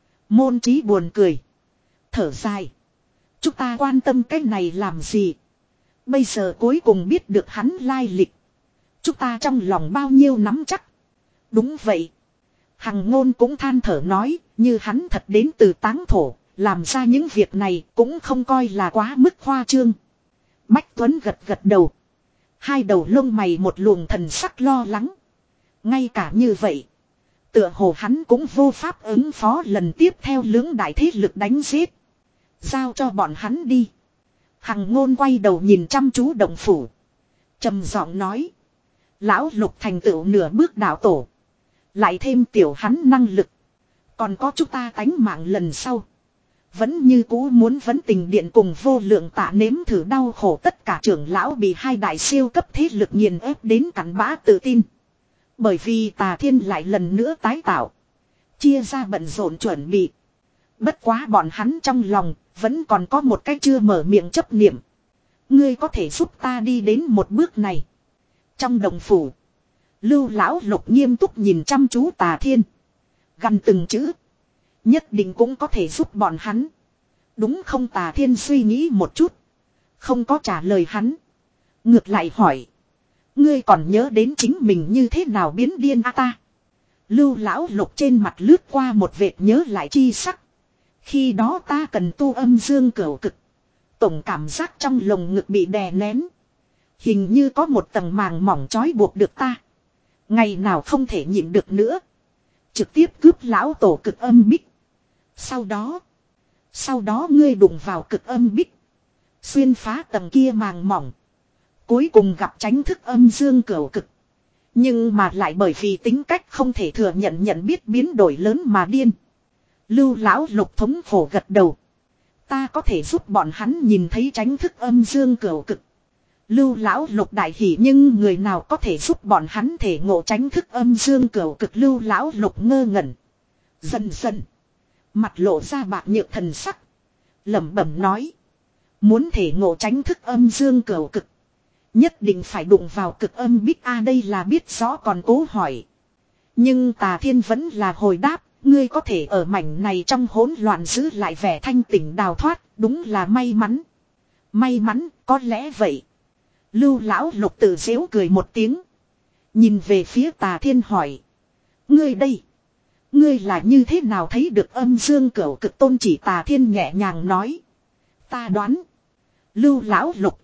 Môn trí buồn cười. Thở dài. Chúng ta quan tâm cái này làm gì? Bây giờ cuối cùng biết được hắn lai lịch. Chúng ta trong lòng bao nhiêu nắm chắc. Đúng vậy. Hằng ngôn cũng than thở nói, như hắn thật đến từ táng thổ, làm ra những việc này cũng không coi là quá mức khoa trương. Bách Tuấn gật gật đầu. Hai đầu lông mày một luồng thần sắc lo lắng. Ngay cả như vậy, tựa hồ hắn cũng vô pháp ứng phó lần tiếp theo lưỡng đại thế lực đánh giết. Giao cho bọn hắn đi. Hằng ngôn quay đầu nhìn chăm chú động phủ. Trầm giọng nói. Lão Lục thành tựu nửa bước đạo tổ. Lại thêm tiểu hắn năng lực. Còn có chúng ta tánh mạng lần sau. Vẫn như cũ muốn vấn tình điện cùng vô lượng tạ nếm thử đau khổ tất cả trưởng lão bị hai đại siêu cấp thế lực nghiền ép đến cắn bã tự tin. Bởi vì tà thiên lại lần nữa tái tạo. Chia ra bận rộn chuẩn bị. Bất quá bọn hắn trong lòng vẫn còn có một cái chưa mở miệng chấp niệm. Ngươi có thể giúp ta đi đến một bước này. Trong đồng phủ. Lưu lão Lục nghiêm túc nhìn chăm chú tà thiên. Gần từng chữ. Nhất định cũng có thể giúp bọn hắn. Đúng không? Tà thiên suy nghĩ một chút. Không có trả lời hắn. Ngược lại hỏi. Ngươi còn nhớ đến chính mình như thế nào biến điên a ta? Lưu lão Lục trên mặt lướt qua một vệt nhớ lại chi sắc. Khi đó ta cần tu âm dương cửu cực. Tổng cảm giác trong lồng ngực bị đè nén. Hình như có một tầng màng mỏng trói buộc được ta. Ngày nào không thể nhịn được nữa. Trực tiếp cướp lão tổ cực âm bích. Sau đó. Sau đó ngươi đụng vào cực âm bích. Xuyên phá tầng kia màng mỏng. Cuối cùng gặp tránh thức âm dương cửu cực. Nhưng mà lại bởi vì tính cách không thể thừa nhận nhận biết biến đổi lớn mà điên. Lưu lão Lục thống khổ gật đầu. Ta có thể giúp bọn hắn nhìn thấy tránh thức âm dương cửu cực. Lưu lão Lục đại hỉ nhưng người nào có thể giúp bọn hắn thể ngộ tránh thức âm dương cửu cực. Lưu lão Lục ngơ ngẩn. Dần dần. Mặt lộ ra bạc nhược thần sắc. Lẩm bẩm nói. Muốn thể ngộ tránh thức âm dương cửu cực. Nhất định phải đụng vào cực âm bích a đây là biết rõ còn cố hỏi. Nhưng tà thiên vẫn là hồi đáp. Ngươi có thể ở mảnh này trong hỗn loạn giữ lại vẻ thanh tỉnh đào thoát. Đúng là may mắn. May mắn có lẽ vậy. Lưu lão Lục tự giễu cười một tiếng. Nhìn về phía tà thiên hỏi. Ngươi đây. Ngươi là như thế nào thấy được âm dương cửu cực? Tôn chỉ tà thiên nhẹ nhàng nói. Ta đoán. Lưu lão Lục.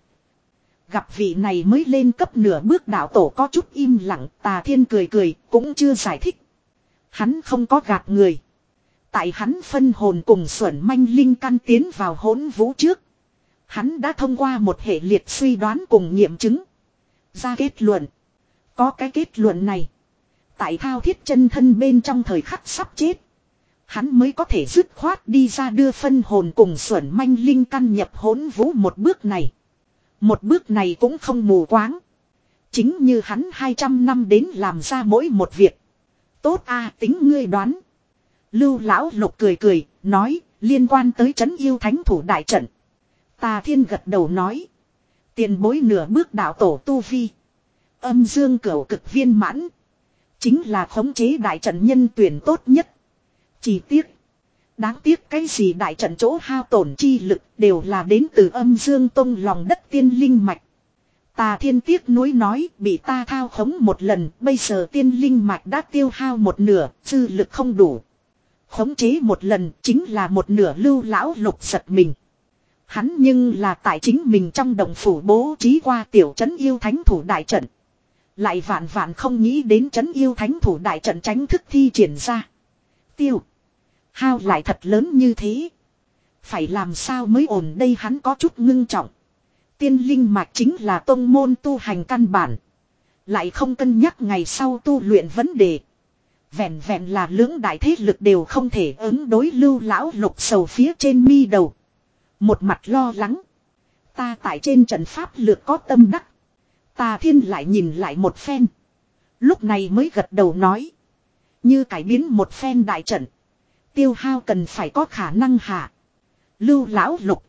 Gặp vị này mới lên cấp nửa bước đạo tổ có chút im lặng. Tà thiên cười cười cũng chưa giải thích. Hắn không có gạt người. Tại hắn phân hồn cùng xuẩn manh linh căn tiến vào hỗn vũ trước. Hắn đã thông qua một hệ liệt suy đoán cùng nghiệm chứng. Ra kết luận. Có cái kết luận này. Tại thao thiết chân thân bên trong thời khắc sắp chết. Hắn mới có thể dứt khoát đi ra đưa phân hồn cùng xuẩn manh linh căn nhập hỗn vũ một bước này. Một bước này cũng không mù quáng. Chính như hắn hai trăm năm đến làm ra mỗi một việc. Tốt a, tính ngươi đoán. Lưu lão lục cười cười, nói, liên quan tới trấn yêu thánh thủ đại trận. Tà Thiên gật đầu nói. Tiền bối nửa bước đạo tổ tu vi. Âm dương cửu cực viên mãn. Chính là khống chế đại trận nhân tuyển tốt nhất. Chỉ tiếc. Đáng tiếc cái gì đại trận chỗ hao tổn chi lực đều là đến từ âm dương tông lòng đất tiên linh mạch. Tà Thiên tiếc nuối nói bị ta thao khống một lần, bây giờ tiên linh mạch đã tiêu hao một nửa, dư lực không đủ. Khống chế một lần chính là một nửa. Lưu lão lục giật mình. Hắn nhưng là tại chính mình trong đồng phủ bố trí qua tiểu trấn yêu thánh thủ đại trận. Lại vạn vạn không nghĩ đến trấn yêu thánh thủ đại trận tránh thức thi triển ra. Tiêu. Hao lại thật lớn như thế. Phải làm sao mới ổn đây, hắn có chút ngưng trọng. Tiên linh mạch chính là tông môn tu hành căn bản. Lại không cân nhắc ngày sau tu luyện vấn đề. Vẹn vẹn là lưỡng đại thế lực đều không thể ứng đối. Lưu lão lục sầu phía trên mi đầu. Một mặt lo lắng. Ta tại trên trận pháp lược có tâm đắc. Tà Thiên lại nhìn lại một phen. Lúc này mới gật đầu nói. Như cải biến một phen đại trận. Tiêu hao cần phải có khả năng hạ. Lưu lão lục